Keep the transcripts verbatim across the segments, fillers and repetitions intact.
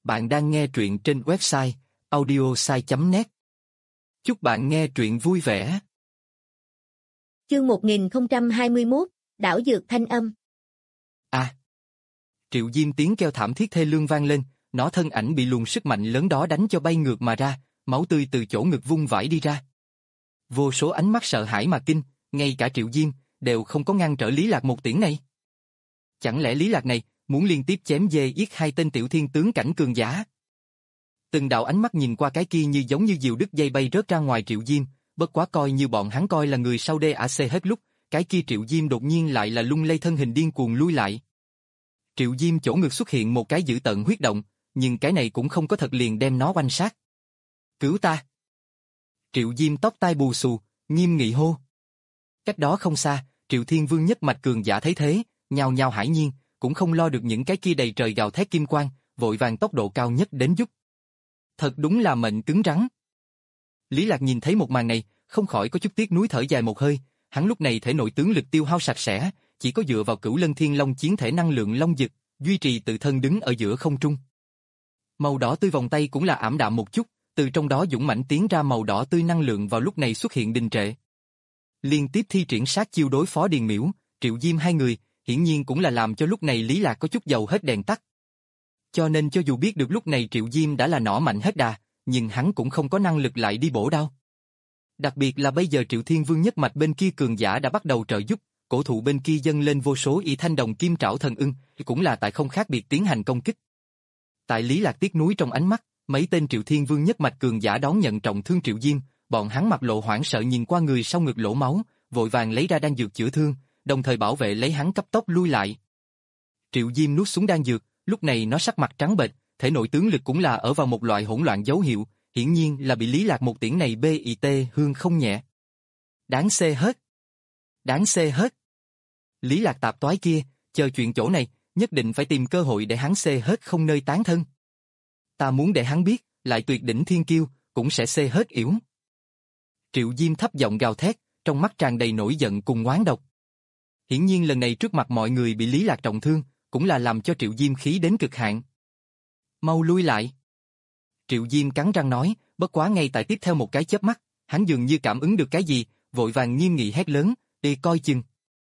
Bạn đang nghe truyện trên website audiosai chấm net. Chúc bạn nghe truyện vui vẻ. Chương một nghìn không trăm hai mươi mốt, Đảo Dược Thanh Âm. À! Triệu Diêm tiếng kêu thảm thiết thê lương vang lên, nó thân ảnh bị luồng sức mạnh lớn đó đánh cho bay ngược mà ra, máu tươi từ chỗ ngực vung vãi đi ra. Vô số ánh mắt sợ hãi mà kinh, ngay cả Triệu Diêm đều không có ngăn trở Lý Lạc một tiễn này. Chẳng lẽ Lý Lạc này muốn liên tiếp chém dê giết hai tên tiểu thiên tướng cảnh cường giả? Từng đạo ánh mắt nhìn qua cái kia như giống như diều đứt dây bay rớt ra ngoài Triệu Diêm, bất quá coi như bọn hắn coi là người sau đê a xê hết lúc, cái kia Triệu Diêm đột nhiên lại là lung lay thân hình điên cuồng lui lại. Triệu Diêm chỗ ngực xuất hiện một cái dữ tợn huyết động, nhưng cái này cũng không có thật liền đem nó oanh sát. Cứu ta! Triệu Diêm tóc tai bù xù, nghiêm nghị hô. Cách đó không xa, Triệu Thiên Vương nhất mạch cường giả thấy thế, nhao nhao hãi nhiên, cũng không lo được những cái kia đầy trời gào thét kim quang, vội vàng tốc độ cao nhất đến giúp. Thật đúng là mệnh cứng rắn. Lý Lạc nhìn thấy một màn này, không khỏi có chút tiếc nuối thở dài một hơi, hắn lúc này thể nội tướng lực tiêu hao sạch sẽ, chỉ có dựa vào Cửu Lân Thiên Long chiến thể năng lượng long dực, duy trì tự thân đứng ở giữa không trung. Màu đỏ tươi vòng tay cũng là ảm đạm một chút, từ trong đó dũng mãnh tiến ra màu đỏ tươi năng lượng vào lúc này xuất hiện đình trệ. Liên tiếp thi triển sát chiêu đối phó Điền Miễu, Triệu Diêm hai người, hiển nhiên cũng là làm cho lúc này Lý Lạc có chút dầu hết đèn tắt. Cho nên cho dù biết được lúc này Triệu Diêm đã là nỏ mạnh hết đà, nhưng hắn cũng không có năng lực lại đi bổ đao. Đặc biệt là bây giờ Triệu Thiên Vương nhất mạch bên kia cường giả đã bắt đầu trợ giúp, cổ thụ bên kia dâng lên vô số y thanh đồng kim trảo thần ưng, cũng là tại không khác biệt tiến hành công kích. Tại Lý Lạc tiếc nuối trong ánh mắt, mấy tên Triệu Thiên Vương nhất mạch cường giả đón nhận trọng thương Triệu Diêm, bọn hắn mặt lộ hoảng sợ nhìn qua người sau ngực lỗ máu, vội vàng lấy ra đan dược chữa thương, đồng thời bảo vệ lấy hắn cấp tốc lui lại. Triệu Diêm nuốt xuống đan dược, lúc này nó sắc mặt trắng bệch, thể nội tướng lực cũng là ở vào một loại hỗn loạn dấu hiệu, hiển nhiên là bị Lý Lạc một tiễn này bê tê hương không nhẹ. Đáng xê hết. Đáng xê hết. Lý Lạc tạp toái kia, chờ chuyện chỗ này, nhất định phải tìm cơ hội để hắn xê hết không nơi tán thân. Ta muốn để hắn biết, lại tuyệt đỉnh thiên kiêu, cũng sẽ xê hết yểu. Triệu Diêm thấp giọng gào thét, trong mắt tràn đầy nổi giận cùng oán độc. Hiển nhiên lần này trước mặt mọi người bị Lý Lạc trọng thương, cũng là làm cho Triệu Diêm khí đến cực hạn. Mau lui lại. Triệu Diêm cắn răng nói, bất quá ngay tại tiếp theo một cái chớp mắt, hắn dường như cảm ứng được cái gì, vội vàng nghiêm nghị hét lớn, đi coi chừng.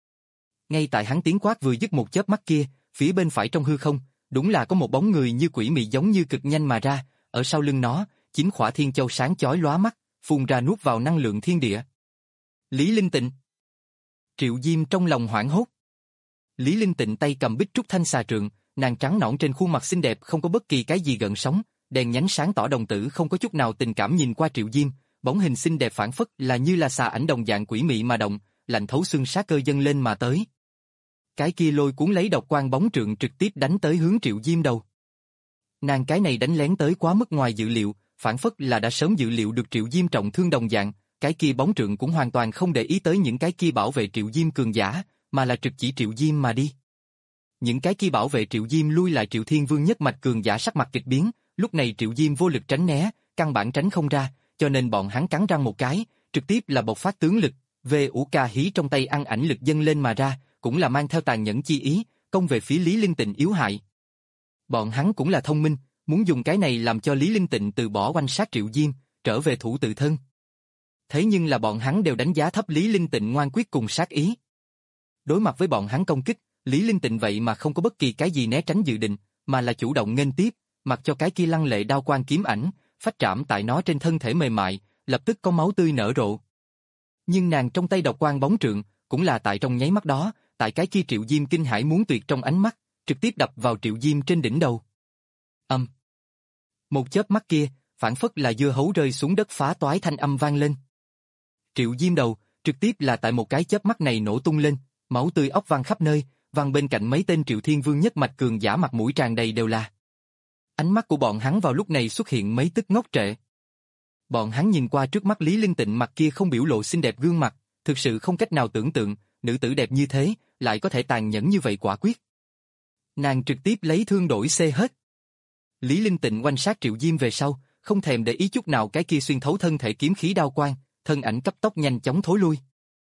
Ngay tại hắn tiếng quát vừa dứt một chớp mắt kia, phía bên phải trong hư không, đúng là có một bóng người như quỷ mị giống như cực nhanh mà ra, ở sau lưng nó, chín khỏa thiên châu sáng chói lóa mắt, phun ra nuốt vào năng lượng thiên địa. Lý Linh Tịnh. Triệu Diêm trong lòng hoảng hốt. Lý Linh Tịnh tay cầm bích trúc thanh xà trượng, nàng trắng nõn trên khuôn mặt xinh đẹp không có bất kỳ cái gì gợn sóng, đèn nhánh sáng tỏ đồng tử không có chút nào tình cảm nhìn qua Triệu Diêm, bóng hình xinh đẹp phản phất là như là xà ảnh đồng dạng quỷ mị mà động, lạnh thấu xương sát cơ dâng lên mà tới. Cái kia lôi cuốn lấy độc quang bóng trượng trực tiếp đánh tới hướng Triệu Diêm đầu. Nàng cái này đánh lén tới quá mức ngoài dự liệu, phản phất là đã sớm dự liệu được Triệu Diêm trọng thương đồng dạng, cái kia bóng trượng cũng hoàn toàn không để ý tới những cái kia bảo vệ Triệu Diêm cường giả, mà là trực chỉ Triệu Diêm mà đi. Những cái kia bảo vệ Triệu Diêm lui lại Triệu Thiên Vương nhất mạch cường giả sắc mặt kịch biến, lúc này Triệu Diêm vô lực tránh né, căn bản tránh không ra, cho nên bọn hắn cắn răng một cái, trực tiếp là bộc phát tướng lực, về ủ ca hí trong tay ăn ảnh lực dâng lên mà ra, cũng là mang theo tàn nhẫn chi ý, công về phía Lý Linh Tịnh yếu hại. Bọn hắn cũng là thông minh, muốn dùng cái này làm cho Lý Linh Tịnh từ bỏ oanh sát Triệu Diêm, trở về thủ tự thân. Thế nhưng là bọn hắn đều đánh giá thấp Lý Linh Tịnh ngoan quyết cùng sát ý. Đối mặt với bọn hắn công kích, Lý Linh Tịnh vậy mà không có bất kỳ cái gì né tránh dự định, mà là chủ động nghênh tiếp, mặc cho cái kia lăng lệ đao quang kiếm ảnh, phách trảm tại nó trên thân thể mềm mại, lập tức có máu tươi nở rộ. Nhưng nàng trong tay độc quang bóng trượng, cũng là tại trong nháy mắt đó, tại cái kia Triệu Diêm kinh hãi muốn tuyệt trong ánh mắt, trực tiếp đập vào Triệu Diêm trên đỉnh đầu. Âm. Um. Một chớp mắt kia, phản phất là dưa hấu rơi xuống đất phá toái thanh âm vang lên. Triệu Diêm đầu, trực tiếp là tại một cái chớp mắt này nổ tung lên, máu tươi óc văng khắp nơi, văng bên cạnh mấy tên Triệu Thiên Vương nhất mạch cường giả mặt mũi tràn đầy đều là. Ánh mắt của bọn hắn vào lúc này xuất hiện mấy tức ngốc trệ. Bọn hắn nhìn qua trước mắt Lý Linh Tịnh mặt kia không biểu lộ xinh đẹp gương mặt, thực sự không cách nào tưởng tượng, nữ tử đẹp như thế, lại có thể tàn nhẫn như vậy quả quyết. Nàng trực tiếp lấy thương đổi xê hết. Lý Linh Tịnh oanh sát Triệu Diêm về sau, không thèm để ý chút nào cái kia xuyên thấu thân thể kiếm khí đao quang, thân ảnh cấp tốc nhanh chóng thối lui.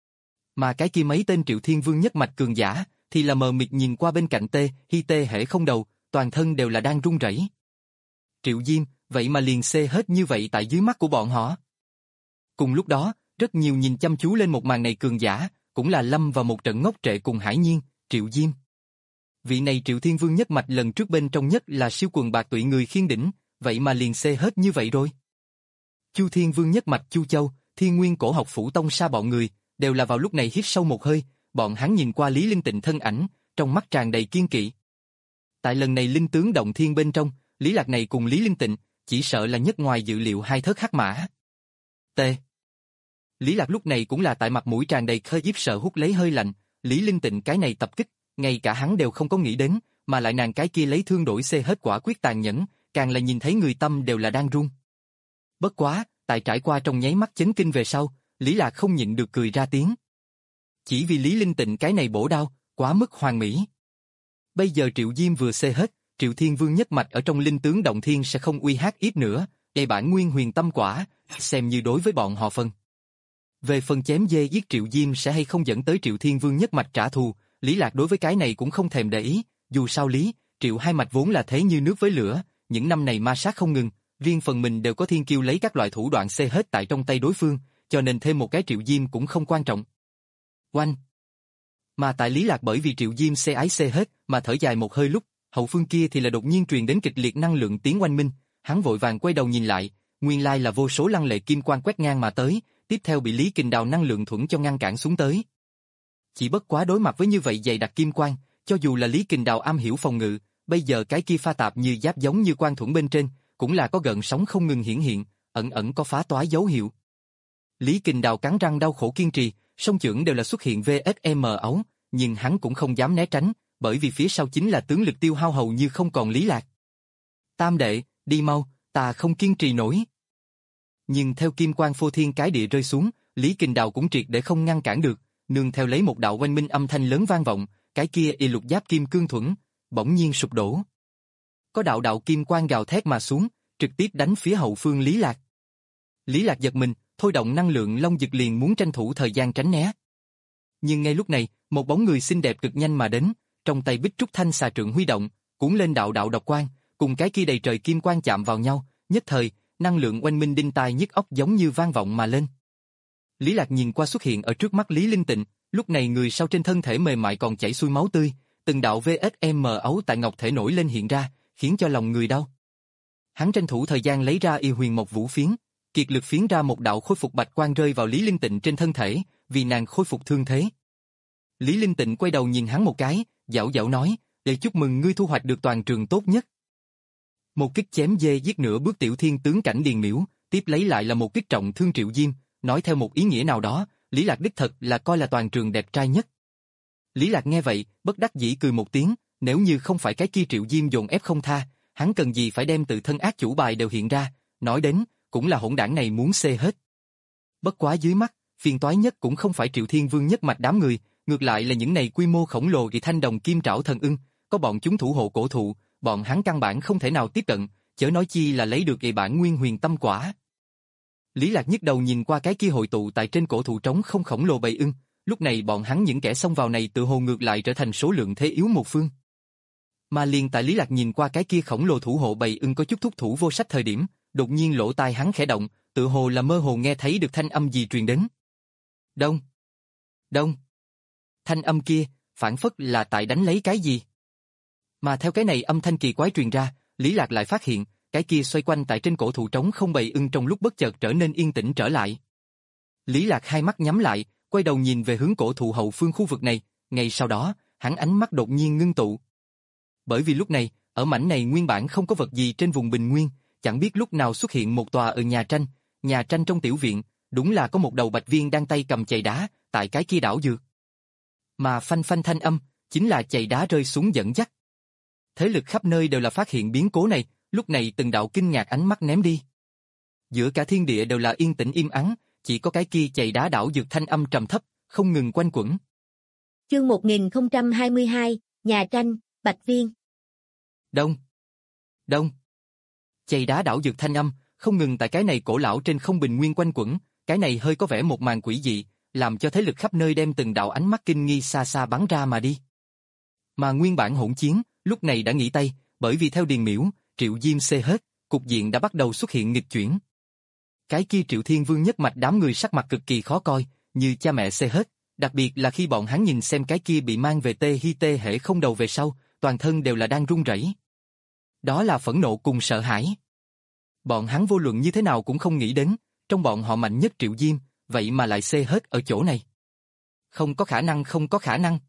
Mà cái kia mấy tên Triệu Thiên Vương nhất mạch cường giả, thì là mờ mịt nhìn qua bên cạnh tê, hi tê hễ không đầu, toàn thân đều là đang run rẩy. Triệu Diêm, vậy mà liền xê hết như vậy tại dưới mắt của bọn họ. Cùng lúc đó, rất nhiều nhìn chăm chú lên một màn này cường giả, cũng là lâm vào một trận ngốc trệ cùng Hải Nhiên, Triệu Diêm. Vị này Triệu Thiên Vương nhất mạch lần trước bên trong nhất là siêu quần bạc tụy người khiên đỉnh, vậy mà liền xê hết như vậy rồi. Chu Thiên Vương nhất mạch Chu Châu, Thiên Nguyên cổ học phủ tông sa bọn người, đều là vào lúc này hít sâu một hơi, bọn hắn nhìn qua Lý Linh Tịnh thân ảnh, trong mắt tràn đầy kiên kỵ. Tại lần này linh tướng động thiên bên trong, Lý Lạc này cùng Lý Linh Tịnh, chỉ sợ là nhất ngoài dự liệu hai thớt hắc mã. T. Lý Lạc lúc này cũng là tại mặt mũi tràn đầy khơi giếp sợ hút lấy hơi lạnh, Lý Linh Tịnh cái này tập kích, ngay cả hắn đều không có nghĩ đến, mà lại nàng cái kia lấy thương đổi xê hết quả quyết tàn nhẫn, càng là nhìn thấy người tâm đều là đang run. Bất quá, tại trải qua trong nháy mắt chấn kinh về sau, Lý Lạc không nhịn được cười ra tiếng. Chỉ vì Lý Linh Tịnh cái này bổ đao, quá mức hoàn mỹ. Bây giờ Triệu Diêm vừa xê hết, Triệu Thiên Vương nhất mạch ở trong linh tướng động thiên sẽ không uy hát ít nữa, đây bản nguyên huyền tâm quả, xem như đối với bọn họ phân. Về phần chém dê giết Triệu Diêm sẽ hay không dẫn tới Triệu Thiên Vương nhất mạch trả thù, Lý Lạc đối với cái này cũng không thèm để ý, dù sao Lý, Triệu hai mạch vốn là thế như nước với lửa, những năm này ma sát không ngừng, riêng phần mình đều có thiên kiêu lấy các loại thủ đoạn xê hết tại trong tay đối phương, cho nên thêm một cái Triệu Diêm cũng không quan trọng. Oanh! Mà tại Lý Lạc bởi vì Triệu Diêm xê ái xê hết mà thở dài một hơi lúc, hậu phương kia thì là đột nhiên truyền đến kịch liệt năng lượng tiếng oanh minh, hắn vội vàng quay đầu nhìn lại, nguyên lai là vô số lăng lệ kim quang quét ngang mà tới, tiếp theo bị Lý Kình Đào năng lượng thuẫn cho ngăn cản xuống tới. Chỉ bất quá đối mặt với như vậy dày đặc kim quang, cho dù là Lý Kình Đào am hiểu phòng ngự, bây giờ cái kia pha tạp như giáp giống như quang thuẫn bên trên, cũng là có gợn sóng không ngừng hiển hiện, ẩn ẩn có phá toái dấu hiệu. Lý Kình Đào cắn răng đau khổ kiên trì, song chưởng đều là xuất hiện vê ét em ấu, nhưng hắn cũng không dám né tránh, bởi vì phía sau chính là tướng lực tiêu hao hầu như không còn Lý Lạc. Tam đệ, đi mau, ta không kiên trì nổi. Nhưng theo kim quang phô thiên cái địa rơi xuống, Lý Kình Đào cũng triệt để không ngăn cản được, nương theo lấy một đạo oanh minh âm thanh lớn vang vọng, cái kia y lục giáp kim cương thuẫn, bỗng nhiên sụp đổ. Có đạo đạo kim quang gào thét mà xuống, trực tiếp đánh phía hậu phương Lý Lạc. Lý Lạc giật mình, thôi động năng lượng long dực liền muốn tranh thủ thời gian tránh né. Nhưng ngay lúc này, một bóng người xinh đẹp cực nhanh mà đến, trong tay bích trúc thanh xà trượng huy động, cuốn lên đạo đạo độc quang, cùng cái kia đầy trời kim quang chạm vào nhau, nhất thời, năng lượng oanh minh đinh tai nhức óc giống như vang vọng mà lên. Lý Lạc nhìn qua xuất hiện ở trước mắt Lý Linh Tịnh, lúc này người sau trên thân thể mềm mại còn chảy xuôi máu tươi, từng đạo vê ét em ấu tại ngọc thể nổi lên hiện ra, khiến cho lòng người đau. Hắn tranh thủ thời gian lấy ra y huyền mộc vũ phiến, kiệt lực phiến ra một đạo khôi phục bạch quang rơi vào Lý Linh Tịnh trên thân thể, vì nàng khôi phục thương thế. Lý Linh Tịnh quay đầu nhìn hắn một cái, dạo dạo nói, để chúc mừng ngươi thu hoạch được toàn trường tốt nhất. Một kích chém dê giết nửa bước tiểu thiên tướng cảnh điền miễu, tiếp lấy lại là một kích trọng thương Triệu Diêm, nói theo một ý nghĩa nào đó, Lý Lạc đích thật là coi là toàn trường đẹp trai nhất. Lý Lạc nghe vậy, bất đắc dĩ cười một tiếng, nếu như không phải cái kia Triệu Diêm dồn ép không tha, hắn cần gì phải đem tự thân ác chủ bài đều hiện ra, nói đến, cũng là hỗn đảng này muốn xê hết. Bất quá dưới mắt, phiền toái nhất cũng không phải Triệu Thiên Vương nhất mạch đám người, ngược lại là những này quy mô khổng lồ kỳ thanh đồng kim trảo thần ưng, có bọn chúng thủ hộ cổ thụ, bọn hắn căn bản không thể nào tiếp cận, chớ nói chi là lấy được kỳ bản nguyên huyền tâm quả. Lý Lạc nhức đầu nhìn qua cái kia hội tụ tại trên cổ thụ trống không khổng lồ bầy ưng, lúc này bọn hắn những kẻ xông vào này tự hồ ngược lại trở thành số lượng thế yếu một phương. Mà liền tại Lý Lạc nhìn qua cái kia khổng lồ thủ hộ bầy ưng có chút thúc thủ vô sách thời điểm, đột nhiên lỗ tai hắn khẽ động, tự hồ là mơ hồ nghe thấy được thanh âm gì truyền đến. Đông, đông. Thanh âm kia, phản phất là tại đánh lấy cái gì. Mà theo cái này âm thanh kỳ quái truyền ra, Lý Lạc lại phát hiện, cái kia xoay quanh tại trên cổ thụ trống không bầy ưng trong lúc bất chợt trở nên yên tĩnh trở lại. Lý Lạc hai mắt nhắm lại, quay đầu nhìn về hướng cổ thụ hậu phương khu vực này, ngay sau đó, hắn ánh mắt đột nhiên ngưng tụ. Bởi vì lúc này, ở mảnh này nguyên bản không có vật gì trên vùng bình nguyên, chẳng biết lúc nào xuất hiện một tòa ở nhà tranh, nhà tranh trong tiểu viện, đúng là có một đầu bạch viên đang tay cầm chày đá, tại cái kia đảo dược. Mà phanh phanh thanh âm, chính là chày đá rơi xuống dẫn dắt. Thế lực khắp nơi đều là phát hiện biến cố này, lúc này từng đạo kinh ngạc ánh mắt ném đi. Giữa cả thiên địa đều là yên tĩnh im ắng, chỉ có cái kia chày đá đảo dược thanh âm trầm thấp, không ngừng quanh quẩn. Chương một nghìn không trăm hai mươi hai, nhà tranh, bạch viên. Đông, đông. Chày đá đảo dược thanh âm, không ngừng tại cái này cổ lão trên không bình nguyên quanh quẩn, cái này hơi có vẻ một màn quỷ dị, làm cho thế lực khắp nơi đem từng đạo ánh mắt kinh nghi xa xa bắn ra mà đi. Mà nguyên bản hỗn chiến, lúc này đã nghỉ tay, bởi vì theo Điền Miễu, Triệu Diêm xê hết, cục diện đã bắt đầu xuất hiện nghịch chuyển. Cái kia Triệu Thiên Vương nhất mạch đám người sắc mặt cực kỳ khó coi, như cha mẹ xê hết, đặc biệt là khi bọn hắn nhìn xem cái kia bị mang về tê hi tê hễ không đầu về sau, toàn thân đều là đang run rẩy. Đó là phẫn nộ cùng sợ hãi. Bọn hắn vô luận như thế nào cũng không nghĩ đến, trong bọn họ mạnh nhất Triệu Diêm, vậy mà lại xê hết ở chỗ này. Không có khả năng, không có khả năng.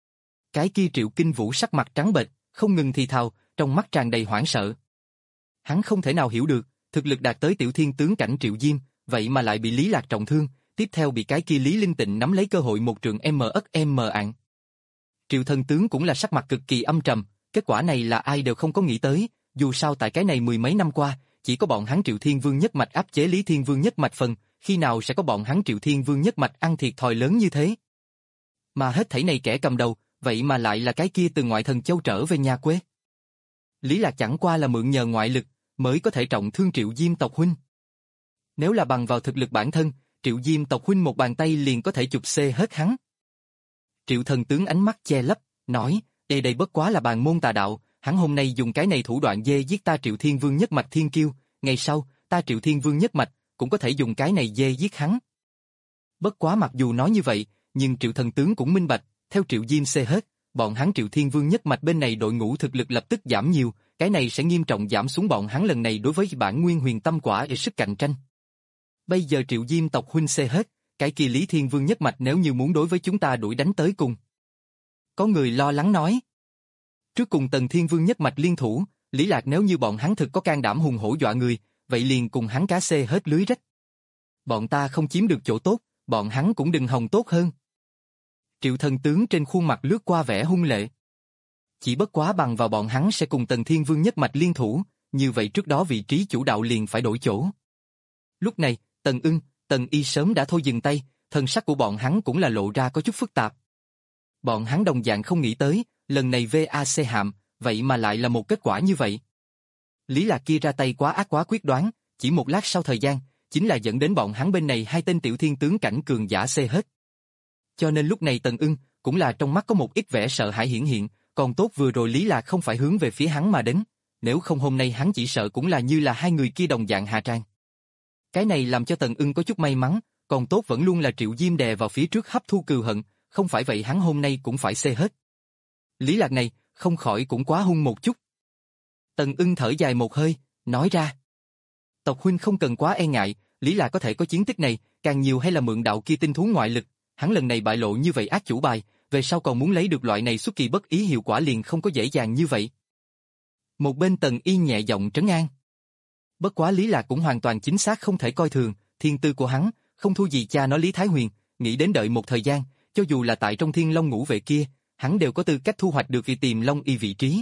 Cái kia Triệu Kinh Vũ sắc mặt trắng bệch, không ngừng thì thào, trong mắt tràn đầy hoảng sợ. Hắn không thể nào hiểu được, thực lực đạt tới tiểu thiên tướng cảnh Triệu Diêm, vậy mà lại bị Lý Lạc trọng thương, tiếp theo bị cái kia Lý Linh Tịnh nắm lấy cơ hội một trường M ất M ạn. Triệu thần tướng cũng là sắc mặt cực kỳ âm trầm, kết quả này là ai đều không có nghĩ tới, dù sao tại cái này mười mấy năm qua, chỉ có bọn hắn Triệu Thiên Vương nhất mạch áp chế Lý Thiên Vương nhất mạch phần, khi nào sẽ có bọn hắn Triệu Thiên Vương nhất mạch ăn thiệt thòi lớn như thế. Mà hết thảy này kẻ cầm đầu, vậy mà lại là cái kia từ ngoại thần châu trở về nhà quê. Lý Lạc chẳng qua là mượn nhờ ngoại lực, mới có thể trọng thương Triệu Diêm tộc huynh. Nếu là bằng vào thực lực bản thân, Triệu Diêm tộc huynh một bàn tay liền có thể chụp xê hết hắn. Triệu thần tướng ánh mắt che lấp, nói, đây đây bất quá là bàn môn tà đạo, hắn hôm nay dùng cái này thủ đoạn dê giết ta Triệu Thiên Vương nhất mạch thiên kiêu, ngày sau, ta Triệu Thiên Vương nhất mạch, cũng có thể dùng cái này dê giết hắn. Bất quá mặc dù nói như vậy, nhưng Triệu thần tướng cũng minh bạch, theo Triệu Diêm xê hết, bọn hắn Triệu Thiên Vương nhất mạch bên này đội ngũ thực lực lập tức giảm nhiều, cái này sẽ nghiêm trọng giảm xuống bọn hắn lần này đối với bản nguyên huyền tâm quả để sức cạnh tranh. Bây giờ Triệu Diêm tộc huynh xê hết, cái kia Lý Thiên Vương nhất mạch nếu như muốn đối với chúng ta đuổi đánh tới cùng. Có người lo lắng nói. Trước cùng Tần Thiên Vương nhất mạch liên thủ, Lý Lạc nếu như bọn hắn thực có can đảm hùng hổ dọa người, vậy liền cùng hắn cá xê hết lưới rách. Bọn ta không chiếm được chỗ tốt, bọn hắn cũng đừng hòng tốt hơn. Triệu thần tướng trên khuôn mặt lướt qua vẻ hung lệ. Chỉ bất quá bằng vào bọn hắn sẽ cùng Tần Thiên Vương nhất mạch liên thủ, như vậy trước đó vị trí chủ đạo liền phải đổi chỗ. Lúc này, Tần Ưng, Tần Y sớm đã thôi dừng tay, thần sắc của bọn hắn cũng là lộ ra có chút phức tạp. Bọn hắn đồng dạng không nghĩ tới, lần này vê a xê hạm, vậy mà lại là một kết quả như vậy. Lý Lạc kia ra tay quá ác quá quyết đoán, chỉ một lát sau thời gian, chính là dẫn đến bọn hắn bên này hai tên tiểu thiên tướng cảnh cường giả xê hết. Cho nên lúc này Tần Ưng, cũng là trong mắt có một ít vẻ sợ hãi hiển hiện, còn tốt vừa rồi Lý Lạc không phải hướng về phía hắn mà đến, nếu không hôm nay hắn chỉ sợ cũng là như là hai người kia đồng dạng hạ tràng. Cái này làm cho Tần Ưng có chút may mắn, còn tốt vẫn luôn là Triệu Diêm đè vào phía trước hấp thu cừu hận, không phải vậy hắn hôm nay cũng phải xê hết. Lý Lạc này, không khỏi cũng quá hung một chút. Tần Ưng thở dài một hơi, nói ra. Tộc huynh không cần quá e ngại, Lý Lạc có thể có chiến tích này, càng nhiều hay là mượn đạo kia tinh thú ngoại lực, hắn lần này bại lộ như vậy ác chủ bài, về sau còn muốn lấy được loại này xuất kỳ bất ý hiệu quả liền không có dễ dàng như vậy. Một bên Tần Y nhẹ giọng trấn an. Bất quá Lý Lạc cũng hoàn toàn chính xác không thể coi thường, thiên tư của hắn, không thua gì cha nó Lý Thái Huyền, nghĩ đến đợi một thời gian, cho dù là tại trong Thiên Long ngũ vệ kia, hắn đều có tư cách thu hoạch được vì tìm Long Y vị trí.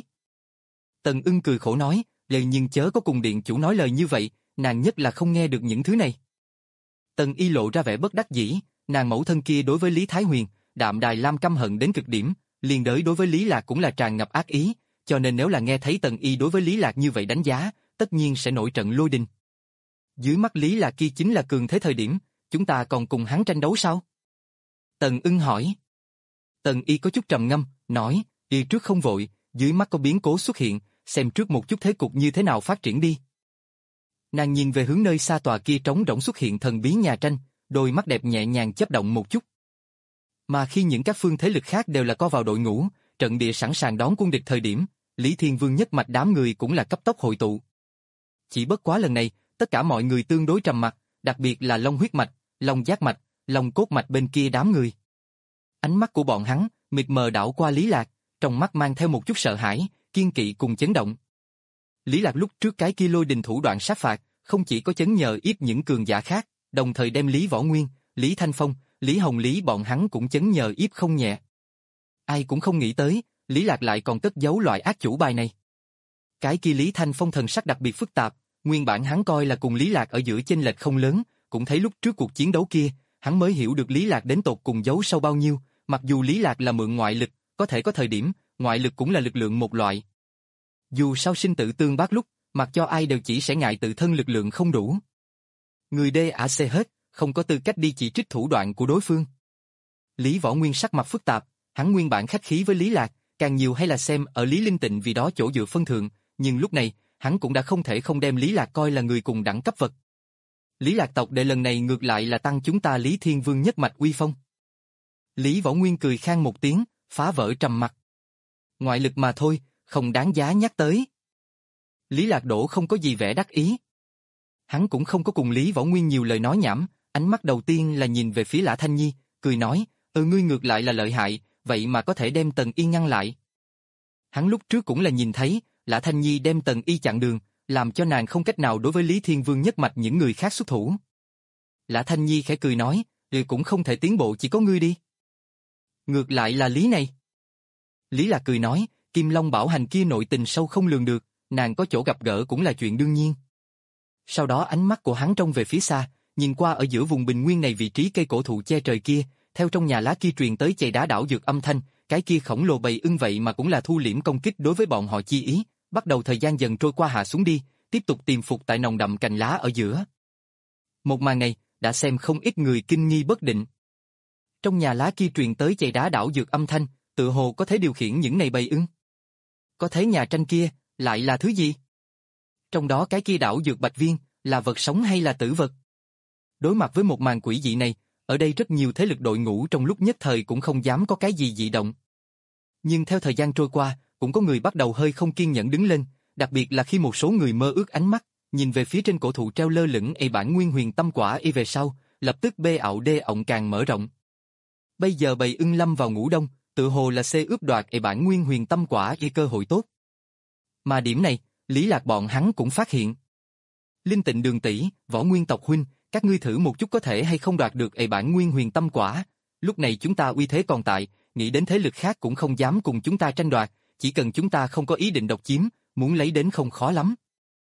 Tần Ưng cười khổ nói, lời nhưng chớ có cùng điện chủ nói lời như vậy, nàng nhất là không nghe được những thứ này. Tần Y lộ ra vẻ bất đắc dĩ, nàng mẫu thân kia đối với Lý Thái Huyền, Đạm Đài Lam căm hận đến cực điểm, liền đới đối với Lý Lạc cũng là tràn ngập ác ý, cho nên nếu là nghe thấy Tần Y đối với Lý Lạc như vậy đánh giá, tất nhiên sẽ nổi trận lôi đình. Dưới mắt Lý Lạc kia chính là cường thế thời điểm, chúng ta còn cùng hắn tranh đấu sao? Tần Ưng hỏi. Tần Y có chút trầm ngâm, nói, đi trước không vội, dưới mắt có biến cố xuất hiện, xem trước một chút thế cục như thế nào phát triển đi. Nàng nhìn về hướng nơi xa tòa kia trống rỗng xuất hiện thần bí nhà tranh, đôi mắt đẹp nhẹ nhàng chớp động một chút. Mà khi những các phương thế lực khác đều là co vào đội ngũ, trận địa sẵn sàng đón quân địch thời điểm, Lý Thiên Vương nhất mạch đám người cũng là cấp tốc hội tụ. Chỉ bất quá lần này, tất cả mọi người tương đối trầm mặc, đặc biệt là Long huyết mạch, Long giác mạch, Long cốt mạch bên kia đám người. Ánh mắt của bọn hắn, mịt mờ đảo qua Lý Lạc, trong mắt mang theo một chút sợ hãi, kiên kỵ cùng chấn động. Lý Lạc lúc trước cái kia lôi đình thủ đoạn sát phạt, không chỉ có chấn nhờ yếp những cường giả khác, đồng thời đem Lý Võ Nguyên, Lý Thanh Phong, Lý Hồng Lý bọn hắn cũng chấn nhờ yếp không nhẹ. Ai cũng không nghĩ tới, Lý Lạc lại còn cất giấu loại ác chủ bài này. Cái kia Lý Thanh Phong thần sắc đặc biệt phức tạp, nguyên bản hắn coi là cùng Lý Lạc ở giữa chênh lệch không lớn, cũng thấy lúc trước cuộc chiến đấu kia, hắn mới hiểu được Lý Lạc đến tột cùng giấu sâu bao nhiêu, mặc dù Lý Lạc là mượn ngoại lực, có thể có thời điểm, ngoại lực cũng là lực lượng một loại. Dù sao sinh tử tương bác lúc, mặc cho ai đều chỉ sẽ ngại tự thân lực lượng không đủ. Người đê ả xê hết, không có tư cách đi chỉ trích thủ đoạn của đối phương. Lý Võ Nguyên sắc mặt phức tạp, hắn nguyên bản khách khí với Lý Lạc, càng nhiều hay là xem ở Lý Linh Tịnh vì đó chỗ dựa phân thượng, nhưng lúc này, hắn cũng đã không thể không đem Lý Lạc coi là người cùng đẳng cấp vật. Lý Lạc tộc đệ lần này ngược lại là tăng chúng ta Lý Thiên Vương nhất mạch uy phong. Lý Võ Nguyên cười khan một tiếng, phá vỡ trầm mặc. Ngoại lực mà thôi, không đáng giá nhắc tới. Lý Lạc Đỗ không có gì vẻ đắc ý. Hắn cũng không có cùng Lý Võ Nguyên nhiều lời nói nhảm, ánh mắt đầu tiên là nhìn về phía Lã Thanh Nhi, cười nói, ừ ngươi ngược lại là lợi hại, vậy mà có thể đem Tần Y ngăn lại. Hắn lúc trước cũng là nhìn thấy, Lã Thanh Nhi đem Tần Y chặn đường, làm cho nàng không cách nào đối với Lý Thiên Vương nhất mạch những người khác xuất thủ. Lã Thanh Nhi khẽ cười nói, ừ cũng không thể tiến bộ chỉ có ngươi đi. Ngược lại là Lý này. Lý Lạc cười nói, Kim Long Bảo Hành kia nội tình sâu không lường được, nàng có chỗ gặp gỡ cũng là chuyện đương nhiên. Sau đó ánh mắt của hắn trông về phía xa, nhìn qua ở giữa vùng bình nguyên này vị trí cây cổ thụ che trời kia, theo trong nhà lá kia truyền tới chày đá đảo dược âm thanh, cái kia khổng lồ bầy ưng vậy mà cũng là thu liễm công kích đối với bọn họ chi ý, bắt đầu thời gian dần trôi qua hạ xuống đi, tiếp tục tiềm phục tại nồng đậm cành lá ở giữa. Một màn này, đã xem không ít người kinh nghi bất định. Trong nhà lá kia truyền tới chày đá đảo dược âm thanh, tự hồ có thể điều khiển những này bầy ưng. Có thế nhà tranh kia, lại là thứ gì? Trong đó cái kia đảo dược bạch viên, là vật sống hay là tử vật? Đối mặt với một màn quỷ dị này, ở đây rất nhiều thế lực đội ngũ trong lúc nhất thời cũng không dám có cái gì dị động. Nhưng theo thời gian trôi qua, cũng có người bắt đầu hơi không kiên nhẫn đứng lên, đặc biệt là khi một số người mơ ước ánh mắt, nhìn về phía trên cổ thụ treo lơ lửng ê bản nguyên huyền tâm quả y về sau, lập tức bê ạo đê ọng càng mở rộng. Bây giờ bầy ưng lâm vào ngủ đông, tự hồ là xê ướp đoạt ê bản nguyên huyền tâm quả y cơ hội tốt. Mà điểm này, Lý Lạc bọn hắn cũng phát hiện. Linh Tịnh Đường tỷ, Võ Nguyên tộc huynh, các ngươi thử một chút có thể hay không đoạt được ê bản nguyên huyền tâm quả. Lúc này chúng ta uy thế còn tại, nghĩ đến thế lực khác cũng không dám cùng chúng ta tranh đoạt, chỉ cần chúng ta không có ý định độc chiếm, muốn lấy đến không khó lắm.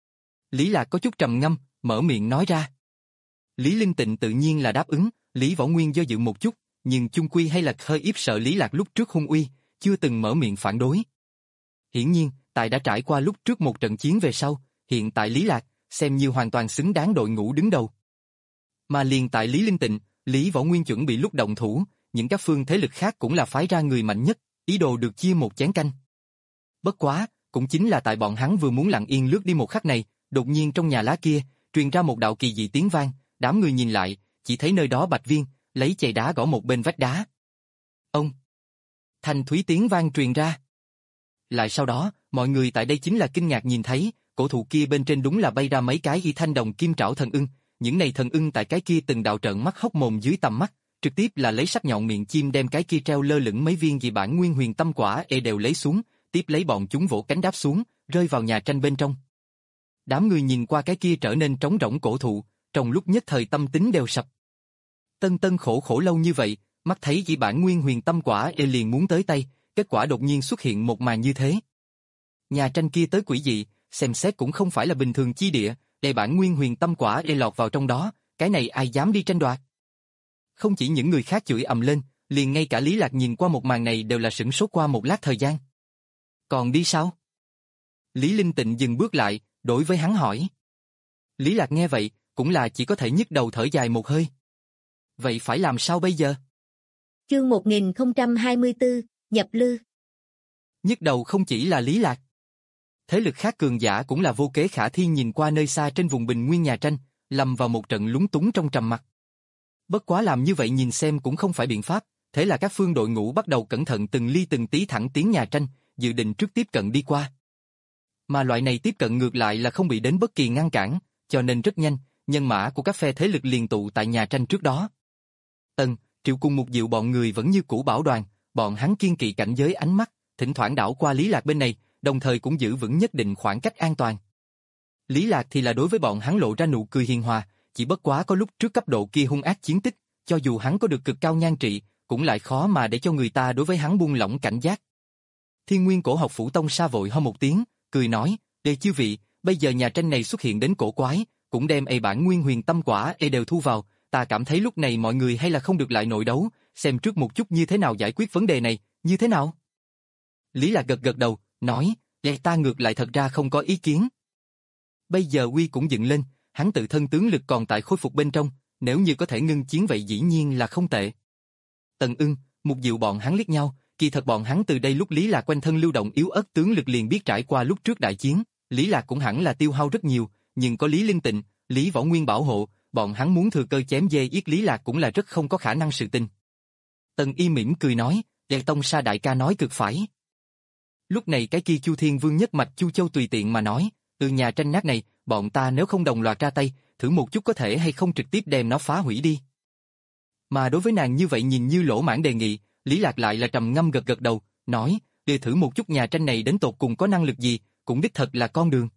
Lý Lạc có chút trầm ngâm, mở miệng nói ra. Lý Linh Tịnh tự nhiên là đáp ứng, Lý Võ Nguyên do dự một chút, nhưng chung quy hay là hơi ít sợ Lý Lạc lúc trước hung uy, chưa từng mở miệng phản đối. Hiển nhiên, tại đã trải qua lúc trước một trận chiến về sau, hiện tại Lý Lạc, xem như hoàn toàn xứng đáng đội ngũ đứng đầu. Mà liền tại Lý Linh Tịnh, Lý Võ Nguyên chuẩn bị lúc động thủ, những các phương thế lực khác cũng là phái ra người mạnh nhất, ý đồ được chia một chén canh. Bất quá, cũng chính là tại bọn hắn vừa muốn lặng yên lướt đi một khắc này, đột nhiên trong nhà lá kia, truyền ra một đạo kỳ dị tiếng vang, đám người nhìn lại, chỉ thấy nơi đó Bạch Viên, lấy chày đá gõ một bên vách đá. Ông! Thanh thúy tiếng vang truyền ra. Lại sau đó, mọi người tại đây chính là kinh ngạc nhìn thấy, cổ thụ kia bên trên đúng là bay ra mấy cái y thanh đồng kim trảo thần ưng, những này thần ưng tại cái kia từng đạo trợn mắt hốc mồm dưới tầm mắt, trực tiếp là lấy sắc nhọn miệng chim đem cái kia treo lơ lửng mấy viên dị bản nguyên huyền tâm quả ê đều lấy xuống, tiếp lấy bọn chúng vỗ cánh đáp xuống, rơi vào nhà tranh bên trong. Đám người nhìn qua cái kia trở nên trống rỗng cổ thụ, trong lúc nhất thời tâm tính đều sập. Tân tân khổ khổ lâu như vậy, mắt thấy dị bản nguyên huyền tâm quả ê liền muốn tới tay, kết quả đột nhiên xuất hiện một màn như thế. Nhà tranh kia tới quỷ dị, xem xét cũng không phải là bình thường chi địa, để bản nguyên huyền tâm quả ê lọt vào trong đó, cái này ai dám đi tranh đoạt. Không chỉ những người khác chửi ầm lên, liền ngay cả Lý Lạc nhìn qua một màn này đều là sửng sốt qua một lát thời gian. Còn đi sao? Lý Linh Tịnh dừng bước lại, đối với hắn hỏi. Lý Lạc nghe vậy, cũng là chỉ có thể nhức đầu thở dài một hơi. Vậy phải làm sao bây giờ? Chương một nghìn không trăm hai mươi tư, nhập lư. Nhức đầu không chỉ là Lý Lạc. Thế lực khác cường giả cũng là vô kế khả thi nhìn qua nơi xa trên vùng bình nguyên nhà tranh, lầm vào một trận lúng túng trong trầm mặc. Bất quá làm như vậy nhìn xem cũng không phải biện pháp, thế là các phương đội ngũ bắt đầu cẩn thận từng ly từng tí thẳng tiến nhà tranh, dự định trước tiếp cận đi qua. Mà loại này tiếp cận ngược lại là không bị đến bất kỳ ngăn cản, cho nên rất nhanh, nhân mã của các phe thế lực liền tụ tại nhà tranh trước đó. Tần, Triệu cùng một diệu bọn người vẫn như cũ bảo đoàn, bọn hắn kiên kỵ cảnh giới ánh mắt, thỉnh thoảng đảo qua Lý Lạc bên này, đồng thời cũng giữ vững nhất định khoảng cách an toàn. Lý Lạc thì là đối với bọn hắn lộ ra nụ cười hiền hòa, chỉ bất quá có lúc trước cấp độ kia hung ác chiến tích, cho dù hắn có được cực cao nhan trị, cũng lại khó mà để cho người ta đối với hắn buông lỏng cảnh giác. Thiên Nguyên Cổ Học Phủ Tông Sa vội ho một tiếng, cười nói, "Đề chư vị, bây giờ nhà tranh này xuất hiện đến cổ quái, cũng đem ê bản nguyên huyền tâm quả ê đều thu vào, ta cảm thấy lúc này mọi người hay là không được lại nội đấu, xem trước một chút như thế nào giải quyết vấn đề này, như thế nào?" Lý Lạc gật gật đầu, nói, "Ê ta ngược lại thật ra không có ý kiến." Bây giờ Uy cũng dựng lên, hắn tự thân tướng lực còn tại khôi phục bên trong, nếu như có thể ngưng chiến vậy dĩ nhiên là không tệ. Tần Ưng, Mục Diệu bọn hắn liếc nhau, kỳ thật bọn hắn từ đây lúc Lý Lạc quanh thân lưu động yếu ớt tướng lực liền biết trải qua lúc trước đại chiến, Lý Lạc cũng hẳn là tiêu hao rất nhiều, nhưng có Lý Linh Tịnh, Lý Võ Nguyên bảo hộ, bọn hắn muốn thừa cơ chém dê giết Lý Lạc cũng là rất không có khả năng sự tình. Tần Y mỉm cười nói, Đệ Tông Sa đại ca nói cực phải. Lúc này cái kia Chu Thiên Vương nhất mạch Chu Châu tùy tiện mà nói, từ nhà tranh nát này, bọn ta nếu không đồng loạt ra tay, thử một chút có thể hay không trực tiếp đem nó phá hủy đi. Mà đối với nàng như vậy nhìn như lỗ mãn đề nghị, Lý Lạc lại là trầm ngâm gật gật đầu, nói, để thử một chút nhà tranh này đến tột cùng có năng lực gì, cũng đích thật là con đường.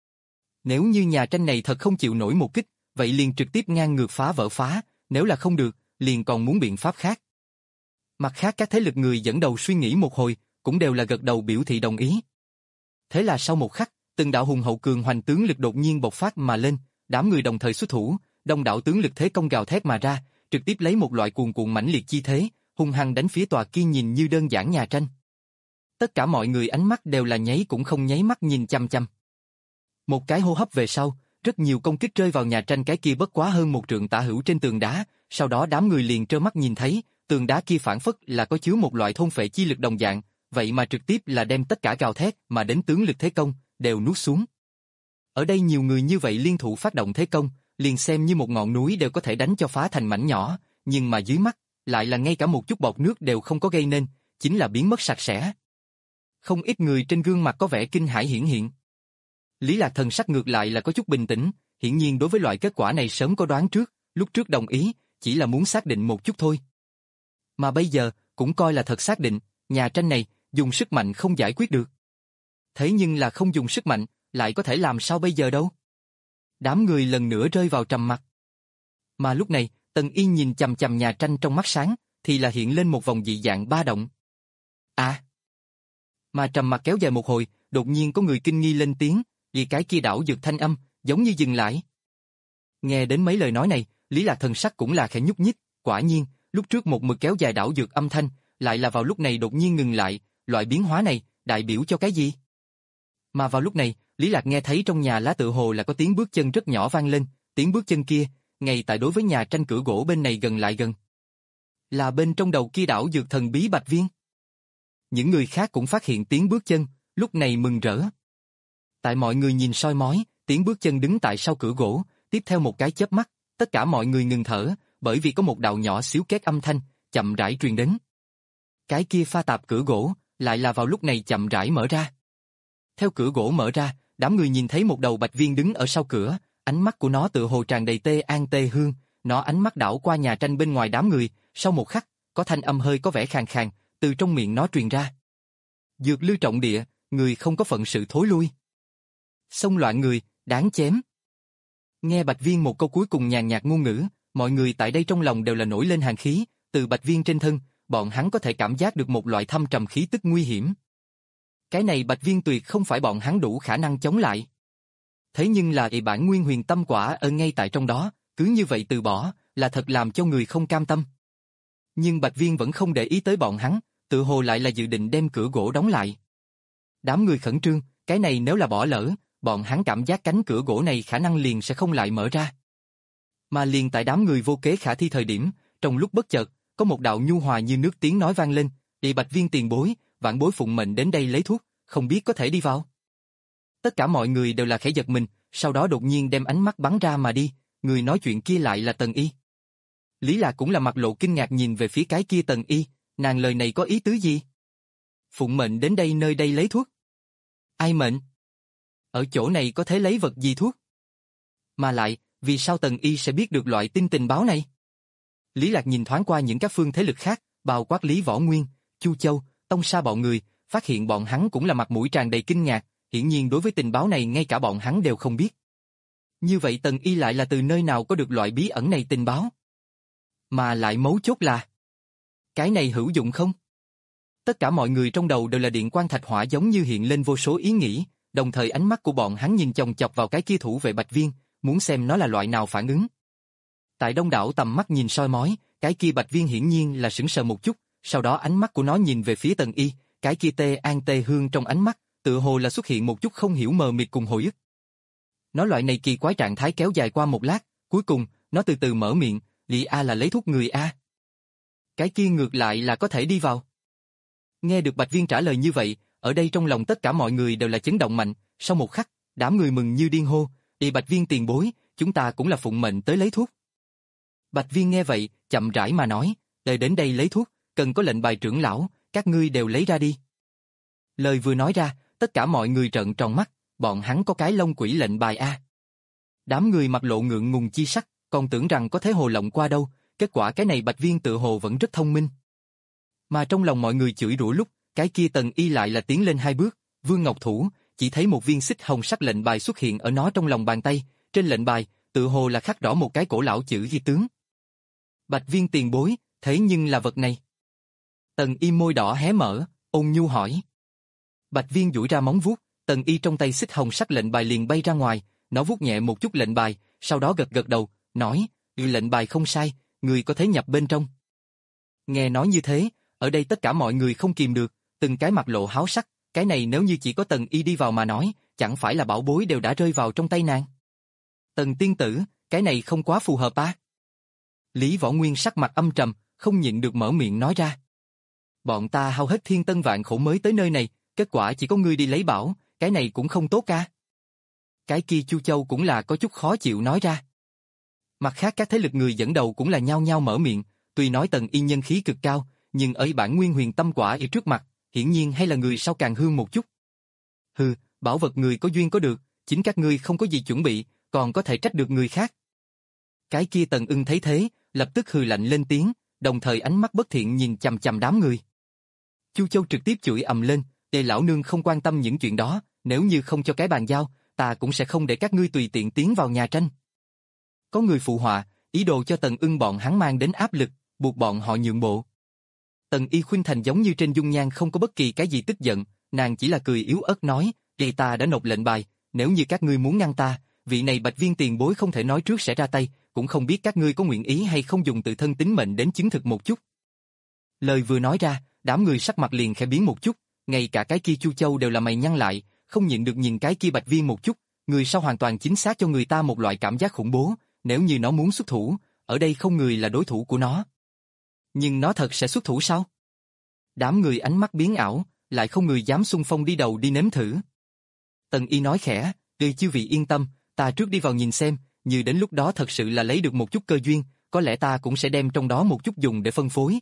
Nếu như nhà tranh này thật không chịu nổi một kích, vậy liền trực tiếp ngang ngược phá vỡ phá, nếu là không được, liền còn muốn biện pháp khác. Mặt khác các thế lực người dẫn đầu suy nghĩ một hồi, cũng đều là gật đầu biểu thị đồng ý. Thế là sau một khắc, từng đạo hùng hậu cường hoành tướng lực đột nhiên bộc phát mà lên, đám người đồng thời xuất thủ, đông đảo tướng lực thế công gào thét mà ra, trực tiếp lấy một loại cuồn cuộn mãnh liệt chi thế, hung hăng đánh phía tòa kia nhìn như đơn giản nhà tranh. Tất cả mọi người ánh mắt đều là nháy cũng không nháy mắt nhìn chăm chăm. Một cái hô hấp về sau, rất nhiều công kích rơi vào nhà tranh cái kia bất quá hơn một trượng tả hữu trên tường đá, sau đó đám người liền trơ mắt nhìn thấy, tường đá kia phản phất là có chứa một loại thôn phệ chi lực đồng dạng, vậy mà trực tiếp là đem tất cả gào thét mà đến tướng lực thế công, đều nuốt xuống. Ở đây nhiều người như vậy liên thủ phát động thế công, liền xem như một ngọn núi đều có thể đánh cho phá thành mảnh nhỏ, nhưng mà dưới mắt, lại là ngay cả một chút bọt nước đều không có gây nên, chính là biến mất sạch sẽ. Không ít người trên gương mặt có vẻ kinh hãi hiển hiện. Lý Lạc thần sắc ngược lại là có chút bình tĩnh, hiển nhiên đối với loại kết quả này sớm có đoán trước, lúc trước đồng ý, chỉ là muốn xác định một chút thôi. Mà bây giờ, cũng coi là thật xác định, nhà tranh này, dùng sức mạnh không giải quyết được. Thế nhưng là không dùng sức mạnh, lại có thể làm sao bây giờ đâu? Đám người lần nữa rơi vào trầm mặc. Mà lúc này, Tần Y nhìn chằm chằm nhà tranh trong mắt sáng, thì là hiện lên một vòng dị dạng ba động. À! Mà trầm mặc kéo dài một hồi, đột nhiên có người kinh nghi lên tiếng, vì cái kia đảo dược thanh âm, giống như dừng lại. Nghe đến mấy lời nói này, Lý Lạc thần sắc cũng là khẽ nhúc nhích, quả nhiên, lúc trước một mực kéo dài đảo dược âm thanh, lại là vào lúc này đột nhiên ngừng lại, loại biến hóa này, đại biểu cho cái gì? Mà vào lúc này, Lý Lạc nghe thấy trong nhà lá tự hồ là có tiếng bước chân rất nhỏ vang lên, tiếng bước chân kia, ngay tại đối với nhà tranh cửa gỗ bên này gần lại gần. Là bên trong đầu kia đảo dược thần bí Bạch Viên. Những người khác cũng phát hiện tiếng bước chân, lúc này mừng rỡ. Tại mọi người nhìn soi mói, tiếng bước chân đứng tại sau cửa gỗ, tiếp theo một cái chớp mắt, tất cả mọi người ngừng thở, bởi vì có một đạo nhỏ xíu két âm thanh, chậm rãi truyền đến. Cái kia pha tạp cửa gỗ, lại là vào lúc này chậm rãi mở ra. Theo cửa gỗ mở ra, đám người nhìn thấy một đầu Bạch Viên đứng ở sau cửa, ánh mắt của nó tựa hồ tràn đầy tê an tê hương, nó ánh mắt đảo qua nhà tranh bên ngoài đám người, sau một khắc, có thanh âm hơi có vẻ khàn khàn, từ trong miệng nó truyền ra. Dược lư trọng địa, người không có phận sự thối lui. Xông loạn người, đáng chém. Nghe Bạch Viên một câu cuối cùng nhàn nhạt ngôn ngữ, mọi người tại đây trong lòng đều là nổi lên hàn khí, từ Bạch Viên trên thân, bọn hắn có thể cảm giác được một loại thâm trầm khí tức nguy hiểm. Cái này Bạch Viên tuyệt không phải bọn hắn đủ khả năng chống lại. Thế nhưng là ỷ bản nguyên huyền tâm quả ở ngay tại trong đó, cứ như vậy từ bỏ, là thật làm cho người không cam tâm. Nhưng Bạch Viên vẫn không để ý tới bọn hắn, tự hồ lại là dự định đem cửa gỗ đóng lại. Đám người khẩn trương, cái này nếu là bỏ lỡ, bọn hắn cảm giác cánh cửa gỗ này khả năng liền sẽ không lại mở ra. Mà liền tại đám người vô kế khả thi thời điểm, trong lúc bất chợt, có một đạo nhu hòa như nước tiếng nói vang lên, "Ỷ Bạch Viên tiền bối, vạn bối phụng mệnh đến đây lấy thuốc, không biết có thể đi vào?" Tất cả mọi người đều là khẽ giật mình, sau đó đột nhiên đem ánh mắt bắn ra mà đi, người nói chuyện kia lại là Tần Y. Lý Lạc cũng là mặt lộ kinh ngạc nhìn về phía cái kia Tần Y, nàng lời này có ý tứ gì? Phụng mệnh đến đây nơi đây lấy thuốc? Ai mệnh? Ở chỗ này có thể lấy vật gì thuốc? Mà lại, vì sao Tần Y sẽ biết được loại tin tình báo này? Lý Lạc nhìn thoáng qua những các phương thế lực khác, bao quát Lý Võ Nguyên, Chu Châu, Tông Sa bọn người, phát hiện bọn hắn cũng là mặt mũi tràn đầy kinh ngạc, hiển nhiên đối với tình báo này ngay cả bọn hắn đều không biết. Như vậy Tần Y lại là từ nơi nào có được loại bí ẩn này tình báo? Mà lại mấu chốt là, cái này hữu dụng không? Tất cả mọi người trong đầu đều là điện quang thạch hỏa giống như hiện lên vô số ý nghĩ, đồng thời ánh mắt của bọn hắn nhìn chòng chọc vào cái kia thủ vệ Bạch Viên, muốn xem nó là loại nào phản ứng. Tại đông đảo tầm mắt nhìn soi mói, cái kia Bạch Viên hiển nhiên là sững sờ một chút, sau đó ánh mắt của nó nhìn về phía Tần Y, cái kia tê an tê hương trong ánh mắt, tựa hồ là xuất hiện một chút không hiểu mờ mịt cùng hồi ức. Nó loại này kỳ quái trạng thái kéo dài qua một lát, cuối cùng, nó từ từ mở miệng, "Lý A là lấy thuốc người A." Cái kia ngược lại là có thể đi vào. Nghe được Bạch Viên trả lời như vậy, ở đây trong lòng tất cả mọi người đều là chấn động mạnh, sau một khắc, Đám người mừng như điên hô, "Ê Bạch Viên tiền bối, chúng ta cũng là phụng mệnh tới lấy thuốc." Bạch Viên nghe vậy, chậm rãi mà nói, "Để đến đây lấy thuốc, cần có lệnh bài trưởng lão, các ngươi đều lấy ra đi." Lời vừa nói ra, tất cả mọi người trợn tròn mắt, bọn hắn có cái Long Quỷ lệnh bài a. Đám người mặt lộ ngượng ngùng chi sắc, còn tưởng rằng có thế hồ lộng qua đâu, kết quả cái này Bạch Viên tự hồ vẫn rất thông minh. Mà trong lòng mọi người chửi rủa lúc, cái kia Tần Y lại là tiến lên hai bước, Vương Ngọc Thủ, chỉ thấy một viên xích hồng sắc lệnh bài xuất hiện ở nó trong lòng bàn tay, trên lệnh bài, tự hồ là khắc rõ một cái cổ lão chữ ghi tướng. Bạch Viên tiền bối, thế nhưng là vật này. Tần Y môi đỏ hé mở, ôn nhu hỏi. Bạch Viên duỗi ra móng vuốt, Tần Y trong tay xích hồng sắc lệnh bài liền bay ra ngoài, nó vuốt nhẹ một chút lệnh bài, sau đó gật gật đầu, nói, lệnh bài không sai, người có thể nhập bên trong. Nghe nói như thế, ở đây tất cả mọi người không kìm được, từng cái mặt lộ háo sắc, cái này nếu như chỉ có Tần Y đi vào mà nói, chẳng phải là bảo bối đều đã rơi vào trong tay nàng. Tần tiên tử, cái này không quá phù hợp à? Lý Võ Nguyên sắc mặt âm trầm, không nhịn được mở miệng nói ra. Bọn ta hao hết thiên tân vạn khổ mới tới nơi này, kết quả chỉ có ngươi đi lấy bảo, cái này cũng không tốt ca. Cái kia Chu Châu cũng là có chút khó chịu nói ra. Mặt khác các thế lực người dẫn đầu cũng là nhao nhao mở miệng, tuy nói Tần Y nhân khí cực cao, nhưng ở bản nguyên huyền tâm quả ở trước mặt, hiển nhiên hay là người sau càng hương một chút. Hừ, bảo vật người có duyên có được, chính các ngươi không có gì chuẩn bị, còn có thể trách được người khác. Cái kia Tần Ưng thấy thế, lập tức hừ lạnh lên tiếng, đồng thời ánh mắt bất thiện nhìn chằm chằm đám người. Chu Châu trực tiếp chửi ầm lên, "Tề lão nương không quan tâm những chuyện đó, nếu như không cho cái bàn giao, ta cũng sẽ không để các ngươi tùy tiện tiến vào nhà tranh." Có người phụ họa, ý đồ cho Tần Ưng bọn hắn mang đến áp lực, buộc bọn họ nhượng bộ. Tần Y khuynh thành giống như trên dung nhan không có bất kỳ cái gì tức giận, nàng chỉ là cười yếu ớt nói, "Thì ta đã nộp lệnh bài, nếu như các ngươi muốn ngăn ta, vị này Bạch Viên tiền bối không thể nói trước sẽ ra tay, cũng không biết các ngươi có nguyện ý hay không dùng tự thân tính mệnh đến chứng thực một chút." Lời vừa nói ra, đám người sắc mặt liền khẽ biến một chút, ngay cả cái kia Chu Châu đều là mày nhăn lại, không nhịn được nhìn cái kia Bạch Viên một chút, người sau hoàn toàn chính xác cho người ta một loại cảm giác khủng bố, nếu như nó muốn xuất thủ, ở đây không người là đối thủ của nó. Nhưng nó thật sẽ xuất thủ sao? Đám người ánh mắt biến ảo, lại không người dám xung phong đi đầu đi nếm thử. Tần Y nói khẽ, "Ngươi chư vị yên tâm, ta trước đi vào nhìn xem, như đến lúc đó thật sự là lấy được một chút cơ duyên, có lẽ ta cũng sẽ đem trong đó một chút dùng để phân phối."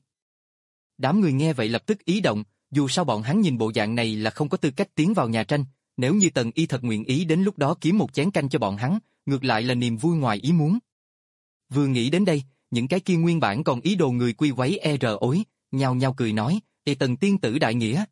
Đám người nghe vậy lập tức ý động, dù sao bọn hắn nhìn bộ dạng này là không có tư cách tiến vào nhà tranh, nếu như Tần Y thật nguyện ý đến lúc đó kiếm một chén canh cho bọn hắn, ngược lại là niềm vui ngoài ý muốn. Vừa nghĩ đến đây, những cái kia nguyên bản còn ý đồ người quy quấy e rờ ối, nhao nhao cười nói, "Ê Tần tiên tử đại nghĩa."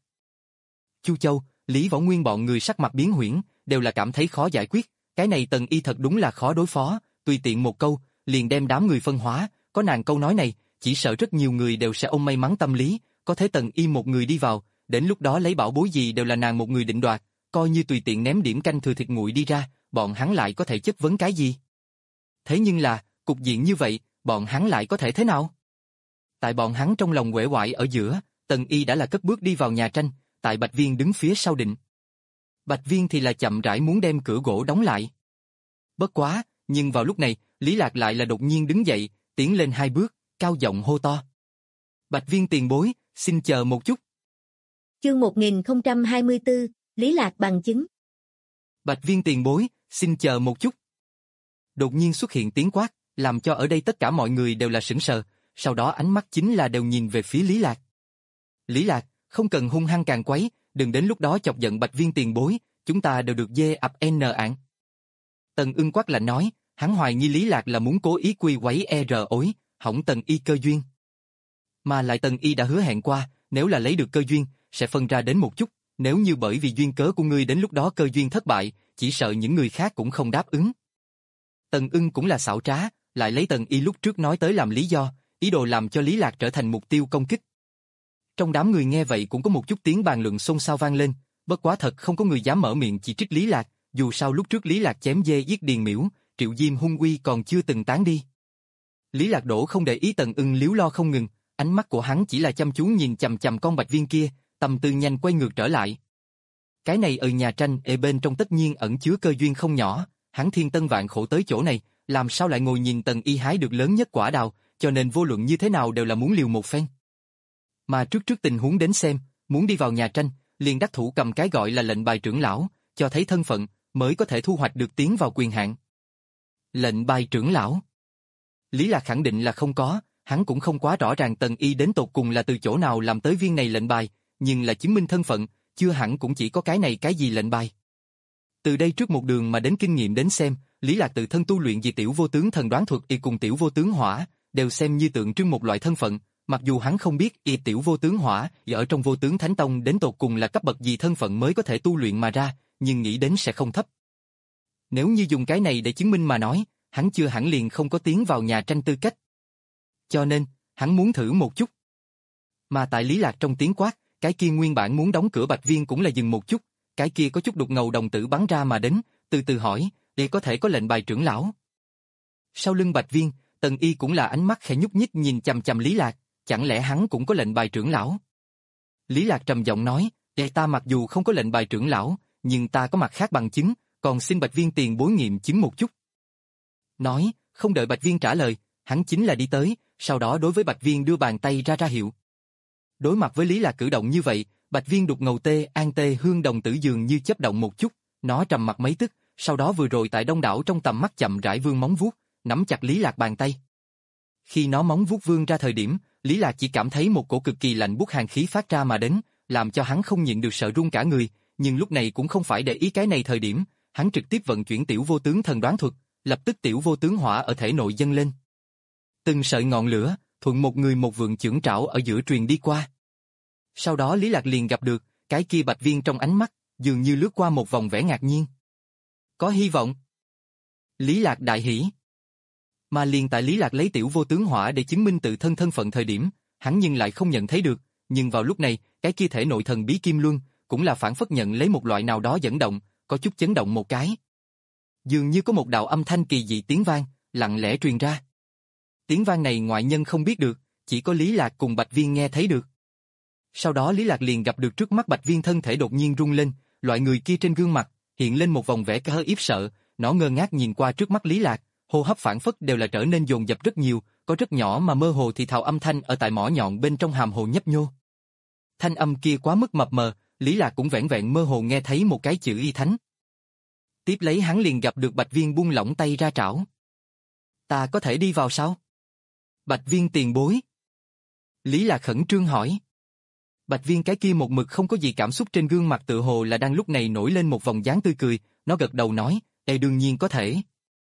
Chu Châu, Lý Võ Nguyên bọn người sắc mặt biến huyễn, đều là cảm thấy khó giải quyết, cái này Tần Y thật đúng là khó đối phó, tùy tiện một câu, liền đem đám người phân hóa, có nàng câu nói này, chỉ sợ rất nhiều người đều sẽ ôm may mắn tâm lý, có thế Tần Y một người đi vào, đến lúc đó lấy bảo bối gì đều là nàng một người định đoạt, coi như tùy tiện ném điểm canh thừa thịt nguội đi ra, bọn hắn lại có thể chất vấn cái gì? Thế nhưng là, cục diện như vậy, bọn hắn lại có thể thế nào? Tại bọn hắn trong lòng uể oải ở giữa, Tần Y đã là cất bước đi vào nhà tranh, tại Bạch Viên đứng phía sau định. Bạch Viên thì là chậm rãi muốn đem cửa gỗ đóng lại. Bất quá, nhưng vào lúc này, Lý Lạc lại là đột nhiên đứng dậy, tiến lên hai bước, cao giọng hô to. "Bạch Viên tiền bối, xin chờ một chút." Chương một nghìn không trăm hai mươi tư, Lý Lạc bằng chứng. "Bạch Viên tiền bối, xin chờ một chút." Đột nhiên xuất hiện tiếng quát, làm cho ở đây tất cả mọi người đều là sững sờ, sau đó ánh mắt chính là đều nhìn về phía Lý Lạc. "Lý Lạc, không cần hung hăng càng quấy, đừng đến lúc đó chọc giận Bạch Viên tiền bối, chúng ta đều được dê ập n ảng." Tần Ưng quát lạnh nói, hắn hoài nghi Lý Lạc là muốn cố ý quy quấy e rờ ối, hỏng Tần Y cơ duyên. Mà lại Tần Y đã hứa hẹn qua, nếu là lấy được cơ duyên, sẽ phân ra đến một chút, nếu như bởi vì duyên cớ của ngươi đến lúc đó cơ duyên thất bại, chỉ sợ những người khác cũng không đáp ứng. Tần Ưng cũng là xảo trá, lại lấy Tần Y lúc trước nói tới làm lý do, ý đồ làm cho Lý Lạc trở thành mục tiêu công kích. Trong đám người nghe vậy cũng có một chút tiếng bàn luận xôn xao vang lên, bất quá thật không có người dám mở miệng chỉ trích Lý Lạc, dù sao lúc trước Lý Lạc chém dê giết điền miễu, Triệu Diêm hung uy còn chưa từng tán đi. Lý Lạc Đỗ không để ý Tần Ưng líu lo không ngừng, ánh mắt của hắn chỉ là chăm chú nhìn chằm chằm con Bạch Viên kia, tâm tư nhanh quay ngược trở lại. Cái này ở nhà tranh ở bên trong tất nhiên ẩn chứa cơ duyên không nhỏ, hắn thiên tân vạn khổ tới chỗ này, làm sao lại ngồi nhìn Tần Y hái được lớn nhất quả đào, cho nên vô luận như thế nào đều là muốn liều một phen. Mà trước trước tình huống đến xem, muốn đi vào nhà tranh, liền đắc thủ cầm cái gọi là lệnh bài trưởng lão, cho thấy thân phận, mới có thể thu hoạch được tiến vào quyền hạn. Lệnh bài trưởng lão. Lý Lạc khẳng định là không có, hắn cũng không quá rõ ràng Tần Y đến tột cùng là từ chỗ nào làm tới viên này lệnh bài, nhưng là chứng minh thân phận, chưa hẳn cũng chỉ có cái này cái gì lệnh bài. Từ đây trước một đường mà đến kinh nghiệm đến xem, Lý Lạc tự thân tu luyện vì tiểu vô tướng thần đoán thuật y cùng tiểu vô tướng hỏa, đều xem như tượng trưng một loại thân phận, mặc dù hắn không biết y tiểu vô tướng hỏa và ở trong vô tướng thánh tông đến tột cùng là cấp bậc gì thân phận mới có thể tu luyện mà ra, nhưng nghĩ đến sẽ không thấp. Nếu như dùng cái này để chứng minh mà nói, hắn chưa hẳn liền không có tiến vào nhà tranh tư cách. Cho nên, hắn muốn thử một chút. Mà tại Lý Lạc trong tiếng quát, cái kia nguyên bản muốn đóng cửa Bạch Viên cũng là dừng một chút, cái kia có chút đục ngầu đồng tử bắn ra mà đến, từ từ hỏi, để có thể có lệnh bài trưởng lão. Sau lưng Bạch Viên, Tần Y cũng là ánh mắt khẽ nhúc nhích nhìn chằm chằm Lý Lạc, chẳng lẽ hắn cũng có lệnh bài trưởng lão? Lý Lạc trầm giọng nói, để ta mặc dù không có lệnh bài trưởng lão, nhưng ta có mặt khác bằng chứng, còn xin Bạch Viên tiền bối nghiệm chứng một chút. Nói, không đợi Bạch Viên trả lời, hắn chính là đi tới, sau đó đối với Bạch Viên đưa bàn tay ra ra hiệu. Đối mặt với Lý Lạc cử động như vậy, Bạch Viên đục ngầu tê an tê hương đồng tử dường như chớp động một chút, nó trầm mặt mấy tức, sau đó vừa rồi tại đông đảo trong tầm mắt chậm rãi vươn móng vuốt, nắm chặt Lý Lạc bàn tay. Khi nó móng vuốt vươn ra thời điểm, Lý Lạc chỉ cảm thấy một cổ cực kỳ lạnh buốt hàn khí phát ra mà đến, làm cho hắn không nhịn được sợ run cả người, nhưng lúc này cũng không phải để ý cái này thời điểm, hắn trực tiếp vận chuyển tiểu vô tướng thần đoán thuật, lập tức tiểu vô tướng hỏa ở thể nội dâng lên. Từng sợi ngọn lửa, thuận một người một vượng chưởng trảo ở giữa truyền đi qua. Sau đó Lý Lạc liền gặp được, cái kia Bạch Viên trong ánh mắt, dường như lướt qua một vòng vẻ ngạc nhiên. Có hy vọng. Lý Lạc đại hỉ. Mà liền tại Lý Lạc lấy tiểu vô tướng hỏa để chứng minh tự thân thân phận thời điểm, hắn nhưng lại không nhận thấy được, nhưng vào lúc này, cái kia thể nội thần bí kim luân, cũng là phản phất nhận lấy một loại nào đó dẫn động, có chút chấn động một cái. Dường như có một đạo âm thanh kỳ dị tiếng vang, lặng lẽ truyền ra. Tiếng vang này ngoại nhân không biết được, chỉ có Lý Lạc cùng Bạch Viên nghe thấy được. Sau đó Lý Lạc liền gặp được trước mắt Bạch Viên thân thể đột nhiên rung lên, loại người kia trên gương mặt, hiện lên một vòng vẻ hơ yếp sợ, nó ngơ ngác nhìn qua trước mắt Lý Lạc, hô hấp phản phất đều là trở nên dồn dập rất nhiều, có rất nhỏ mà mơ hồ thì thào âm thanh ở tại mỏ nhọn bên trong hàm hồ nhấp nhô. Thanh âm kia quá mức mập mờ, Lý Lạc cũng vẻn vẹn mơ hồ nghe thấy một cái chữ y thánh. Tiếp lấy hắn liền gặp được Bạch Viên buông lỏng tay ra trảo. Ta có thể đi vào sao? Bạch Viên tiền bối. Lý Lạc khẩn trương hỏi. Bạch Viên cái kia một mực không có gì cảm xúc trên gương mặt tự hồ là đang lúc này nổi lên một vòng dáng tươi cười, nó gật đầu nói, "Ê đương nhiên có thể."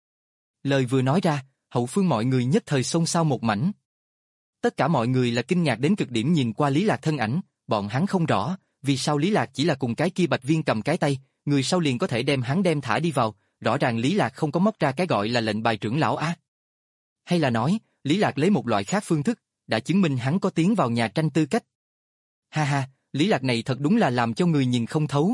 Lời vừa nói ra, hậu phương mọi người nhất thời xôn xao một mảnh. Tất cả mọi người là kinh ngạc đến cực điểm nhìn qua Lý Lạc thân ảnh, bọn hắn không rõ, vì sao Lý Lạc chỉ là cùng cái kia Bạch Viên cầm cái tay, người sau liền có thể đem hắn đem thả đi vào, rõ ràng Lý Lạc không có móc ra cái gọi là lệnh bài trưởng lão á. Hay là nói, Lý Lạc lấy một loại khác phương thức, đã chứng minh hắn có tiến vào nhà tranh tư cách. Ha ha, Lý Lạc này thật đúng là làm cho người nhìn không thấu.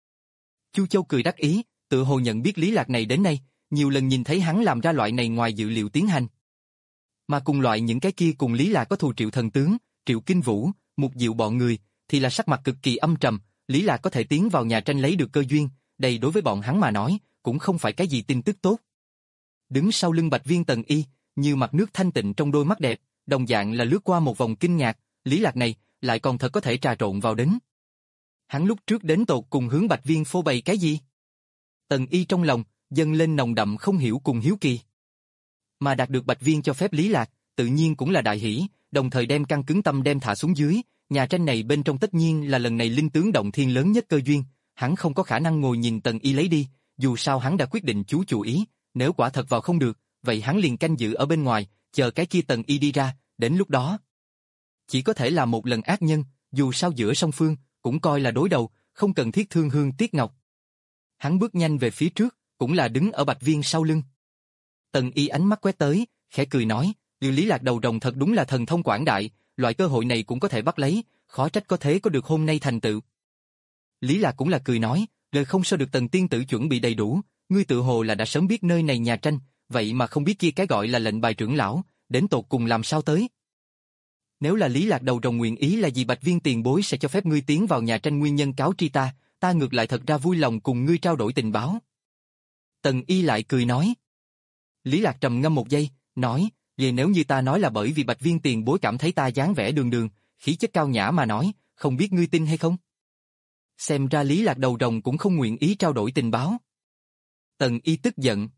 Chu Châu cười đắc ý, tự hồ nhận biết Lý Lạc này đến nay, nhiều lần nhìn thấy hắn làm ra loại này ngoài dự liệu tiến hành. Mà cùng loại những cái kia cùng Lý Lạc có thù Triệu Thần Tướng, Triệu Kinh Vũ, Mục Diệu bọn người, thì là sắc mặt cực kỳ âm trầm, Lý Lạc có thể tiến vào nhà tranh lấy được cơ duyên, đây đối với bọn hắn mà nói, cũng không phải cái gì tin tức tốt. Đứng sau lưng Bạch Viên Tần Y, như mặt nước thanh tịnh trong đôi mắt đẹp, đồng dạng là lướt qua một vòng kinh ngạc, Lý Lạc này, lại còn thật có thể trà trộn vào đến. Hắn lúc trước đến tột cùng hướng Bạch Viên phô bày cái gì? Tần Y trong lòng, dâng lên nồng đậm không hiểu cùng hiếu kỳ. Mà đạt được Bạch Viên cho phép Lý Lạc, tự nhiên cũng là đại hỷ, đồng thời đem căng cứng tâm đem thả xuống dưới, nhà tranh này bên trong tất nhiên là lần này linh tướng động thiên lớn nhất cơ duyên, hắn không có khả năng ngồi nhìn Tần Y lấy đi, dù sao hắn đã quyết định chú chủ ý, nếu quả thật vào không được, vậy hắn liền canh giữ ở bên ngoài, chờ cái kia Tần Y đi ra, đến lúc đó. Chỉ có thể là một lần ác nhân, dù sao giữa song phương, cũng coi là đối đầu, không cần thiết thương hương tiếc ngọc. Hắn bước nhanh về phía trước, cũng là đứng ở Bạch Viên sau lưng. Tần Y ánh mắt quét tới, khẽ cười nói, Lý Lạc đầu rồng thật đúng là thần thông quảng đại, loại cơ hội này cũng có thể bắt lấy, khó trách có thế có được hôm nay thành tựu. Lý Lạc cũng là cười nói, lời không sao được Tần tiên tử chuẩn bị đầy đủ, ngươi tự hồ là đã sớm biết nơi này nhà tranh, vậy mà không biết kia cái gọi là lệnh bài trưởng lão, đến tột cùng làm sao tới. Nếu là Lý Lạc đầu rồng nguyện ý là gì Bạch Viên tiền bối sẽ cho phép ngươi tiến vào nhà tranh nguyên nhân cáo tri ta, ta ngược lại thật ra vui lòng cùng ngươi trao đổi tình báo. Tần Y lại cười nói. Lý Lạc trầm ngâm một giây, nói, vậy nếu như ta nói là bởi vì Bạch Viên tiền bối cảm thấy ta dáng vẻ đường đường, khí chất cao nhã mà nói, không biết ngươi tin hay không? Xem ra Lý Lạc đầu rồng cũng không nguyện ý trao đổi tình báo. Tần Y tức giận.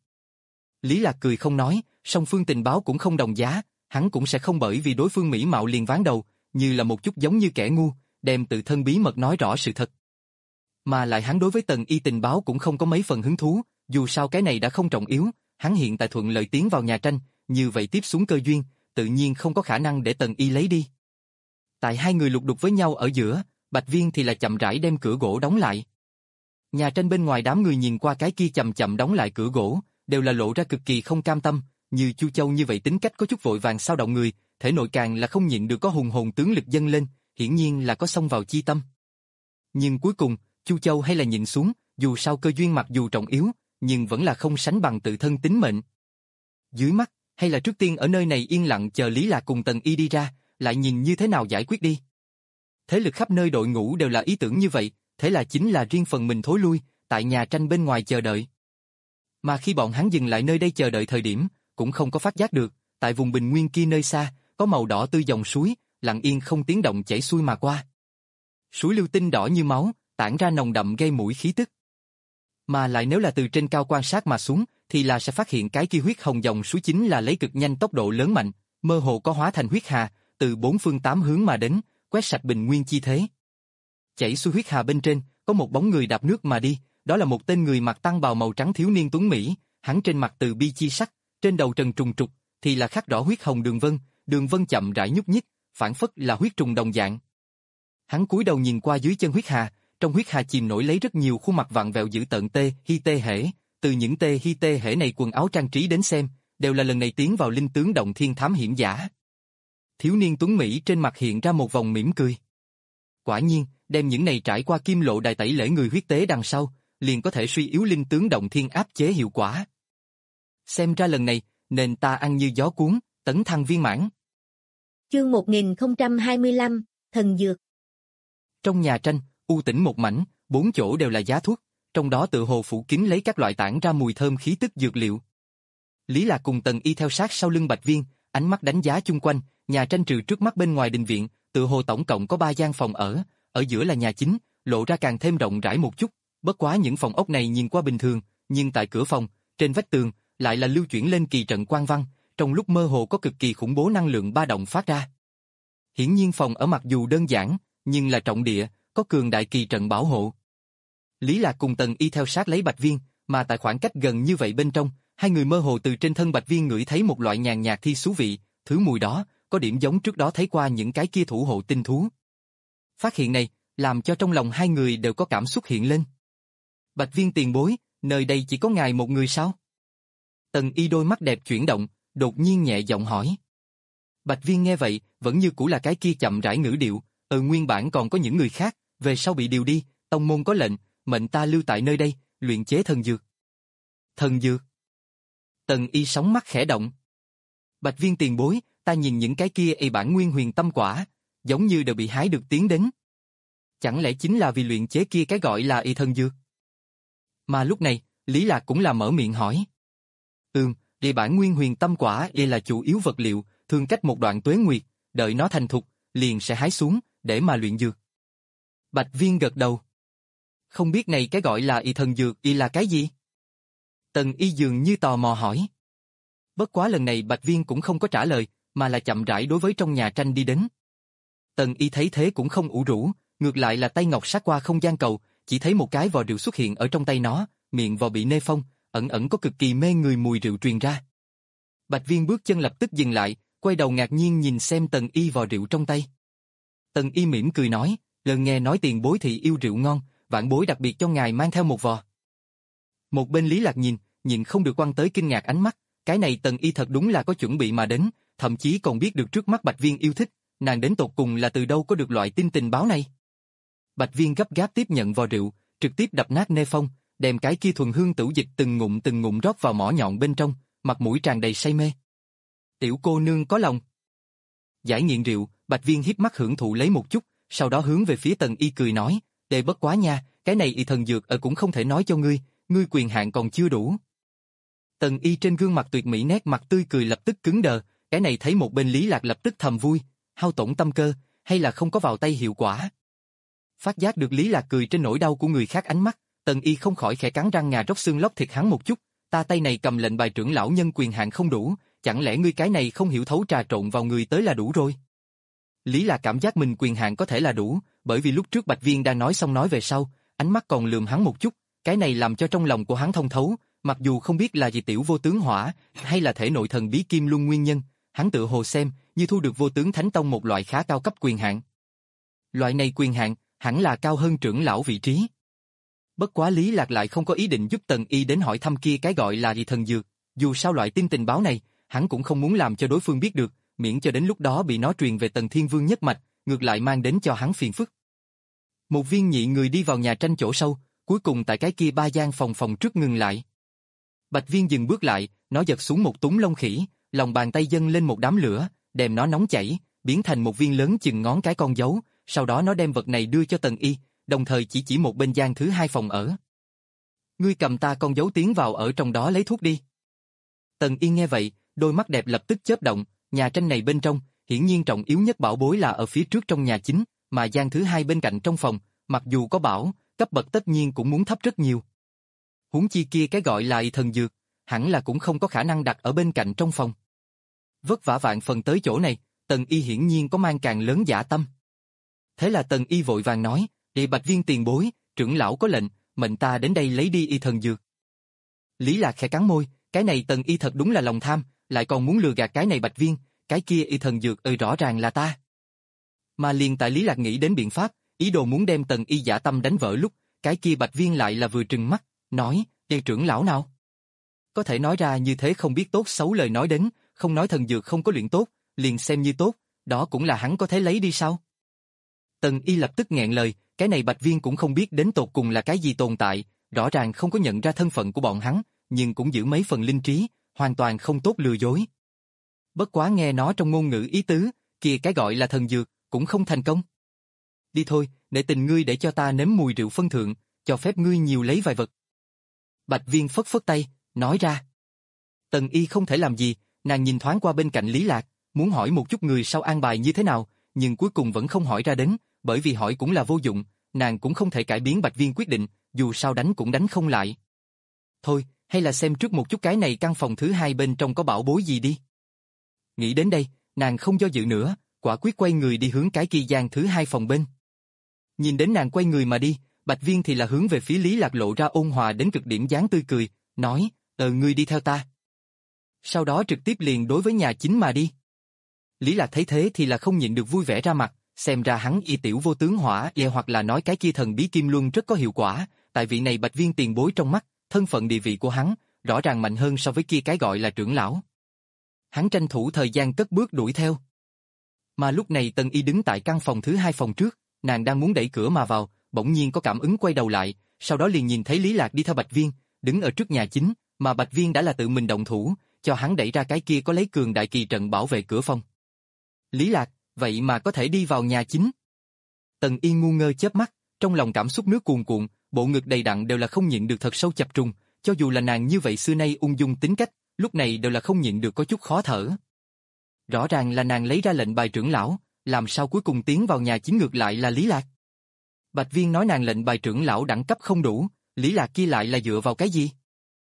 Lý Lạc cười không nói, song phương tình báo cũng không đồng giá, hắn cũng sẽ không bởi vì đối phương mỹ mạo liền ván đầu, như là một chút giống như kẻ ngu, đem tự thân bí mật nói rõ sự thật. Mà lại hắn đối với Tần Y tình báo cũng không có mấy phần hứng thú, dù sao cái này đã không trọng yếu, hắn hiện tại thuận lợi tiến vào nhà tranh, như vậy tiếp xuống cơ duyên, tự nhiên không có khả năng để Tần Y lấy đi. Tại hai người lục đục với nhau ở giữa, Bạch Viên thì là chậm rãi đem cửa gỗ đóng lại. Nhà tranh bên ngoài đám người nhìn qua cái kia chậm chậm đóng lại cửa gỗ, đều là lộ ra cực kỳ không cam tâm, như Chu Châu như vậy tính cách có chút vội vàng sao động người, thể nội càng là không nhịn được có hùng hồn tướng lực dâng lên, hiển nhiên là có xông vào chi tâm. Nhưng cuối cùng, Chu Châu hay là nhịn xuống, dù sao cơ duyên mặc dù trọng yếu, nhưng vẫn là không sánh bằng tự thân tính mệnh. Dưới mắt, hay là trước tiên ở nơi này yên lặng chờ Lý Lạc cùng Tần Y đi ra, lại nhìn như thế nào giải quyết đi. Thế lực khắp nơi đội ngũ đều là ý tưởng như vậy, thế là chính là riêng phần mình thối lui, tại nhà tranh bên ngoài chờ đợi. Mà khi bọn hắn dừng lại nơi đây chờ đợi thời điểm, cũng không có phát giác được, tại vùng bình nguyên kia nơi xa, có màu đỏ tươi dòng suối, lặng yên không tiếng động chảy xuôi mà qua. Suối lưu tinh đỏ như máu, tản ra nồng đậm gây mũi khí tức. Mà lại nếu là từ trên cao quan sát mà xuống, thì là sẽ phát hiện cái kia huyết hồng dòng suối chính là lấy cực nhanh tốc độ lớn mạnh, mơ hồ có hóa thành huyết hà, từ bốn phương tám hướng mà đến, quét sạch bình nguyên chi thế. Chảy xuôi huyết hà bên trên, có một bóng người đạp nước mà đi, đó là một tên người mặc tăng bào màu trắng thiếu niên tuấn mỹ, hắn trên mặt từ bi chi sắc, trên đầu trần trùng trục, thì là khắc rõ huyết hồng đường vân, đường vân chậm rãi nhúc nhích, phản phất là huyết trùng đồng dạng. Hắn cúi đầu nhìn qua dưới chân huyết hà, trong huyết hà chìm nổi lấy rất nhiều khuôn mặt vặn vẹo dữ tợn tê, hi tê hễ, từ những tê hi tê hễ này quần áo trang trí đến xem, đều là lần này tiến vào linh tướng động thiên thám hiểm giả. Thiếu niên tuấn mỹ trên mặt hiện ra một vòng mỉm cười. Quả nhiên, đem những này trải qua kim lộ đài tẩy lễ người huyết tế đằng sau, liền có thể suy yếu linh tướng động thiên áp chế hiệu quả. Xem ra lần này, nền ta ăn như gió cuốn, tấn thăng viên mãn. Chương một nghìn không trăm hai mươi lăm, Thần Dược. Trong nhà tranh, u tĩnh một mảnh, bốn chỗ đều là giá thuốc, trong đó tự hồ phủ kín lấy các loại tản ra mùi thơm khí tức dược liệu. Lý Lạc cùng Tần Y theo sát sau lưng Bạch Viên, ánh mắt đánh giá chung quanh, nhà tranh trừ trước mắt bên ngoài đình viện, tự hồ tổng cộng có ba gian phòng ở, ở giữa là nhà chính, lộ ra càng thêm rộng rãi một chút, bất quá những phòng ốc này nhìn qua bình thường, nhưng tại cửa phòng, trên vách tường, lại là lưu chuyển lên kỳ trận quang văn, trong lúc mơ hồ có cực kỳ khủng bố năng lượng ba động phát ra. Hiển nhiên phòng ở mặc dù đơn giản, nhưng là trọng địa, có cường đại kỳ trận bảo hộ. Lý Lạc cùng Tần Y theo sát lấy Bạch Viên, mà tại khoảng cách gần như vậy bên trong, hai người mơ hồ từ trên thân Bạch Viên ngửi thấy một loại nhàn nhạt thi xú vị, thứ mùi đó, có điểm giống trước đó thấy qua những cái kia thủ hộ tinh thú. Phát hiện này, làm cho trong lòng hai người đều có cảm xúc hiện lên. Bạch Viên tiền bối, nơi đây chỉ có ngài một người sao? Tần Y đôi mắt đẹp chuyển động, đột nhiên nhẹ giọng hỏi. Bạch Viên nghe vậy, vẫn như cũ là cái kia chậm rãi ngữ điệu, ừ nguyên bản còn có những người khác, về sau bị điều đi, tông môn có lệnh, mệnh ta lưu tại nơi đây, luyện chế thần dược. Thần dược? Tần Y sóng mắt khẽ động. Bạch Viên tiền bối, ta nhìn những cái kia y bản nguyên huyền tâm quả, giống như đều bị hái được tiến đến. Chẳng lẽ chính là vì luyện chế kia cái gọi là y thần dược? Mà lúc này, Lý Lạc cũng là mở miệng hỏi. Ừm, y bản nguyên huyền tâm quả y là chủ yếu vật liệu, thường cách một đoạn tuế nguyệt, đợi nó thành thục, liền sẽ hái xuống, để mà luyện dược. Bạch Viên gật đầu. Không biết này cái gọi là y thần dược y là cái gì? Tần Y dường như tò mò hỏi. Bất quá lần này Bạch Viên cũng không có trả lời, mà là chậm rãi đối với trong nhà tranh đi đến. Tần Y thấy thế cũng không ủ rũ, ngược lại là tay ngọc sát qua không gian cầu, chỉ thấy một cái vò rượu xuất hiện ở trong tay nó, miệng vò bị nê phong, ẩn ẩn có cực kỳ mê người mùi rượu truyền ra. Bạch Viên bước chân lập tức dừng lại, quay đầu ngạc nhiên nhìn xem Tần Y vò rượu trong tay. Tần Y mỉm cười nói, lần nghe nói tiền bối thị yêu rượu ngon, vạn bối đặc biệt cho ngài mang theo một vò. Một bên Lý Lạc nhìn, nhìn không được quăng tới kinh ngạc ánh mắt, cái này Tần Y thật đúng là có chuẩn bị mà đến, thậm chí còn biết được trước mắt Bạch Viên yêu thích, nàng đến tột cùng là từ đâu có được loại tin tình báo này. Bạch Viên gấp gáp tiếp nhận vò rượu, trực tiếp đập nát nê phong, đem cái kia thuần hương tửu dịch từng ngụm từng ngụm rót vào mỏ nhọn bên trong, mặt mũi tràn đầy say mê. Tiểu cô nương có lòng. Giải nghiện rượu, Bạch Viên híp mắt hưởng thụ lấy một chút, sau đó hướng về phía Tần Y cười nói, đệ bất quá nha, cái này y thần dược ở cũng không thể nói cho ngươi, ngươi quyền hạn còn chưa đủ. Tần Y trên gương mặt tuyệt mỹ nét mặt tươi cười lập tức cứng đờ, cái này thấy một bên Lý Lạc lập tức thầm vui, hao tổn tâm cơ, hay là không có vào tay hiệu quả. Phát giác được Lý Lạc cười trên nỗi đau của người khác ánh mắt, Tần Y không khỏi khẽ cắn răng ngà róc xương lóc thịt hắn một chút, ta tay này cầm lệnh bài trưởng lão nhân quyền hạn không đủ, chẳng lẽ ngươi cái này không hiểu thấu trà trộn vào người tới là đủ rồi? Lý Lạc cảm giác mình quyền hạn có thể là đủ, bởi vì lúc trước Bạch Viên đang nói xong nói về sau, ánh mắt còn lườm hắn một chút, cái này làm cho trong lòng của hắn thông thấu, mặc dù không biết là gì tiểu vô tướng hỏa, hay là thể nội thần bí kim luân nguyên nhân, hắn tự hồ xem như thu được vô tướng thánh tông một loại khá cao cấp quyền hạn. Loại này quyền hạn hẳn là cao hơn trưởng lão vị trí. Bất quá Lý Lạc lại không có ý định giúp Tần Y đến hỏi thăm kia cái gọi là gì thần dược, dù sao loại tin tình báo này, hắn cũng không muốn làm cho đối phương biết được, miễn cho đến lúc đó bị nó truyền về Tần Thiên Vương nhất mạch, ngược lại mang đến cho hắn phiền phức. Một viên nhị người đi vào nhà tranh chỗ sâu, cuối cùng tại cái kia ba gian phòng phòng trước ngừng lại. Bạch Viên dừng bước lại, nó giật xuống một túng lông khỉ, lòng bàn tay dâng lên một đám lửa, đem nó nóng chảy, biến thành một viên lớn chừng ngón cái con dấu, sau đó nó đem vật này đưa cho Tần Y, đồng thời chỉ chỉ một bên gian thứ hai phòng ở. Ngươi cầm ta con dấu tiến vào ở trong đó lấy thuốc đi. Tần Y nghe vậy, đôi mắt đẹp lập tức chớp động, nhà tranh này bên trong, hiển nhiên trọng yếu nhất bảo bối là ở phía trước trong nhà chính, mà gian thứ hai bên cạnh trong phòng, mặc dù có bảo, cấp bậc tất nhiên cũng muốn thấp rất nhiều. Huống chi kia cái gọi là thần dược, hẳn là cũng không có khả năng đặt ở bên cạnh trong phòng. Vất vả vạn phần tới chỗ này, Tần Y hiển nhiên có mang càng lớn dạ tâm. Thế là Tần Y vội vàng nói, "Đệ Bạch Viên tiền bối, trưởng lão có lệnh, mệnh ta đến đây lấy đi y thần dược." Lý Lạc khẽ cắn môi, cái này Tần Y thật đúng là lòng tham, lại còn muốn lừa gạt cái này Bạch Viên, cái kia y thần dược ơi rõ ràng là ta. Mà liền tại Lý Lạc nghĩ đến biện pháp, ý đồ muốn đem Tần Y dạ tâm đánh vỡ lúc, cái kia Bạch Viên lại là vừa trừng mắt, nói, "Đệ trưởng lão nào? Có thể nói ra như thế không biết tốt xấu lời nói đến, không nói thần dược không có luyện tốt, liền xem như tốt, đó cũng là hắn có thể lấy đi sao?" Tần Y lập tức nghẹn lời, cái này Bạch Viên cũng không biết đến tột cùng là cái gì tồn tại, rõ ràng không có nhận ra thân phận của bọn hắn, nhưng cũng giữ mấy phần linh trí, hoàn toàn không tốt lừa dối. Bất quá nghe nó trong ngôn ngữ ý tứ, kia cái gọi là thần dược, cũng không thành công. Đi thôi, để tình ngươi để cho ta nếm mùi rượu phân thượng, cho phép ngươi nhiều lấy vài vật. Bạch Viên phất phất tay, nói ra. Tần Y không thể làm gì, nàng nhìn thoáng qua bên cạnh Lý Lạc, muốn hỏi một chút người sau an bài như thế nào, nhưng cuối cùng vẫn không hỏi ra đến, bởi vì hỏi cũng là vô dụng, nàng cũng không thể cải biến Bạch Viên quyết định, dù sao đánh cũng đánh không lại. Thôi, hay là xem trước một chút cái này căn phòng thứ hai bên trong có bảo bối gì đi. Nghĩ đến đây, nàng không do dự nữa, quả quyết quay người đi hướng cái kia gian thứ hai phòng bên. Nhìn đến nàng quay người mà đi, Bạch Viên thì là hướng về phía Lý Lạc lộ ra ôn hòa đến cực điểm dáng tươi cười, nói, ờ ngươi đi theo ta. Sau đó trực tiếp liền đối với nhà chính mà đi. Lý Lạc thấy thế thì là không nhịn được vui vẻ ra mặt, xem ra hắn y tiểu vô tướng hỏa e hoặc là nói cái kia thần bí kim luân rất có hiệu quả, tại vị này Bạch Viên tiền bối trong mắt, thân phận địa vị của hắn, rõ ràng mạnh hơn so với kia cái gọi là trưởng lão. Hắn tranh thủ thời gian cất bước đuổi theo. Mà lúc này Tần Y đứng tại căn phòng thứ hai phòng trước, nàng đang muốn đẩy cửa mà vào, bỗng nhiên có cảm ứng quay đầu lại, sau đó liền nhìn thấy Lý Lạc đi theo Bạch Viên, đứng ở trước nhà chính, mà Bạch Viên đã là tự mình động thủ, cho hắn đẩy ra cái kia có lấy cường đại kỳ trận bảo vệ cửa phòng. Lý Lạc, vậy mà có thể đi vào nhà chính. Tần Y ngu ngơ chớp mắt, trong lòng cảm xúc nước cuồn cuộn, bộ ngực đầy đặn đều là không nhịn được thật sâu chập trùng, cho dù là nàng như vậy xưa nay ung dung tính cách, lúc này đều là không nhịn được có chút khó thở. Rõ ràng là nàng lấy ra lệnh bài trưởng lão, làm sao cuối cùng tiến vào nhà chính ngược lại là Lý Lạc. Bạch Viên nói nàng lệnh bài trưởng lão đẳng cấp không đủ, Lý Lạc kia lại là dựa vào cái gì?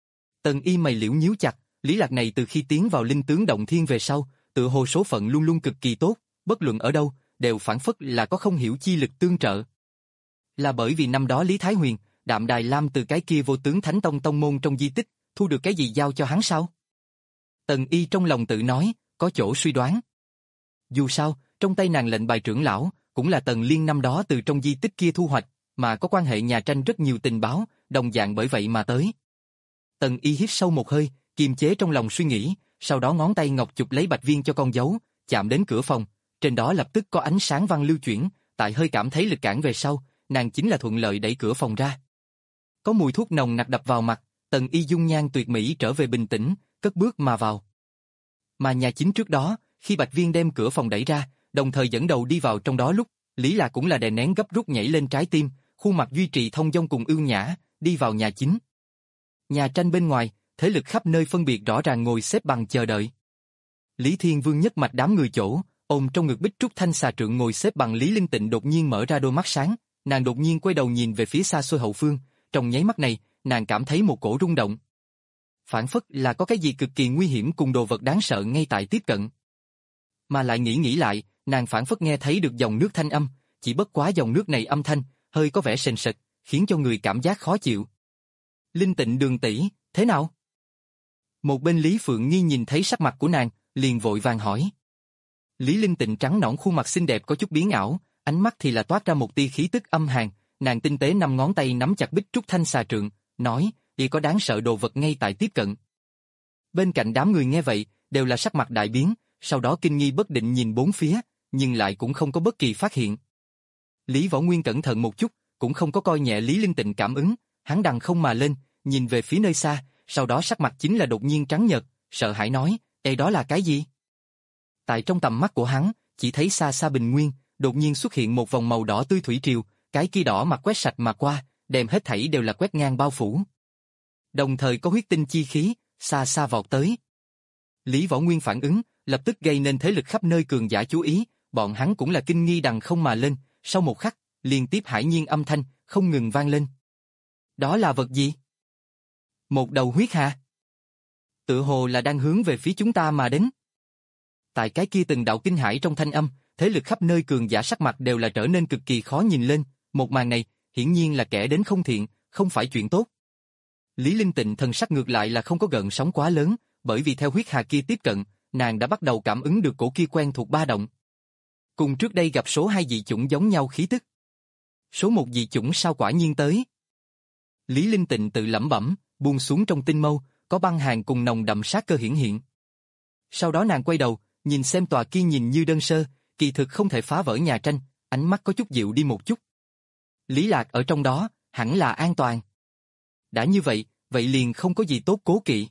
Tần Y mày liễu nhíu chặt, Lý Lạc này từ khi tiến vào linh tướng động thiên về sau, tự hồ số phận luôn luôn cực kỳ tốt, bất luận ở đâu, đều phản phất là có không hiểu chi lực tương trợ. Là bởi vì năm đó Lý Thái Huyền, Đạm Đài Lam từ cái kia vô tướng thánh tông tông môn trong di tích, thu được cái gì giao cho hắn sao? Tần Y trong lòng tự nói, có chỗ suy đoán. Dù sao, trong tay nàng lệnh bài trưởng lão, cũng là Tần Liên năm đó từ trong di tích kia thu hoạch, mà có quan hệ nhà tranh rất nhiều tình báo, đồng dạng bởi vậy mà tới. Tần Y hít sâu một hơi, kiềm chế trong lòng suy nghĩ, sau đó ngón tay ngọc chụp lấy Bạch Viên cho con dấu, chạm đến cửa phòng, trên đó lập tức có ánh sáng văn lưu chuyển, tại hơi cảm thấy lực cản về sau, nàng chính là thuận lợi đẩy cửa phòng ra. Có mùi thuốc nồng nặc đập vào mặt, Tần Y dung nhan tuyệt mỹ trở về bình tĩnh, cất bước mà vào. Mà nhà chính trước đó, khi Bạch Viên đem cửa phòng đẩy ra, đồng thời dẫn đầu đi vào trong đó lúc, Lý Lạc cũng là đè nén gấp rút nhảy lên trái tim, khuôn mặt duy trì thông dong cùng ưu nhã, đi vào nhà chính. Nhà tranh bên ngoài, thế lực khắp nơi phân biệt rõ ràng ngồi xếp bằng chờ đợi. Lý Thiên Vương nhất mạch đám người chỗ, ôm trong ngực Bích Trúc Thanh xà trượng ngồi xếp bằng Lý Linh Tịnh đột nhiên mở ra đôi mắt sáng, nàng đột nhiên quay đầu nhìn về phía xa xôi hậu phương, trong nháy mắt này, nàng cảm thấy một cổ rung động. Phản phất là có cái gì cực kỳ nguy hiểm cùng đồ vật đáng sợ ngay tại tiếp cận. Mà lại nghĩ nghĩ lại, nàng phản phất nghe thấy được dòng nước thanh âm, chỉ bất quá dòng nước này âm thanh, hơi có vẻ sền sệt, khiến cho người cảm giác khó chịu. Linh Tịnh Đường tỷ, thế nào? Một bên Lý Phượng Nghi nhìn thấy sắc mặt của nàng, liền vội vàng hỏi. Lý Linh Tịnh trắng nõn khuôn mặt xinh đẹp có chút biến ảo, ánh mắt thì là toát ra một tia khí tức âm hàn, nàng tinh tế năm ngón tay nắm chặt bích trúc thanh xà trượng, nói, y có đáng sợ đồ vật ngay tại tiếp cận. Bên cạnh đám người nghe vậy, đều là sắc mặt đại biến, sau đó kinh nghi bất định nhìn bốn phía, nhưng lại cũng không có bất kỳ phát hiện. Lý Võ Nguyên cẩn thận một chút, cũng không có coi nhẹ Lý Linh Tịnh cảm ứng, hắn đằng không mà lên, nhìn về phía nơi xa, sau đó sắc mặt chính là đột nhiên trắng nhợt, sợ hãi nói, ê đó là cái gì? Tại trong tầm mắt của hắn, chỉ thấy xa xa bình nguyên, đột nhiên xuất hiện một vòng màu đỏ tươi thủy triều, cái kia đỏ mặt quét sạch mà qua, đem hết thảy đều là quét ngang bao phủ. Đồng thời có huyết tinh chi khí, xa xa vọt tới. Lý Võ Nguyên phản ứng, lập tức gây nên thế lực khắp nơi cường giả chú ý, bọn hắn cũng là kinh nghi đằng không mà lên, sau một khắc, liên tiếp hải nhiên âm thanh, không ngừng vang lên. Đó là vật gì? Một đầu huyết hà. Tự hồ là đang hướng về phía chúng ta mà đến. Tại cái kia từng đạo kinh hải trong thanh âm, thế lực khắp nơi cường giả sắc mặt đều là trở nên cực kỳ khó nhìn lên, một màn này, hiển nhiên là kẻ đến không thiện, không phải chuyện tốt. Lý Linh Tịnh thần sắc ngược lại là không có gợn sóng quá lớn, bởi vì theo huyết hà kia tiếp cận, nàng đã bắt đầu cảm ứng được cổ kia quen thuộc ba động. Cùng trước đây gặp số hai dị chủng giống nhau khí tức. Số một dị chủng sao quả nhiên tới. Lý Linh Tịnh tự lẩm bẩm, buông xuống trong tinh mâu, có băng hàn cùng nồng đậm sát cơ hiển hiện. Sau đó nàng quay đầu, nhìn xem tòa kia nhìn như đơn sơ, kỳ thực không thể phá vỡ nhà tranh, ánh mắt có chút dịu đi một chút. Lý Lạc ở trong đó, hẳn là an toàn. Đã như vậy, vậy liền không có gì tốt cố kỵ.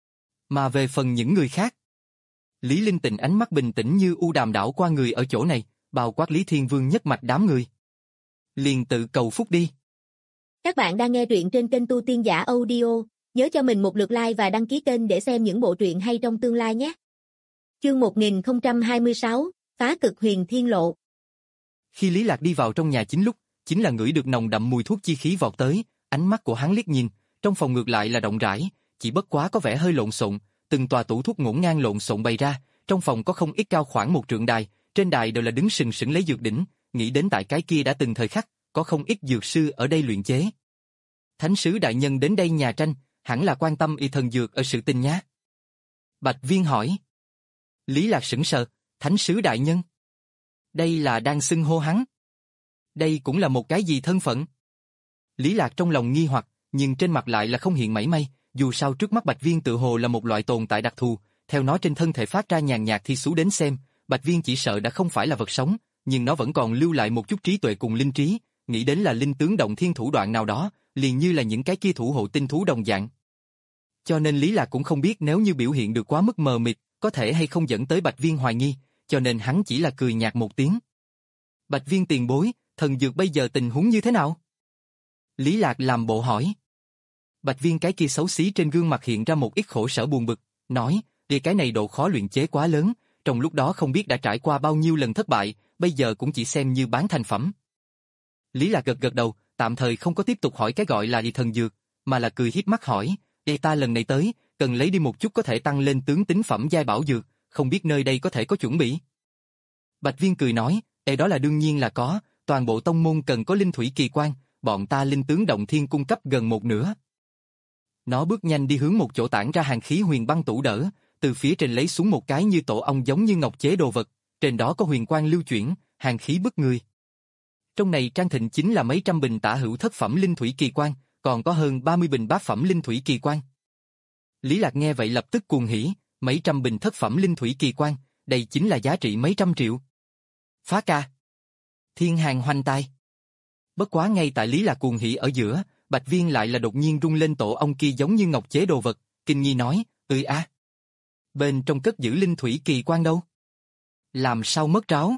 Mà về phần những người khác, Lý Linh Tịnh ánh mắt bình tĩnh như u đàm đảo qua người ở chỗ này, bao quát Lý Thiên Vương nhất mạch đám người. Liền tự cầu phúc đi. Các bạn đang nghe truyện trên kênh Tu Tiên Giả Audio, nhớ cho mình một lượt like và đăng ký kênh để xem những bộ truyện hay trong tương lai nhé. Chương một nghìn không trăm hai mươi sáu, Phá Cực Huyền Thiên Lộ. Khi Lý Lạc đi vào trong nhà chính lúc, chính là ngửi được nồng đậm mùi thuốc chi khí vọt tới, ánh mắt của hắn liếc nhìn, trong phòng ngược lại là rộng rãi, chỉ bất quá có vẻ hơi lộn xộn, từng tòa tủ thuốc ngổn ngang lộn xộn bày ra, trong phòng có không ít cao khoảng một trượng đài, trên đài đều là đứng sừng sững lấy dược đỉnh, nghĩ đến tại cái kia đã từng thời khắc, có không ít dược sư ở đây luyện chế. Thánh sứ đại nhân đến đây nhà tranh, hẳn là quan tâm y thần dược ở sự tình nhá. Bạch Viên hỏi. Lý Lạc sững sờ, thánh sứ đại nhân. Đây là đang xưng hô hắn. Đây cũng là một cái gì thân phận? Lý Lạc trong lòng nghi hoặc, nhưng trên mặt lại là không hiện mảy may, dù sao trước mắt Bạch Viên tự hồ là một loại tồn tại đặc thù, theo nó trên thân thể phát ra nhàn nhạt thi xú đến xem, Bạch Viên chỉ sợ đã không phải là vật sống, nhưng nó vẫn còn lưu lại một chút trí tuệ cùng linh trí, nghĩ đến là linh tướng động thiên thủ đoạn nào đó, liền như là những cái kia thủ hộ tinh thú đồng dạng. Cho nên Lý Lạc cũng không biết nếu như biểu hiện được quá mức mờ mịt, có thể hay không dẫn tới Bạch Viên hoài nghi, cho nên hắn chỉ là cười nhạt một tiếng. Bạch Viên tiền bối, thần dược bây giờ tình huống như thế nào? Lý Lạc làm bộ hỏi. Bạch Viên cái kia xấu xí trên gương mặt hiện ra một ít khổ sở buồn bực, nói, vì cái này độ khó luyện chế quá lớn, trong lúc đó không biết đã trải qua bao nhiêu lần thất bại, bây giờ cũng chỉ xem như bán thành phẩm. Lý Lạc gật gật đầu, tạm thời không có tiếp tục hỏi cái gọi là đi thần dược, mà là cười hiếp mắt hỏi, "Ê ta lần này tới, cần lấy đi một chút có thể tăng lên tướng tính phẩm giai bảo dược, không biết nơi đây có thể có chuẩn bị?" Bạch Viên cười nói, "Ê đó là đương nhiên là có, toàn bộ tông môn cần có linh thủy kỳ quan, bọn ta linh tướng động thiên cung cấp gần một nửa." Nó bước nhanh đi hướng một chỗ tản ra hàng khí huyền băng tủ đỡ, từ phía trên lấy xuống một cái như tổ ong giống như ngọc chế đồ vật, trên đó có huyền quang lưu chuyển, hàng khí bức người. Trong này trang thịnh chính là mấy trăm bình tả hữu thất phẩm linh thủy kỳ quan, còn có hơn ba mươi bình bát phẩm linh thủy kỳ quan. Lý Lạc nghe vậy lập tức cuồng hỉ, mấy trăm bình thất phẩm linh thủy kỳ quan, đây chính là giá trị mấy trăm triệu. Phá ca. Thiên hàng hoành tai. Bất quá ngay tại Lý Lạc cuồng hỉ ở giữa, Bạch Viên lại là đột nhiên rung lên tổ ong kia giống như ngọc chế đồ vật, kinh nghi nói, "Ừ a, bên trong cất giữ linh thủy kỳ quan đâu? Làm sao mất tráo?"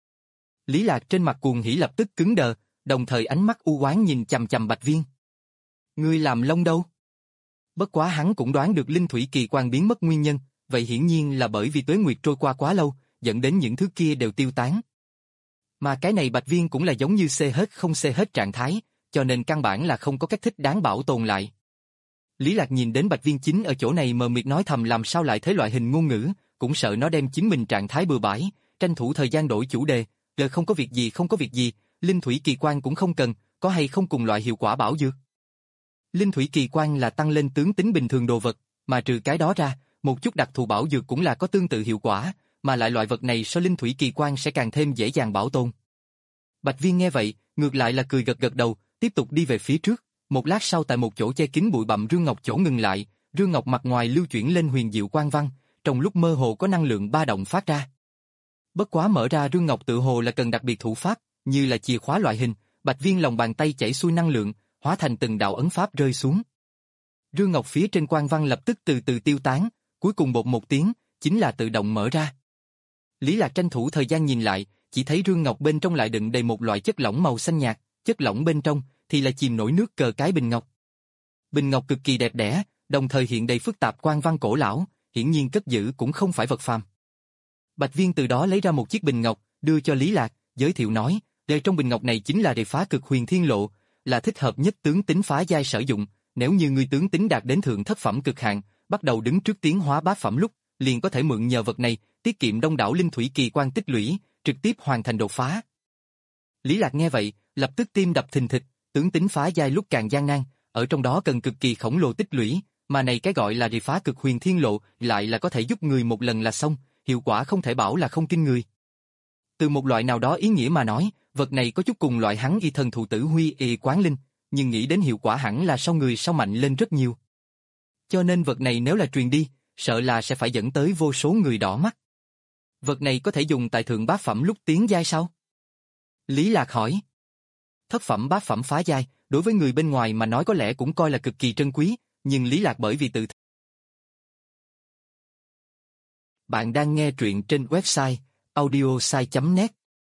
Lý Lạc trên mặt cuồng hỉ lập tức cứng đờ, đồng thời ánh mắt u oán nhìn chằm chằm Bạch Viên. "Ngươi làm lông đâu?" Bất quá hắn cũng đoán được linh thủy kỳ quan biến mất nguyên nhân, vậy hiển nhiên là bởi vì tuế nguyệt trôi qua quá lâu, dẫn đến những thứ kia đều tiêu tán. Mà cái này Bạch Viên cũng là giống như xê hết không xê hết trạng thái, cho nên căn bản là không có cách thích đáng bảo tồn lại. Lý Lạc nhìn đến Bạch Viên Chính ở chỗ này mờ mịt nói thầm làm sao lại thế loại hình ngôn ngữ, cũng sợ nó đem chính mình trạng thái bừa bãi, tranh thủ thời gian đổi chủ đề, "Giờ không có việc gì, không có việc gì, linh thủy kỳ quan cũng không cần, có hay không cùng loại hiệu quả bảo dược?" Linh thủy kỳ quan là tăng lên tướng tính bình thường đồ vật, mà trừ cái đó ra, một chút đặc thù bảo dược cũng là có tương tự hiệu quả, mà lại loại vật này so linh thủy kỳ quan sẽ càng thêm dễ dàng bảo tồn. Bạch Viên nghe vậy, ngược lại là cười gật gật đầu, tiếp tục đi về phía trước. Một lát sau tại một chỗ che kín bụi bặm rương ngọc chỗ ngừng lại, rương ngọc mặt ngoài lưu chuyển lên huyền diệu quang văn, trong lúc mơ hồ có năng lượng ba động phát ra. Bất quá mở ra rương ngọc tự hồ là cần đặc biệt thủ pháp, như là chìa khóa loại hình, Bạch Viên lòng bàn tay chảy xuôi năng lượng, hóa thành từng đạo ấn pháp rơi xuống. Rương ngọc phía trên quang văn lập tức từ từ tiêu tán, cuối cùng bột một tiếng, chính là tự động mở ra. Lý Lạc tranh thủ thời gian nhìn lại, chỉ thấy rương ngọc bên trong lại đựng đầy một loại chất lỏng màu xanh nhạt, chất lỏng bên trong thì là chìm nổi nước cờ cái bình ngọc. Bình ngọc cực kỳ đẹp đẽ, đồng thời hiện đầy phức tạp quang văn cổ lão, hiển nhiên cất giữ cũng không phải vật phàm. Bạch Viên từ đó lấy ra một chiếc bình ngọc, đưa cho Lý Lạc, giới thiệu nói, "Đề trong bình ngọc này chính là đề phá cực huyền thiên lộ, là thích hợp nhất tướng tính phá giai sử dụng, nếu như ngươi tướng tính đạt đến thượng thất phẩm cực hạn, bắt đầu đứng trước tiến hóa bát phẩm lúc, liền có thể mượn nhờ vật này, tiết kiệm đông đảo linh thủy kỳ quan tích lũy, trực tiếp hoàn thành đột phá." Lý Lạc nghe vậy, lập tức tim đập thình thịch, tướng tính phá giai lúc càng gian nan, ở trong đó cần cực kỳ khổng lồ tích lũy, mà này cái gọi là đề phá cực huyền thiên lộ, lại là có thể giúp người một lần là xong, hiệu quả không thể bảo là không kinh người. Từ một loại nào đó ý nghĩa mà nói, vật này có chút cùng loại hắn y thần thụ tử huy y quán linh, nhưng nghĩ đến hiệu quả hẳn là sau người sau mạnh lên rất nhiều. Cho nên vật này nếu là truyền đi, sợ là sẽ phải dẫn tới vô số người đỏ mắt. Vật này có thể dùng tại thượng bát phẩm lúc tiến giai sao? Lý Lạc hỏi. Thất phẩm bát phẩm phá giai, đối với người bên ngoài mà nói có lẽ cũng coi là cực kỳ trân quý, nhưng Lý Lạc bởi vì tự Bạn đang nghe truyện trên website audiosai chấm net.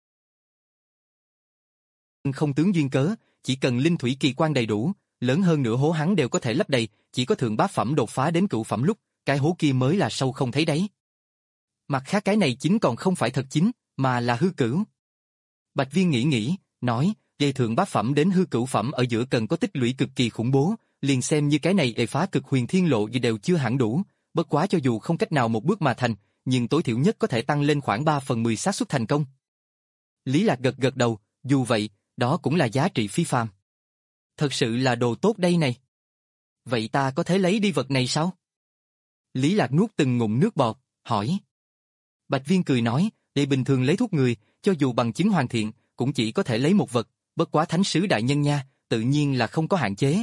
Không tướng duyên cớ, chỉ cần linh thủy kỳ quan đầy đủ, lớn hơn nửa hố hắn đều có thể lấp đầy, chỉ có thượng bát phẩm đột phá đến cửu phẩm lúc, cái hố kia mới là sâu không thấy đáy. Mặt khác cái này chính còn không phải thật chính, mà là hư cửu. Bạch Viên nghĩ nghĩ, nói, dây thượng bát phẩm đến hư cửu phẩm ở giữa cần có tích lũy cực kỳ khủng bố, liền xem như cái này để phá cực huyền thiên lộ gì đều chưa hẳn đủ, bất quá cho dù không cách nào một bước mà thành, nhưng tối thiểu nhất có thể tăng lên khoảng ba phần mười xác suất thành công. Lý Lạc gật gật đầu, dù vậy, đó cũng là giá trị phi phàm. Thật sự là đồ tốt đây này. Vậy ta có thể lấy đi vật này sao? Lý Lạc nuốt từng ngụm nước bọt, hỏi. Bạch Viên cười nói, để bình thường lấy thuốc người, cho dù bằng chứng hoàn thiện, cũng chỉ có thể lấy một vật, bất quá thánh sứ đại nhân nha, tự nhiên là không có hạn chế.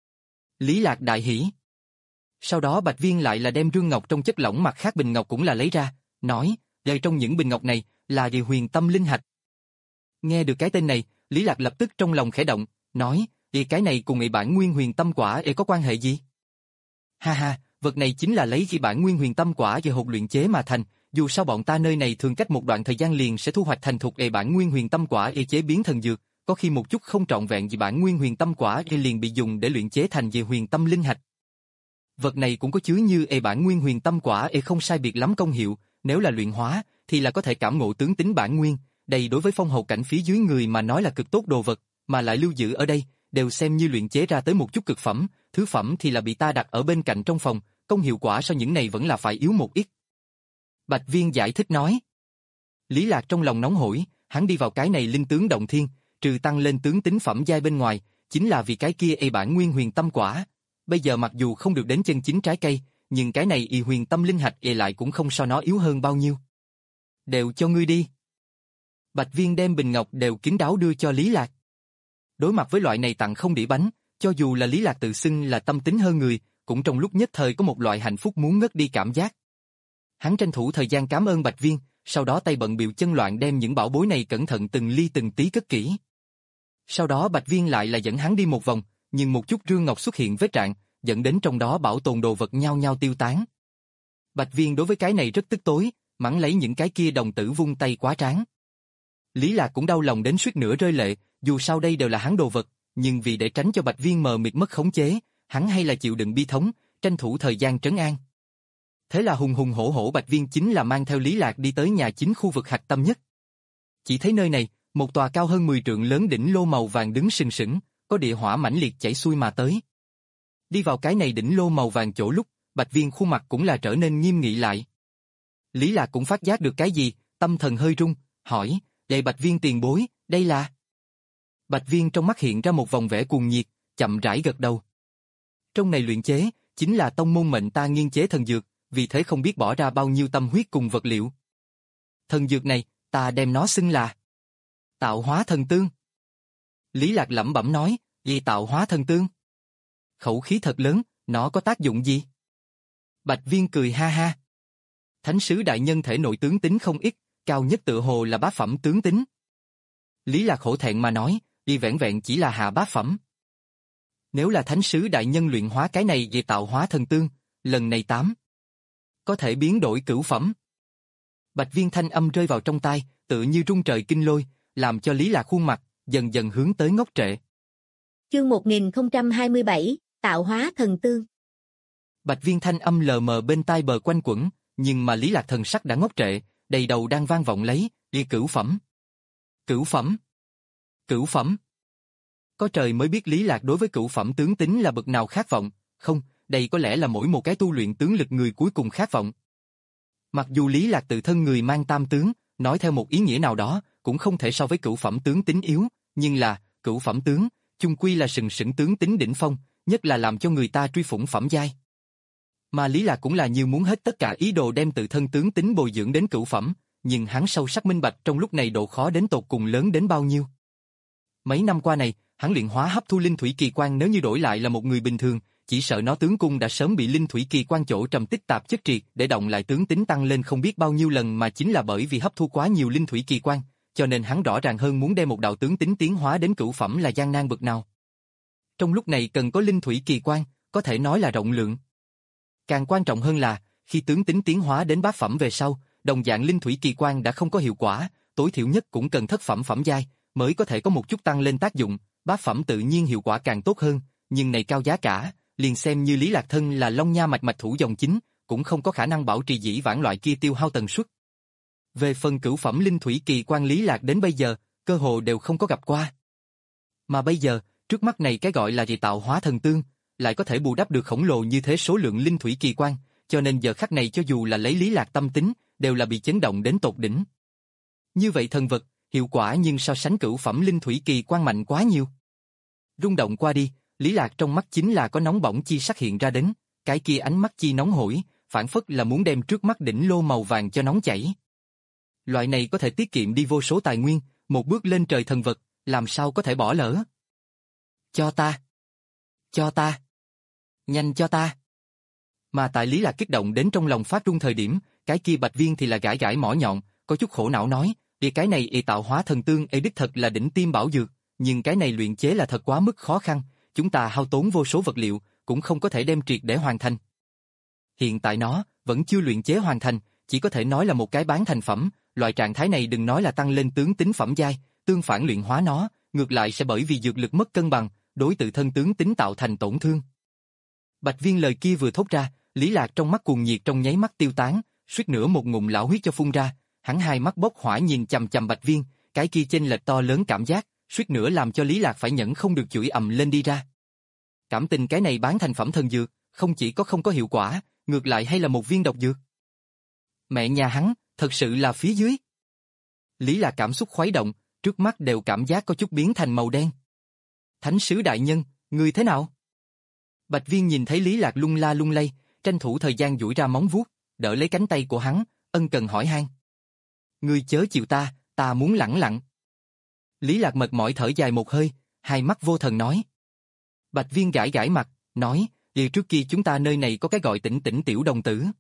Lý Lạc đại hỉ. Sau đó Bạch Viên lại là đem rương ngọc trong chất lỏng mặt khác bình ngọc cũng là lấy ra, nói, đây trong những bình ngọc này là địa huyền tâm linh hạch. Nghe được cái tên này, Lý Lạc lập tức trong lòng khẽ động, nói, thì cái này cùng nghị bản nguyên huyền tâm quả e có quan hệ gì? Ha ha, vật này chính là lấy khi bản nguyên huyền tâm quả về hột luyện chế mà thành, dù sao bọn ta nơi này thường cách một đoạn thời gian liền sẽ thu hoạch thành thục e bản nguyên huyền tâm quả e chế biến thần dược, có khi một chút không trọn vẹn vì bản nguyên huyền tâm quả e liền bị dùng để luyện chế thành về huyền tâm linh hạch. Vật này cũng có chứa như e bản nguyên huyền tâm quả e không sai biệt lắm công hiệu, nếu là luyện hóa thì là có thể cảm ngộ tướng tính bản nguyên, đây đối với phong hầu cảnh phía dưới người mà nói là cực tốt đồ vật, mà lại lưu giữ ở đây, đều xem như luyện chế ra tới một chút cực phẩm, thứ phẩm thì là bị ta đặt ở bên cạnh trong phòng, công hiệu quả sau những này vẫn là phải yếu một ít. Bạch Viên giải thích nói. Lý Lạc trong lòng nóng hổi, hắn đi vào cái này linh tướng động thiên, trừ tăng lên tướng tính phẩm giai bên ngoài, chính là vì cái kia e bản nguyên huyền tâm quả. Bây giờ mặc dù không được đến chân chính trái cây, nhưng cái này y huyền tâm linh hạch e lại cũng không so nó yếu hơn bao nhiêu. Đều cho ngươi đi. Bạch Viên đem bình ngọc đều kín đáo đưa cho Lý Lạc. Đối mặt với loại này tặng không đĩa bánh, cho dù là Lý Lạc tự xưng là tâm tính hơn người, cũng trong lúc nhất thời có một loại hạnh phúc muốn ngất đi cảm giác. Hắn tranh thủ thời gian cảm ơn Bạch Viên, sau đó tay bận biểu chân loạn đem những bảo bối này cẩn thận từng ly từng tí cất kỹ. Sau đó Bạch Viên lại là dẫn hắn đi một vòng, nhưng một chút rương ngọc xuất hiện vết rạn, dẫn đến trong đó bảo tồn đồ vật nhao nhao tiêu tán. Bạch Viên đối với cái này rất tức tối, mắng lấy những cái kia đồng tử vung tay quá tráng. Lý Lạc cũng đau lòng đến suýt nửa rơi lệ, dù sao đây đều là hắn đồ vật, nhưng vì để tránh cho Bạch Viên mờ mịt mất khống chế, hắn hay là chịu đựng bi thống, tranh thủ thời gian trấn an. Thế là hùng hùng hổ hổ Bạch Viên chính là mang theo Lý Lạc đi tới nhà chính khu vực hạch tâm nhất. Chỉ thấy nơi này, một tòa cao hơn mười trượng lớn đỉnh lô màu vàng đứng sừng sững, có địa hỏa mãnh liệt chảy xuôi mà tới. Đi vào cái này đỉnh lô màu vàng chỗ lúc, Bạch Viên khuôn mặt cũng là trở nên nghiêm nghị lại. Lý Lạc cũng phát giác được cái gì, tâm thần hơi rung, hỏi, "Đây Bạch Viên tiền bối, đây là?" Bạch Viên trong mắt hiện ra một vòng vẻ cuồng nhiệt, chậm rãi gật đầu. Trong này luyện chế, chính là tông môn mệnh ta nghiên chế thần dược, vì thế không biết bỏ ra bao nhiêu tâm huyết cùng vật liệu. Thần dược này, ta đem nó xưng là Tạo Hóa Thần Tương. Lý Lạc lẩm bẩm nói, "Gì Tạo Hóa Thần Tương?" Khẩu khí thật lớn, nó có tác dụng gì? Bạch Viên cười ha ha. Thánh sứ đại nhân thể nội tướng tính không ít, cao nhất tự hồ là bá phẩm tướng tính. Lý Lạc hổ thẹn mà nói, "Y vẹn vẹn chỉ là hạ bá phẩm." Nếu là thánh sứ đại nhân luyện hóa cái này về Tạo Hóa Thần Tương, lần này tám có thể biến đổi cửu phẩm. Bạch Viên thanh âm rơi vào trong tai, tự như rung trời kinh lôi, làm cho Lý Lạc khuôn mặt dần dần hướng tới ngốc trệ. Chương một nghìn không trăm hai mươi bảy, Tạo Hóa Thần Tương. Bạch Viên thanh âm lờ mờ bên tai bờ quanh quẩn, nhưng mà Lý Lạc thần sắc đã ngốc trệ, đầy đầu đang vang vọng lấy, "Đi cửu phẩm. Cửu phẩm. Cửu phẩm." Có trời mới biết Lý Lạc đối với cửu phẩm tướng tính là bậc nào khát vọng, không, đây có lẽ là mỗi một cái tu luyện tướng lực người cuối cùng khát vọng. Mặc dù Lý Lạc tự thân người mang tam tướng, nói theo một ý nghĩa nào đó, cũng không thể so với cửu phẩm tướng tính yếu, nhưng là, cửu phẩm tướng, chung quy là sừng sững tướng tính đỉnh phong, nhất là làm cho người ta truy phủng phẩm giai. Mà Lý Lạc cũng là như muốn hết tất cả ý đồ đem tự thân tướng tính bồi dưỡng đến cửu phẩm, nhưng hắn sâu sắc minh bạch trong lúc này độ khó đến tột cùng lớn đến bao nhiêu. Mấy năm qua này, hắn luyện hóa hấp thu linh thủy kỳ quan nếu như đổi lại là một người bình thường, chỉ sợ nó tướng cung đã sớm bị linh thủy kỳ quan chỗ trầm tích tạp chất triệt để động lại tướng tính tăng lên không biết bao nhiêu lần, mà chính là bởi vì hấp thu quá nhiều linh thủy kỳ quan, cho nên hắn rõ ràng hơn muốn đem một đạo tướng tính tiến hóa đến cửu phẩm là gian nan bực nào. Trong lúc này cần có linh thủy kỳ quan, có thể nói là rộng lượng. Càng quan trọng hơn là, khi tướng tính tiến hóa đến bát phẩm về sau, đồng dạng linh thủy kỳ quan đã không có hiệu quả, tối thiểu nhất cũng cần thất phẩm phẩm giai, mới có thể có một chút tăng lên tác dụng, bát phẩm tự nhiên hiệu quả càng tốt hơn, nhưng này cao giá cả, liền xem như Lý Lạc thân là Long Nha mạch mạch thủ dòng chính, cũng không có khả năng bảo trì dĩ vãng loại kia tiêu hao tần suất. Về phần cửu phẩm linh thủy kỳ quan Lý Lạc đến bây giờ, cơ hồ đều không có gặp qua. Mà bây giờ, trước mắt này cái gọi là gì Tạo Hóa Thần Tương, lại có thể bù đắp được khổng lồ như thế số lượng linh thủy kỳ quan, cho nên giờ khắc này cho dù là lấy Lý Lạc tâm tính, đều là bị chấn động đến tột đỉnh. Như vậy thần vật, hiệu quả nhưng so sánh cửu phẩm linh thủy kỳ quan mạnh quá nhiều. Rung động qua đi, Lý Lạc trong mắt chính là có nóng bỏng chi sắc hiện ra đến, cái kia ánh mắt chi nóng hổi, phản phất là muốn đem trước mắt đỉnh lô màu vàng cho nóng chảy. Loại này có thể tiết kiệm đi vô số tài nguyên, một bước lên trời thần vật, làm sao có thể bỏ lỡ. Cho ta! Cho ta! Nhanh cho ta! Mà tại Lý Lạc kích động đến trong lòng phát run thời điểm, cái kia Bạch Viên thì là gãi gãi mỏ nhọn, có chút khổ não nói, "Đi cái này y Tạo Hóa Thần Tương y đích thật là đỉnh tiêm bảo dược, nhưng cái này luyện chế là thật quá mức khó khăn, chúng ta hao tốn vô số vật liệu, cũng không có thể đem triệt để hoàn thành. Hiện tại nó vẫn chưa luyện chế hoàn thành, chỉ có thể nói là một cái bán thành phẩm, loại trạng thái này đừng nói là tăng lên tướng tính phẩm giai, tương phản luyện hóa nó, ngược lại sẽ bởi vì dược lực mất cân bằng, đối tự thân tướng tính tạo thành tổn thương." Bạch Viên lời kia vừa thốt ra, Lý Lạc trong mắt cuồng nhiệt trong nháy mắt tiêu tán, suýt nữa một ngụm lão huyết cho phun ra, hắn hai mắt bốc hỏa nhìn chằm chằm Bạch Viên, cái kia chênh lệch to lớn cảm giác, suýt nữa làm cho Lý Lạc phải nhẫn không được chửi ầm lên đi ra. Cảm tình cái này bán thành phẩm thần dược, không chỉ có không có hiệu quả, ngược lại hay là một viên độc dược. Mẹ nhà hắn, thật sự là phía dưới. Lý Lạc cảm xúc khuấy động, trước mắt đều cảm giác có chút biến thành màu đen. Thánh sứ đại nhân, ngươi thế nào? Bạch Viên nhìn thấy Lý Lạc lung la lung lay, tranh thủ thời gian duỗi ra móng vuốt, đỡ lấy cánh tay của hắn, ân cần hỏi han. Ngươi chớ chịu ta, ta muốn lẳng lặng. Lý Lạc mệt mỏi thở dài một hơi, hai mắt vô thần nói. Bạch Viên gãi gãi mặt, nói, "Vì trước kia chúng ta nơi này có cái gọi Tĩnh Tĩnh tiểu đồng tử."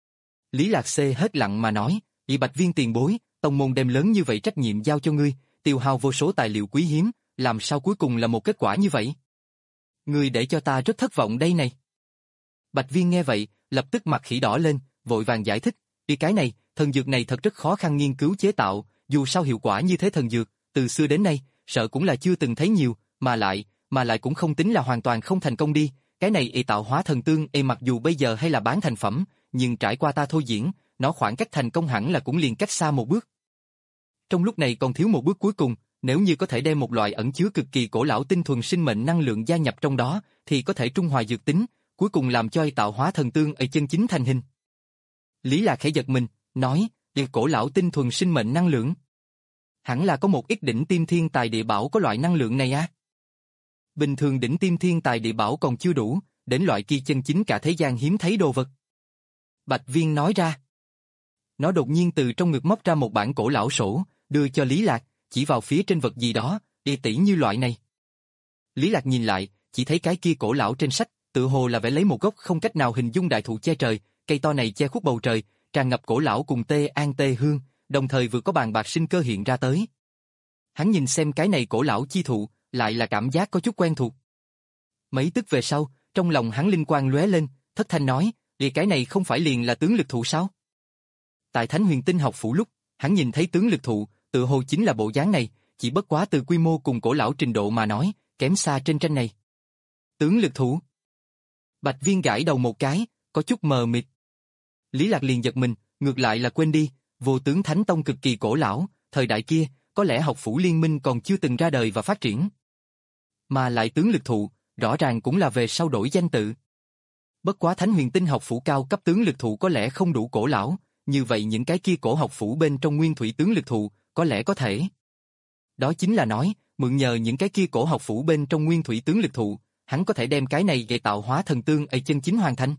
Lý Lạc xê hết lặng mà nói, "Vì Bạch Viên tiền bối, tông môn đem lớn như vậy trách nhiệm giao cho ngươi, tiêu hao vô số tài liệu quý hiếm, làm sao cuối cùng là một kết quả như vậy? Ngươi để cho ta rất thất vọng đây này." Bạch Viên nghe vậy, lập tức mặt khỉ đỏ lên, vội vàng giải thích, "Đi cái này, thần dược này thật rất khó khăn nghiên cứu chế tạo, dù sao hiệu quả như thế thần dược, từ xưa đến nay, sợ cũng là chưa từng thấy nhiều, mà lại, mà lại cũng không tính là hoàn toàn không thành công đi, cái này y Tạo Hóa Thần Tương y mặc dù bây giờ hay là bán thành phẩm, nhưng trải qua ta thôi diễn, nó khoảng cách thành công hẳn là cũng liền cách xa một bước. Trong lúc này còn thiếu một bước cuối cùng, nếu như có thể đem một loại ẩn chứa cực kỳ cổ lão tinh thuần sinh mệnh năng lượng gia nhập trong đó, thì có thể trung hòa dược tính, cuối cùng làm cho tạo hóa thần tương ở chân chính thành hình. Lý Lạc khẽ giật mình, nói, "Điều cổ lão tinh thuần sinh mệnh năng lượng? Hẳn là có một ít đỉnh tiêm thiên tài địa bảo có loại năng lượng này á." Bình thường đỉnh tiêm thiên tài địa bảo còn chưa đủ, đến loại kia chân chính cả thế gian hiếm thấy đồ vật. Bạch Viên nói ra. Nó đột nhiên từ trong ngực móc ra một bản cổ lão sổ, đưa cho Lý Lạc, chỉ vào phía trên vật gì đó, y tỷ như loại này. Lý Lạc nhìn lại, chỉ thấy cái kia cổ lão trên sách, tự hồ là vẽ lấy một gốc không cách nào hình dung đại thụ che trời, cây to này che khuất bầu trời, tràn ngập cổ lão cùng tê an tê hương, đồng thời vừa có bàn bạc sinh cơ hiện ra tới. Hắn nhìn xem cái này cổ lão chi thụ, lại là cảm giác có chút quen thuộc. Mấy tức về sau, trong lòng hắn linh quang lóe lên, thất thanh nói, "Vì cái này không phải liền là tướng lực thụ sao?" Tại Thánh Huyền Tinh học phủ lúc, hắn nhìn thấy tướng lực thụ, tự hồ chính là bộ dáng này, chỉ bất quá từ quy mô cùng cổ lão trình độ mà nói, kém xa trên tranh này. Tướng lực thụ? Bạch Viên gãi đầu một cái, có chút mờ mịt. Lý Lạc liền giật mình, ngược lại là quên đi, Vô Tướng Thánh Tông cực kỳ cổ lão, thời đại kia, có lẽ học phủ liên minh còn chưa từng ra đời và phát triển. Mà lại tướng lực thụ, rõ ràng cũng là về sau đổi danh tự. Bất quá Thánh Huyền Tinh học phủ cao cấp tướng lực thụ có lẽ không đủ cổ lão, như vậy những cái kia cổ học phủ bên trong nguyên thủy tướng lực thụ, có lẽ có thể. Đó chính là nói, mượn nhờ những cái kia cổ học phủ bên trong nguyên thủy tướng lực thụ, hắn có thể đem cái này gây tạo hóa thần tương ở chân chính hoàn thành.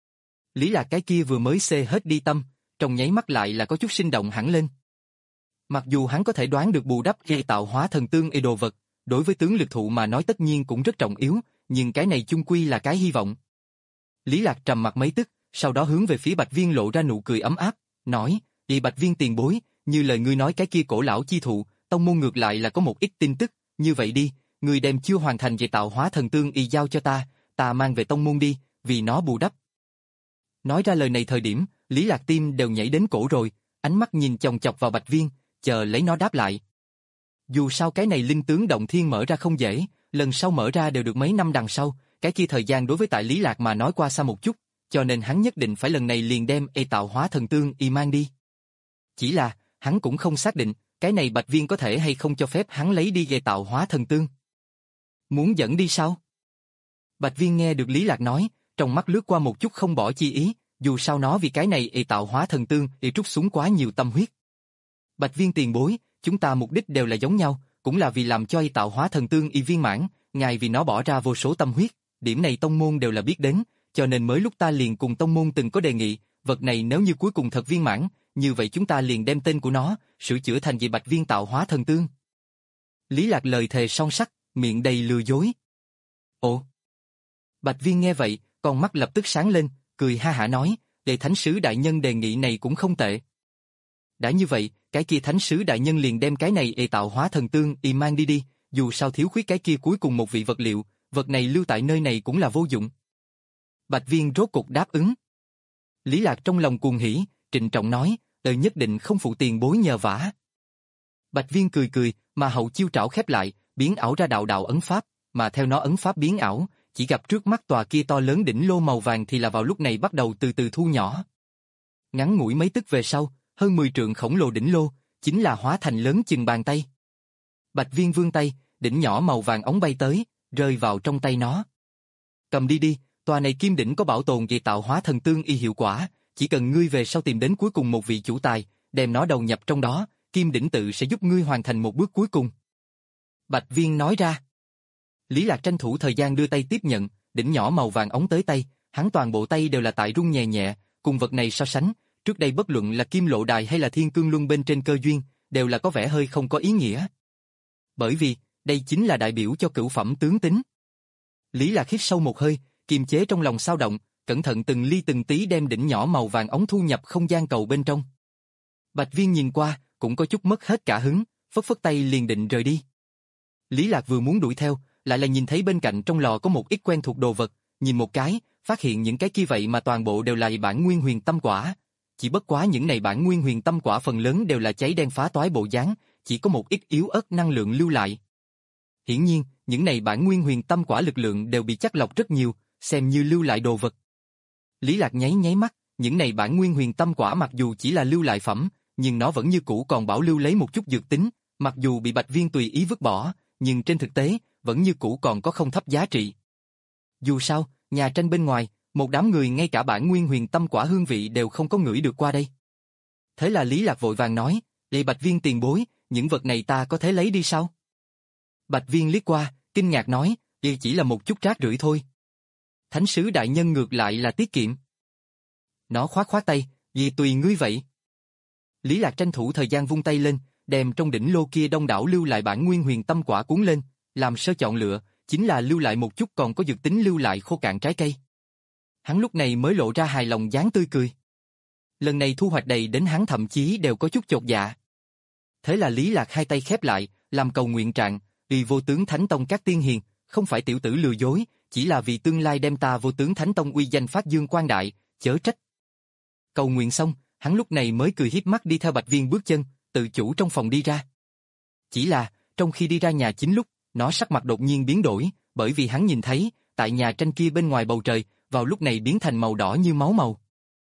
Lý Lạc cái kia vừa mới xê hết đi tâm, trong nháy mắt lại là có chút sinh động hẳn lên. Mặc dù hắn có thể đoán được bù đắp gây tạo hóa thần tương y đồ vật, đối với tướng lực thụ mà nói tất nhiên cũng rất trọng yếu, nhưng cái này chung quy là cái hy vọng. Lý Lạc trầm mặt mấy tức, sau đó hướng về phía Bạch Viên lộ ra nụ cười ấm áp, nói, "Đi Bạch Viên tiền bối, như lời ngươi nói cái kia cổ lão chi thụ, tông môn ngược lại là có một ít tin tức, như vậy đi, ngươi đem chưa hoàn thành về tạo hóa thần tương y giao cho ta, ta mang về tông môn đi, vì nó bù đắp." Nói ra lời này thời điểm, Lý Lạc tim đều nhảy đến cổ rồi, ánh mắt nhìn chòng chọc vào Bạch Viên, chờ lấy nó đáp lại. Dù sao cái này linh tướng động thiên mở ra không dễ, lần sau mở ra đều được mấy năm đằng sau, cái kia thời gian đối với tại Lý Lạc mà nói qua xa một chút, cho nên hắn nhất định phải lần này liền đem e tạo hóa thần tương y mang đi. Chỉ là, hắn cũng không xác định, cái này Bạch Viên có thể hay không cho phép hắn lấy đi e tạo hóa thần tương. Muốn dẫn đi sao? Bạch Viên nghe được Lý Lạc nói, trong mắt lướt qua một chút không bỏ chi ý, dù sao nó vì cái này e tạo hóa thần tương y trút xuống quá nhiều tâm huyết. Bạch Viên tiền bối, chúng ta mục đích đều là giống nhau, cũng là vì làm cho y tạo hóa thần tương y viên mãn, ngài vì nó bỏ ra vô số tâm huyết, điểm này tông môn đều là biết đến, cho nên mới lúc ta liền cùng tông môn từng có đề nghị, vật này nếu như cuối cùng thật viên mãn, như vậy chúng ta liền đem tên của nó, sửa chữa thành vì Bạch Viên tạo hóa thần tương. Lý Lạc lời thề son sắt, miệng đầy lừa dối. Ồ! Bạch Viên nghe vậy, con mắt lập tức sáng lên, cười ha hả nói, Đệ Thánh Sứ Đại Nhân đề nghị này cũng không tệ. Đã như vậy, cái kia Thánh Sứ Đại Nhân liền đem cái này e tạo hóa thần tương y mang đi đi, dù sao thiếu khuyết cái kia cuối cùng một vị vật liệu, vật này lưu tại nơi này cũng là vô dụng. Bạch Viên rốt cục đáp ứng. Lý Lạc trong lòng cuồng hỉ, trịnh trọng nói, đời nhất định không phụ tiền bối nhờ vả. Bạch Viên cười cười, mà hậu chiêu trảo khép lại, biến ảo ra đạo đạo ấn pháp, mà theo nó ấn pháp biến ảo, chỉ gặp trước mắt tòa kia to lớn đỉnh lô màu vàng thì là vào lúc này bắt đầu từ từ thu nhỏ. Ngắn ngủi mấy tức về sau, hơn mười trượng khổng lồ đỉnh lô, chính là hóa thành lớn chừng bàn tay. Bạch Viên vươn tay, đỉnh nhỏ màu vàng ống bay tới, rơi vào trong tay nó. Cầm đi đi, tòa này kim đỉnh có bảo tồn về tạo hóa thần tương y hiệu quả, chỉ cần ngươi về sau tìm đến cuối cùng một vị chủ tài, đem nó đầu nhập trong đó, kim đỉnh tự sẽ giúp ngươi hoàn thành một bước cuối cùng. Bạch Viên nói ra. Lý Lạc tranh thủ thời gian đưa tay tiếp nhận, đỉnh nhỏ màu vàng ống tới tay, hắn toàn bộ tay đều là tại rung nhẹ nhẹ, cùng vật này so sánh, trước đây bất luận là Kim Lộ Đài hay là Thiên Cương Luân bên trên cơ duyên, đều là có vẻ hơi không có ý nghĩa. Bởi vì, đây chính là đại biểu cho cửu phẩm tướng tính. Lý Lạc hít sâu một hơi, kiềm chế trong lòng xao động, cẩn thận từng ly từng tí đem đỉnh nhỏ màu vàng ống thu nhập không gian cầu bên trong. Bạch Viên nhìn qua, cũng có chút mất hết cả hứng, phất phất tay liền định rời đi. Lý Lạc vừa muốn đuổi theo, lại là nhìn thấy bên cạnh trong lò có một ít quen thuộc đồ vật, nhìn một cái, phát hiện những cái kia vậy mà toàn bộ đều là bản nguyên huyền tâm quả. Chỉ bất quá những này bản nguyên huyền tâm quả phần lớn đều là cháy đen phá toái bộ dáng, chỉ có một ít yếu ớt năng lượng lưu lại. Hiển nhiên, những này bản nguyên huyền tâm quả lực lượng đều bị chắc lọc rất nhiều, xem như lưu lại đồ vật. Lý Lạc nháy nháy mắt, những này bản nguyên huyền tâm quả mặc dù chỉ là lưu lại phẩm, nhưng nó vẫn như cũ còn bảo lưu lấy một chút dược tính, mặc dù bị Bạch Viên tùy ý vứt bỏ, nhưng trên thực tế, vẫn như cũ còn có không thấp giá trị. Dù sao, nhà tranh bên ngoài, một đám người ngay cả bản nguyên huyền tâm quả hương vị đều không có ngửi được qua đây. Thế là Lý Lạc vội vàng nói, "Lệ Bạch Viên tiền bối, những vật này ta có thể lấy đi sao?" Bạch Viên liếc qua, kinh ngạc nói, "Đây chỉ là một chút rác rưởi thôi. Thánh sứ đại nhân ngược lại là tiết kiệm." Nó khoát khoát tay, "Vì tùy ngươi vậy." Lý Lạc tranh thủ thời gian vung tay lên, đem trong đỉnh lô kia đông đảo lưu lại bản nguyên huyền tâm quả cuốn lên, làm sơ chọn lựa, chính là lưu lại một chút còn có dược tính lưu lại khô cạn trái cây. Hắn lúc này mới lộ ra hài lòng dáng tươi cười. Lần này thu hoạch đầy đến hắn thậm chí đều có chút chột dạ. Thế là Lý Lạc hai tay khép lại, làm cầu nguyện trạng, "Vì Vô Tướng Thánh Tông các tiên hiền, không phải tiểu tử lừa dối, chỉ là vì tương lai đem ta Vô Tướng Thánh Tông uy danh phát dương quang đại, chớ trách." Cầu nguyện xong, hắn lúc này mới cười hiếp mắt đi theo Bạch Viên bước chân, tự chủ trong phòng đi ra. Chỉ là, trong khi đi ra nhà chính lúc, nó sắc mặt đột nhiên biến đổi, bởi vì hắn nhìn thấy, tại nhà tranh kia bên ngoài bầu trời, vào lúc này biến thành màu đỏ như máu màu.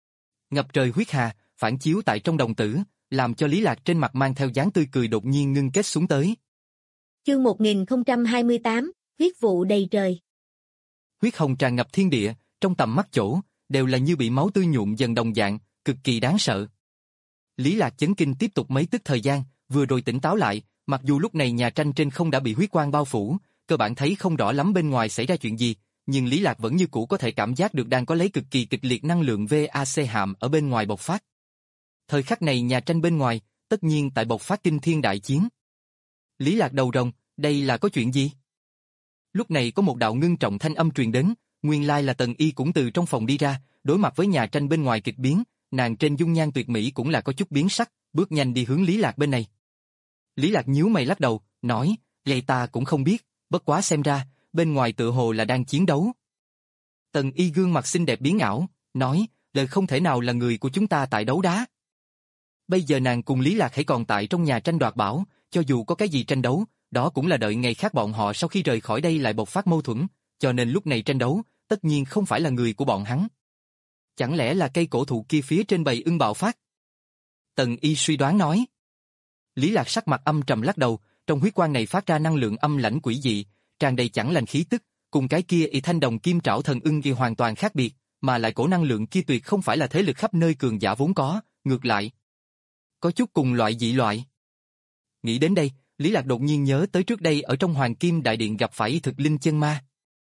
Ngập trời huyết hà, phản chiếu tại trong đồng tử, làm cho Lý Lạc trên mặt mang theo dáng tươi cười đột nhiên ngưng kết xuống tới. Chương một nghìn không trăm hai mươi tám, huyết vụ đầy trời. Huyết hồng tràn ngập thiên địa, trong tầm mắt chỗ, đều là như bị máu tươi nhuộm dần đồng dạng, cực kỳ đáng sợ. Lý Lạc chấn kinh tiếp tục mấy tức thời gian, vừa rồi tỉnh táo lại, mặc dù lúc này nhà tranh trên không đã bị huyết quang bao phủ, cơ bản thấy không rõ lắm bên ngoài xảy ra chuyện gì, nhưng Lý Lạc vẫn như cũ có thể cảm giác được đang có lấy cực kỳ kịch liệt năng lượng vê a xê hàm ở bên ngoài bộc phát. Thời khắc này nhà tranh bên ngoài, tất nhiên tại bộc phát kinh thiên đại chiến. Lý Lạc đầu rồng, đây là có chuyện gì? Lúc này có một đạo ngưng trọng thanh âm truyền đến, nguyên lai là Tần Y cũng từ trong phòng đi ra, đối mặt với nhà tranh bên ngoài kịch biến, nàng trên dung nhan tuyệt mỹ cũng là có chút biến sắc, bước nhanh đi hướng Lý Lạc bên này. Lý Lạc nhíu mày lắc đầu, nói, vậy ta cũng không biết, bất quá xem ra, bên ngoài tựa hồ là đang chiến đấu. Tần Y gương mặt xinh đẹp biến ảo, nói, đời không thể nào là người của chúng ta tại đấu đá. Bây giờ nàng cùng Lý Lạc hãy còn tại trong nhà tranh đoạt bảo, cho dù có cái gì tranh đấu, đó cũng là đợi ngày khác bọn họ sau khi rời khỏi đây lại bộc phát mâu thuẫn, cho nên lúc này tranh đấu, tất nhiên không phải là người của bọn hắn. Chẳng lẽ là cây cổ thụ kia phía trên bầy ưng bạo phát? Tần Y suy đoán nói. Lý Lạc sắc mặt âm trầm lắc đầu, trong huyết quang này phát ra năng lượng âm lãnh quỷ dị, tràn đầy chẳng lành khí tức, cùng cái kia y thanh đồng kim trảo thần ưng kia hoàn toàn khác biệt, mà lại cổ năng lượng kia tuyệt không phải là thế lực khắp nơi cường giả vốn có, ngược lại có chút cùng loại dị loại. Nghĩ đến đây, Lý Lạc đột nhiên nhớ tới trước đây ở trong Hoàng Kim Đại Điện gặp phải thực linh chân ma.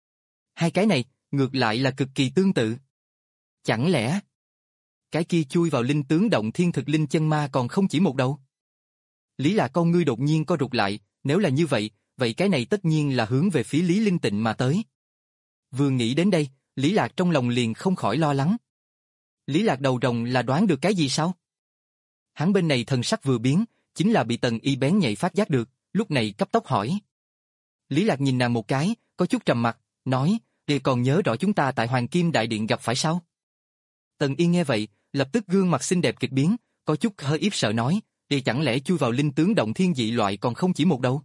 Hai cái này, ngược lại là cực kỳ tương tự. Chẳng lẽ cái kia chui vào linh tướng động thiên thực linh chân ma còn không chỉ một đầu? Lý Lạc con ngươi đột nhiên co rụt lại, nếu là như vậy, vậy cái này tất nhiên là hướng về phía Lý Linh Tịnh mà tới. Vừa nghĩ đến đây, Lý Lạc trong lòng liền không khỏi lo lắng. Lý Lạc đầu rồng là đoán được cái gì sao? Hắn bên này thần sắc vừa biến, chính là bị Tần Y bén nhạy phát giác được, lúc này cấp tốc hỏi. Lý Lạc nhìn nàng một cái, có chút trầm mặt, nói, "Ngươi còn nhớ rõ chúng ta tại Hoàng Kim Đại Điện gặp phải sao?" Tần Y nghe vậy, lập tức gương mặt xinh đẹp kịch biến, có chút hơi khiếp sợ nói, "Ngươi chẳng lẽ chui vào linh tướng động thiên dị loại còn không chỉ một đầu?"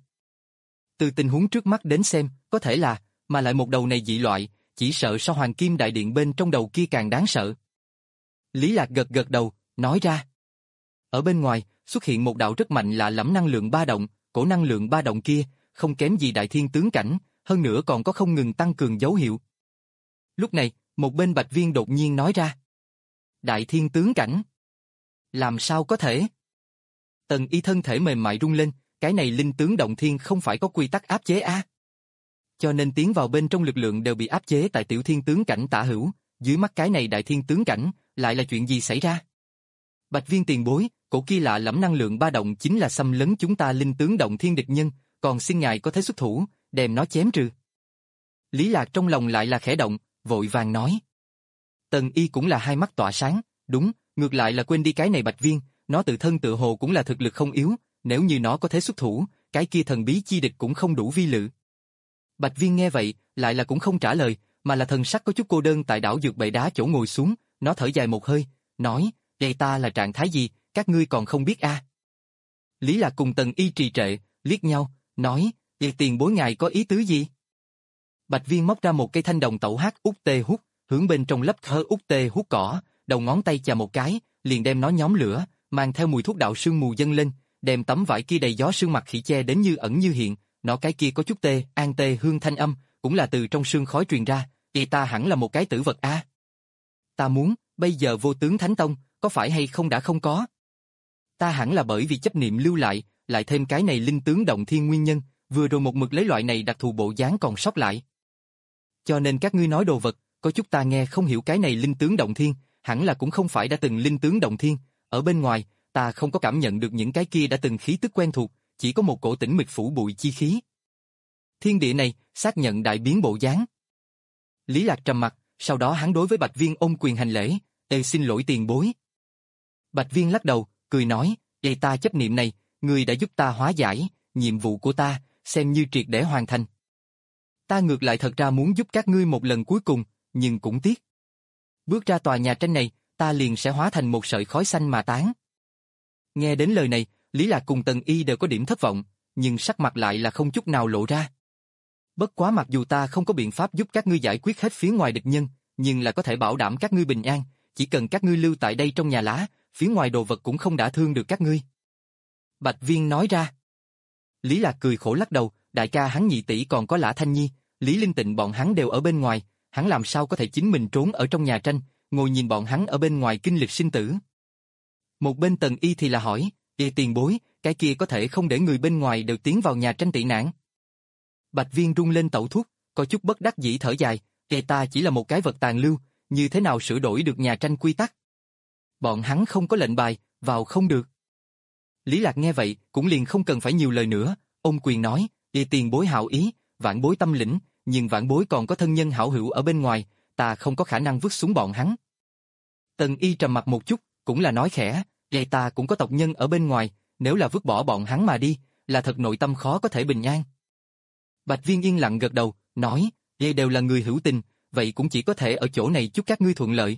Từ tình huống trước mắt đến xem, có thể là, mà lại một đầu này dị loại, chỉ sợ so Hoàng Kim Đại Điện bên trong đầu kia càng đáng sợ. Lý Lạc gật gật đầu, nói ra. Ở bên ngoài, xuất hiện một đạo rất mạnh lạ lẫm năng lượng ba động, cổ năng lượng ba động kia, không kém gì đại thiên tướng cảnh, hơn nữa còn có không ngừng tăng cường dấu hiệu. Lúc này, một bên Bạch Viên đột nhiên nói ra. Đại thiên tướng cảnh? Làm sao có thể? Tần Y thân thể mềm mại rung lên, cái này linh tướng động thiên không phải có quy tắc áp chế a? Cho nên tiến vào bên trong lực lượng đều bị áp chế tại tiểu thiên tướng cảnh tả hữu, dưới mắt cái này đại thiên tướng cảnh, lại là chuyện gì xảy ra? Bạch Viên tiền bối, cổ kia lạ lẫm năng lượng ba động chính là xâm lấn chúng ta linh tướng động thiên địch nhân, còn xin ngài có thể xuất thủ, đem nó chém trừ. Lý Lạc trong lòng lại là khẽ động, vội vàng nói. Tần Y cũng là hai mắt tỏa sáng, đúng, ngược lại là quên đi cái này Bạch Viên, nó tự thân tự hồ cũng là thực lực không yếu, nếu như nó có thể xuất thủ, cái kia thần bí chi địch cũng không đủ vi lự. Bạch Viên nghe vậy, lại là cũng không trả lời, mà là thần sắc có chút cô đơn tại đảo dược bệ đá chỗ ngồi xuống, nó thở dài một hơi, nói, đây ta là trạng thái gì, các ngươi còn không biết a? À? Lý Lạc cùng Tần Y trì trệ, liếc nhau, nói, vậy tiền bối ngài có ý tứ gì? Bạch Viên móc ra một cây thanh đồng tẩu hát út tê hút, hướng bên trong lấp hơ út tê hút cỏ, đầu ngón tay chà một cái, liền đem nó nhóm lửa, mang theo mùi thuốc đạo sương mù dâng lên, đem tấm vải kia đầy gió sương mặt khỉ che đến như ẩn như hiện, nó cái kia có chút tê, an tê hương thanh âm, cũng là từ trong sương khói truyền ra, y ta hẳn là một cái tử vật a. Ta muốn, bây giờ vô tướng Thánh Tông, có phải hay không đã không có? Ta hẳn là bởi vì chấp niệm lưu lại, lại thêm cái này linh tướng động thiên nguyên nhân, vừa rồi một mực lấy loại này đặc thù bộ dáng còn sót lại. Cho nên các ngươi nói đồ vật, có chút ta nghe không hiểu cái này linh tướng động thiên, hẳn là cũng không phải đã từng linh tướng động thiên, ở bên ngoài, ta không có cảm nhận được những cái kia đã từng khí tức quen thuộc, chỉ có một cổ tĩnh mịch phủ bụi chi khí. Thiên địa này, xác nhận đại biến bộ dáng. Lý Lạc trầm mặt, sau đó hắn đối với Bạch Viên ôm quyền hành lễ, "Ê xin lỗi tiền bối." Bạch Viên lắc đầu, cười nói, "Vậy ta chấp niệm này, ngươi đã giúp ta hóa giải, nhiệm vụ của ta, xem như triệt để hoàn thành. Ta ngược lại thật ra muốn giúp các ngươi một lần cuối cùng, nhưng cũng tiếc. Bước ra tòa nhà tranh này, ta liền sẽ hóa thành một sợi khói xanh mà tán." Nghe đến lời này, Lý Lạc cùng Tần Y đều có điểm thất vọng, nhưng sắc mặt lại là không chút nào lộ ra. Bất quá mặc dù ta không có biện pháp giúp các ngươi giải quyết hết phía ngoài địch nhân, nhưng là có thể bảo đảm các ngươi bình an, chỉ cần các ngươi lưu tại đây trong nhà lá, phía ngoài đồ vật cũng không đả thương được các ngươi. Bạch Viên nói ra. Lý Lạc cười khổ lắc đầu, đại ca hắn nhị tỷ còn có Lã Thanh Nhi, Lý Linh Tịnh bọn hắn đều ở bên ngoài, hắn làm sao có thể chính mình trốn ở trong nhà tranh, ngồi nhìn bọn hắn ở bên ngoài kinh lịch sinh tử. Một bên Tần Y thì là hỏi, "Ê tiền bối, cái kia có thể không để người bên ngoài đều tiến vào nhà tranh tị nạn?" Bạch Viên rung lên tẩu thuốc, có chút bất đắc dĩ thở dài, "Ê ta chỉ là một cái vật tàn lưu, như thế nào sửa đổi được nhà tranh quy tắc? Bọn hắn không có lệnh bài, vào không được." Lý Lạc nghe vậy, cũng liền không cần phải nhiều lời nữa, ôm quyền nói, "Ê tiền bối hảo ý, vãn bối tâm lĩnh, nhưng vãn bối còn có thân nhân hảo hữu ở bên ngoài, ta không có khả năng vứt xuống bọn hắn." Tần Y trầm mặt một chút, cũng là nói khẽ, "Vậy ta cũng có tộc nhân ở bên ngoài, nếu là vứt bỏ bọn hắn mà đi, là thật nội tâm khó có thể bình an." Bạch Viên yên lặng gật đầu, nói, "Vậy đều là người hữu tình, vậy cũng chỉ có thể ở chỗ này chúc các ngươi thuận lợi."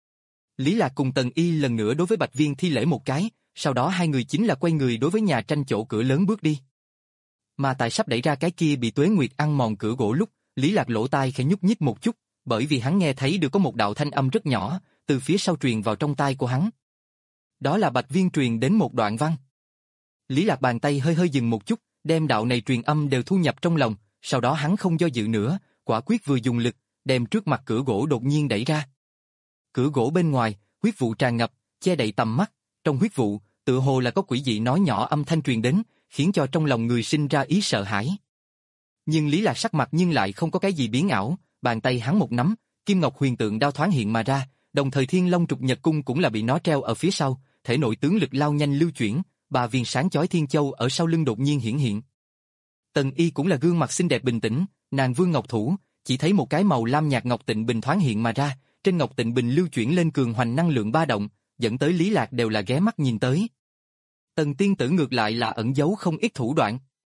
Lý Lạc cùng Tần Y lần nữa đối với Bạch Viên thi lễ một cái, sau đó hai người chính là quay người đối với nhà tranh chỗ cửa lớn bước đi. Mà tại sắp đẩy ra cái kia bị Tuế Nguyệt ăn mòn cửa gỗ lúc, Lý Lạc lỗ tai khẽ nhúc nhích một chút, bởi vì hắn nghe thấy được có một đạo thanh âm rất nhỏ, từ phía sau truyền vào trong tai của hắn. Đó là Bạch Viên truyền đến một đoạn văn. Lý Lạc bàn tay hơi hơi dừng một chút, đem đạo này truyền âm đều thu nhập trong lòng, sau đó hắn không do dự nữa, quả quyết vừa dùng lực, đem trước mặt cửa gỗ đột nhiên đẩy ra. Cửa gỗ bên ngoài, huyết vụ tràn ngập, che đậy tầm mắt, trong huyết vụ, tựa hồ là có quỷ dị nói nhỏ âm thanh truyền đến, khiến cho trong lòng người sinh ra ý sợ hãi. Nhưng Lý Lạc sắc mặt nhưng lại không có cái gì biến ảo, bàn tay hắn một nắm, kim ngọc huyền tượng đao thoáng hiện mà ra, đồng thời Thiên Long trục nhật cung cũng là bị nó treo ở phía sau, thể nội tướng lực lao nhanh lưu chuyển, ba viên sáng chói thiên châu ở sau lưng đột nhiên hiển hiện. Tần Y cũng là gương mặt xinh đẹp bình tĩnh, nàng vương ngọc thủ, chỉ thấy một cái màu lam nhạt ngọc tịnh bình thoáng hiện mà ra, trên ngọc tịnh bình lưu chuyển lên cường hoành năng lượng ba động, dẫn tới Lý Lạc đều là ghé mắt nhìn tới. Tần tiên tử ngược lại là ẩn giấu không ít thủ đoạn.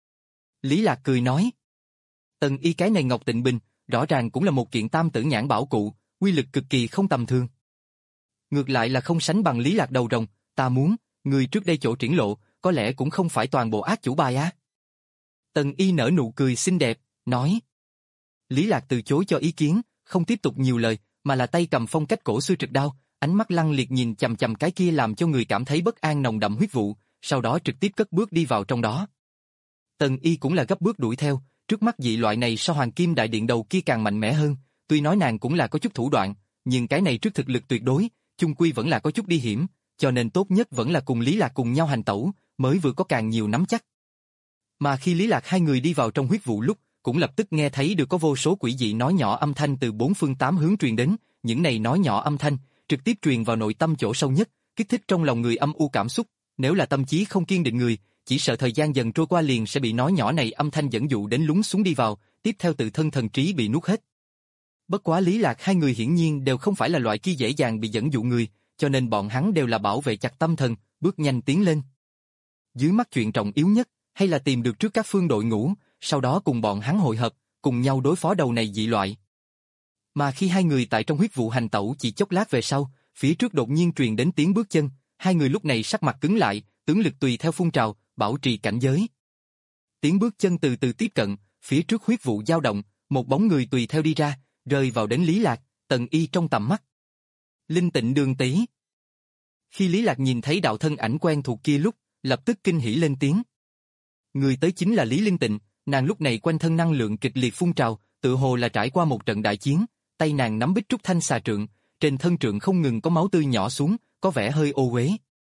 Lý Lạc cười nói, Tần Y cái này ngọc tịnh bình, rõ ràng cũng là một kiện tam tử nhãn bảo cụ, uy lực cực kỳ không tầm thường. Ngược lại là không sánh bằng Lý Lạc đầu rồng, ta muốn, người trước đây chỗ triển lộ, có lẽ cũng không phải toàn bộ ác chủ bài á. Tần Y nở nụ cười xinh đẹp, nói. Lý Lạc từ chối cho ý kiến, không tiếp tục nhiều lời, mà là tay cầm phong cách cổ xưa trực đao, ánh mắt lăng liệt nhìn chằm chằm cái kia làm cho người cảm thấy bất an nồng đậm huyết vụ, sau đó trực tiếp cất bước đi vào trong đó. Tần Y cũng là gấp bước đuổi theo, trước mắt dị loại này so Hoàng Kim Đại Điện đầu kia càng mạnh mẽ hơn, tuy nói nàng cũng là có chút thủ đoạn, nhưng cái này trước thực lực tuyệt đối, chung quy vẫn là có chút đi hiểm, cho nên tốt nhất vẫn là cùng Lý Lạc cùng nhau hành tẩu, mới vừa có càng nhiều nắm chắc. Mà khi Lý Lạc hai người đi vào trong huyết vụ lúc, cũng lập tức nghe thấy được có vô số quỷ dị nói nhỏ âm thanh từ bốn phương tám hướng truyền đến, những này nói nhỏ âm thanh trực tiếp truyền vào nội tâm chỗ sâu nhất, kích thích trong lòng người âm u cảm xúc, nếu là tâm trí không kiên định người, chỉ sợ thời gian dần trôi qua liền sẽ bị nói nhỏ này âm thanh dẫn dụ đến lún xuống đi vào, tiếp theo tự thân thần trí bị nuốt hết. Bất quá Lý Lạc hai người hiển nhiên đều không phải là loại kia dễ dàng bị dẫn dụ người, cho nên bọn hắn đều là bảo vệ chặt tâm thần, bước nhanh tiến lên. Dưới mắt chuyện trọng yếu nhất, hay là tìm được trước các phương đội ngũ, sau đó cùng bọn hắn hội hợp, cùng nhau đối phó đầu này dị loại. Mà khi hai người tại trong huyết vụ hành tẩu chỉ chốc lát về sau, phía trước đột nhiên truyền đến tiếng bước chân, hai người lúc này sắc mặt cứng lại, tướng lực tùy theo phun trào, bảo trì cảnh giới. Tiếng bước chân từ từ tiếp cận, phía trước huyết vụ dao động, một bóng người tùy theo đi ra, rơi vào đến Lý Lạc, Tần Y trong tầm mắt. Linh Tịnh Đường tỷ. Khi Lý Lạc nhìn thấy đạo thân ảnh quen thuộc kia lúc, lập tức kinh hỉ lên tiếng. Người tới chính là Lý Linh Tịnh, nàng lúc này quanh thân năng lượng kịch liệt phun trào, tự hồ là trải qua một trận đại chiến, tay nàng nắm bích trúc thanh xà trượng, trên thân trượng không ngừng có máu tươi nhỏ xuống, có vẻ hơi ô uế.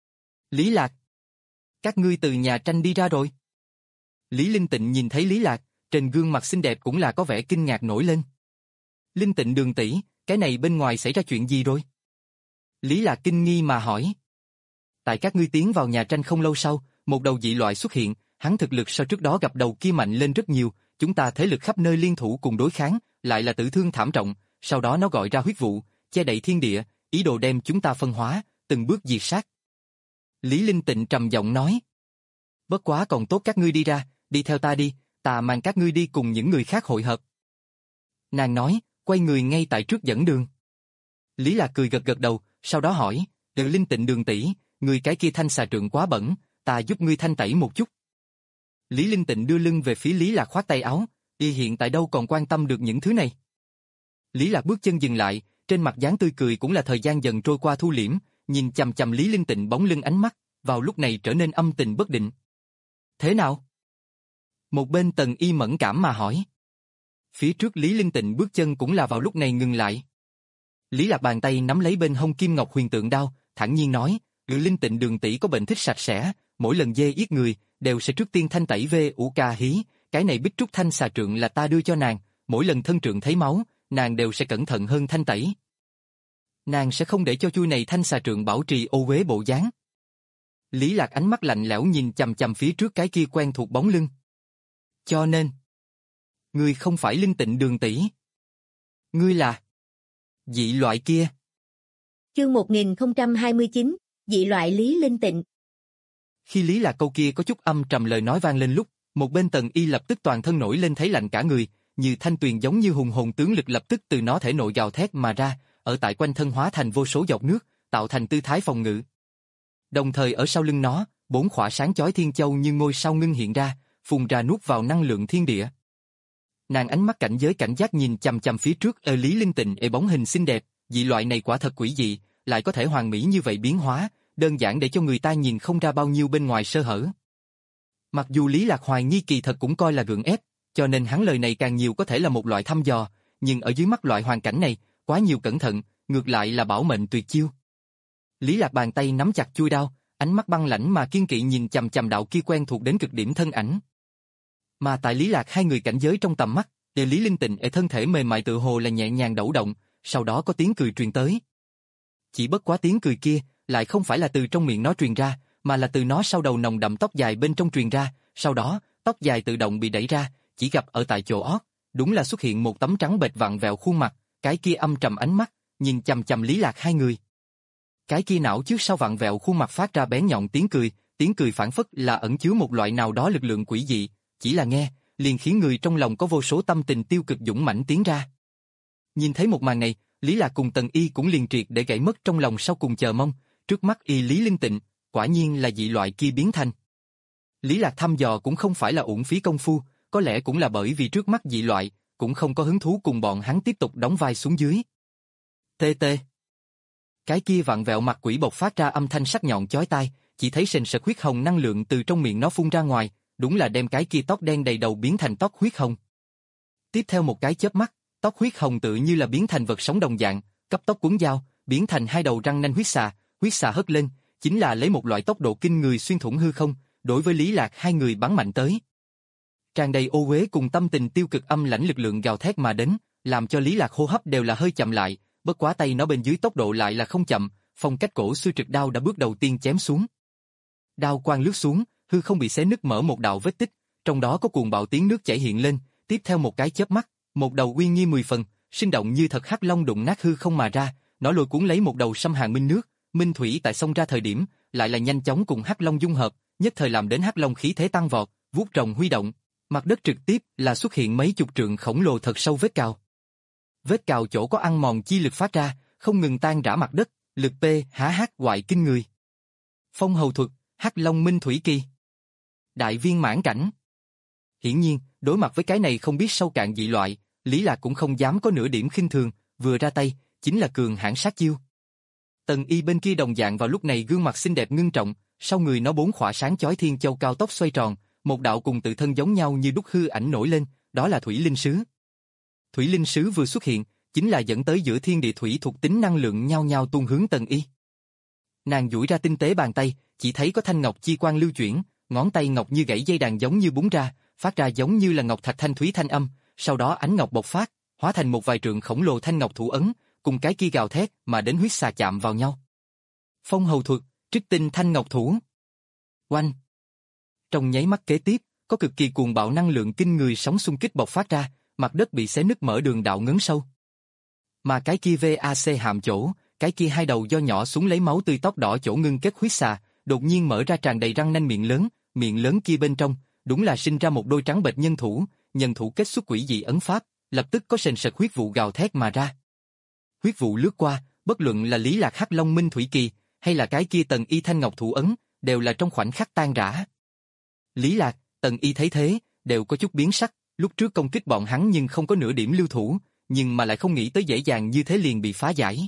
Lý Lạc, các ngươi từ nhà tranh đi ra rồi. Lý Linh Tịnh nhìn thấy Lý Lạc, trên gương mặt xinh đẹp cũng là có vẻ kinh ngạc nổi lên. Linh Tịnh đường tỷ, cái này bên ngoài xảy ra chuyện gì rồi? Lý Lạc kinh nghi mà hỏi. Tại các ngươi tiến vào nhà tranh không lâu sau, một đầu dị loại xuất hiện, hắn thực lực so trước đó gặp đầu kia mạnh lên rất nhiều, chúng ta thế lực khắp nơi liên thủ cùng đối kháng, lại là tử thương thảm trọng, sau đó nó gọi ra huyết vụ, che đậy thiên địa, ý đồ đem chúng ta phân hóa, từng bước diệt sát. Lý Linh Tịnh trầm giọng nói. Bất quá còn tốt các ngươi đi ra, đi theo ta đi, ta mang các ngươi đi cùng những người khác hội hợp. Nàng nói, quay người ngay tại trước dẫn đường. Lý Lạc cười gật gật đầu, sau đó hỏi, Đờ Linh Tịnh đường tỷ, người cái kia thanh xà trượng quá bẩn, ta giúp ngươi thanh tẩy một chút. Lý Linh Tịnh đưa lưng về phía Lý Lạc khoát tay áo, y hiện tại đâu còn quan tâm được những thứ này. Lý Lạc bước chân dừng lại, trên mặt dáng tươi cười cũng là thời gian dần trôi qua thu liễm, nhìn chằm chằm Lý Linh Tịnh bóng lưng ánh mắt, vào lúc này trở nên âm tình bất định. Thế nào? Một bên Tần Y mẫn cảm mà hỏi. Phía trước Lý Linh Tịnh bước chân cũng là vào lúc này ngừng lại. Lý Lạc bàn tay nắm lấy bên hông kim ngọc huyền tượng đao, thản nhiên nói, Ngự Linh Tịnh đường tỷ có bệnh thích sạch sẽ, mỗi lần dê giết người, đều sẽ trước tiên thanh tẩy về ủ ca hí, cái này bích trúc thanh xà trượng là ta đưa cho nàng, mỗi lần thân trượng thấy máu, nàng đều sẽ cẩn thận hơn thanh tẩy. Nàng sẽ không để cho chui này thanh xà trượng bảo trì ô uế bộ dáng. Lý Lạc ánh mắt lạnh lẽo nhìn chằm chằm phía trước cái kia quen thuộc bóng lưng. Cho nên, ngươi không phải Linh Tịnh đường tỷ. Ngươi là dị loại kia. Chương một nghìn không trăm hai mươi chín, dị loại Lý Linh Tịnh. Khi Lý Lạc câu kia có chút âm trầm lời nói vang lên lúc, một bên Tần Y lập tức toàn thân nổi lên thấy lạnh cả người, như thanh tuyền giống như hùng hồn tướng lực lập tức từ nó thể nội gào thét mà ra, ở tại quanh thân hóa thành vô số giọt nước, tạo thành tư thái phòng ngự. Đồng thời ở sau lưng nó, bốn khỏa sáng chói thiên châu như ngôi sao ngưng hiện ra, phun ra nuốt vào năng lượng thiên địa. Nàng ánh mắt cảnh giới cảnh giác nhìn chằm chằm phía trước ở Lý Linh Tịnh, e bóng hình xinh đẹp, dị loại này quả thật quỷ dị, lại có thể hoàn mỹ như vậy biến hóa, đơn giản để cho người ta nhìn không ra bao nhiêu bên ngoài sơ hở. Mặc dù Lý Lạc hoài nghi kỳ thật cũng coi là gượng ép, cho nên hắn lời này càng nhiều có thể là một loại thăm dò, nhưng ở dưới mắt loại hoàn cảnh này, quá nhiều cẩn thận, ngược lại là bảo mệnh tuyệt chiêu. Lý Lạc bàn tay nắm chặt chuôi đao, ánh mắt băng lãnh mà kiên kỵ nhìn chằm chằm đạo kia quen thuộc đến cực điểm thân ảnh. Mà tại Lý Lạc hai người cảnh giới trong tầm mắt, để Lý Linh Tịnh ở thân thể mềm mại tự hồ là nhẹ nhàng đẩu động, sau đó có tiếng cười truyền tới. Chỉ bất quá tiếng cười kia, lại không phải là từ trong miệng nó truyền ra, mà là từ nó sau đầu nồng đậm tóc dài bên trong truyền ra, sau đó, tóc dài tự động bị đẩy ra, chỉ gặp ở tại chỗ ót, đúng là xuất hiện một tấm trắng bệch vặn vẹo khuôn mặt, cái kia âm trầm ánh mắt, nhìn chằm chằm Lý Lạc hai người. Cái kia não trước sau vặn vẹo khuôn mặt phát ra bén nhọn tiếng cười, tiếng cười phảng phất là ẩn chứa một loại nào đó lực lượng quỷ dị, chỉ là nghe, liền khiến người trong lòng có vô số tâm tình tiêu cực dũng mãnh tiến ra. Nhìn thấy một màn này, Lý Lạc cùng Tần Y cũng liền triệt để gãy mất trong lòng sau cùng chờ mong, trước mắt y Lý Linh Tịnh, quả nhiên là dị loại kia biến thành. Lý Lạc thăm dò cũng không phải là uổng phí công phu, có lẽ cũng là bởi vì trước mắt dị loại, cũng không có hứng thú cùng bọn hắn tiếp tục đóng vai xuống dưới. Tê tê. Cái kia vặn vẹo mặt quỷ bộc phát ra âm thanh sắc nhọn chói tai, chỉ thấy sền sệt huyết hồng năng lượng từ trong miệng nó phun ra ngoài, đúng là đem cái kia tóc đen đầy đầu biến thành tóc huyết hồng. Tiếp theo một cái chớp mắt, tóc huyết hồng tự như là biến thành vật sống đồng dạng, cấp tốc cuốn dao, biến thành hai đầu răng nanh huyết xà, huyết xà hất lên, chính là lấy một loại tốc độ kinh người xuyên thủng hư không, đối với Lý Lạc hai người bắn mạnh tới. Tràn đầy ô uế cùng tâm tình tiêu cực âm lãnh lực lượng gào thét mà đến, làm cho Lý Lạc hô hấp đều là hơi chậm lại, bất quá tay nó bên dưới tốc độ lại là không chậm, phong cách cổ xưa trực đao đã bước đầu tiên chém xuống. Đao quang lướt xuống, hư không bị xé nứt mở một đạo vết tích, trong đó có cuồng bạo tiếng nước chảy hiện lên, tiếp theo một cái chớp mắt, một đầu uy nghi mười phần, sinh động như thật hắc long đụng nát hư không mà ra, nó lôi cuốn lấy một đầu xâm hàn minh nước, minh thủy tại sông ra thời điểm, lại là nhanh chóng cùng hắc long dung hợp, nhất thời làm đến hắc long khí thế tăng vọt, vuốt rồng huy động, mặt đất trực tiếp là xuất hiện mấy chục trượng khổng lồ thật sâu vết cào. Vết cào chỗ có ăn mòn chi lực phát ra, không ngừng tan rã mặt đất, lực p há hát hoại kinh người. Phong hầu thuật, hắc long minh thủy kỳ. Đại viên mãn cảnh. Hiển nhiên, đối mặt với cái này không biết sâu cạn dị loại, Lý Lạc cũng không dám có nửa điểm khinh thường, vừa ra tay, chính là cường hãn sát chiêu. Tần Y bên kia đồng dạng vào lúc này gương mặt xinh đẹp ngưng trọng, sau người nó bốn khỏa sáng chói thiên châu cao tốc xoay tròn, một đạo cùng tự thân giống nhau như đúc hư ảnh nổi lên, đó là Thủy Linh Sứ. Thủy Linh Sứ vừa xuất hiện, chính là dẫn tới giữa thiên địa thủy thuộc tính năng lượng nhao nhao tuôn hướng Tần Y. Nàng duỗi ra tinh tế bàn tay, chỉ thấy có thanh ngọc chi quang lưu chuyển, ngón tay ngọc như gãy dây đàn giống như búng ra, phát ra giống như là ngọc thạch thanh thúy thanh âm, sau đó ánh ngọc bộc phát, hóa thành một vài trượng khổng lồ thanh ngọc thủ ấn, cùng cái kia gào thét mà đến huyết xà chạm vào nhau. Phong hầu thuật, trích tinh thanh ngọc thủ. Oanh! Trong nháy mắt kế tiếp, có cực kỳ cuồng bạo năng lượng kinh người sóng xung kích bộc phát ra, mặt đất bị xé nứt mở đường đạo ngấn sâu. Mà cái kia vê a xê hàm chỗ, cái kia hai đầu do nhỏ xuống lấy máu tươi tóc đỏ chỗ ngưng kết huyết xà, đột nhiên mở ra tràn đầy răng nanh miệng lớn, miệng lớn kia bên trong, đúng là sinh ra một đôi trắng bệch nhân thủ, nhân thủ kết xuất quỷ dị ấn pháp, lập tức có sền sệt huyết vụ gào thét mà ra. Huyết vụ lướt qua, bất luận là Lý Lạc Hắc Long Minh Thủy Kỳ, hay là cái kia Tần Y thanh ngọc thủ ấn, đều là trong khoảnh khắc tan rã. Lý Lạc, Tần Y thấy thế, đều có chút biến sắc, lúc trước công kích bọn hắn nhưng không có nửa điểm lưu thủ, nhưng mà lại không nghĩ tới dễ dàng như thế liền bị phá giải.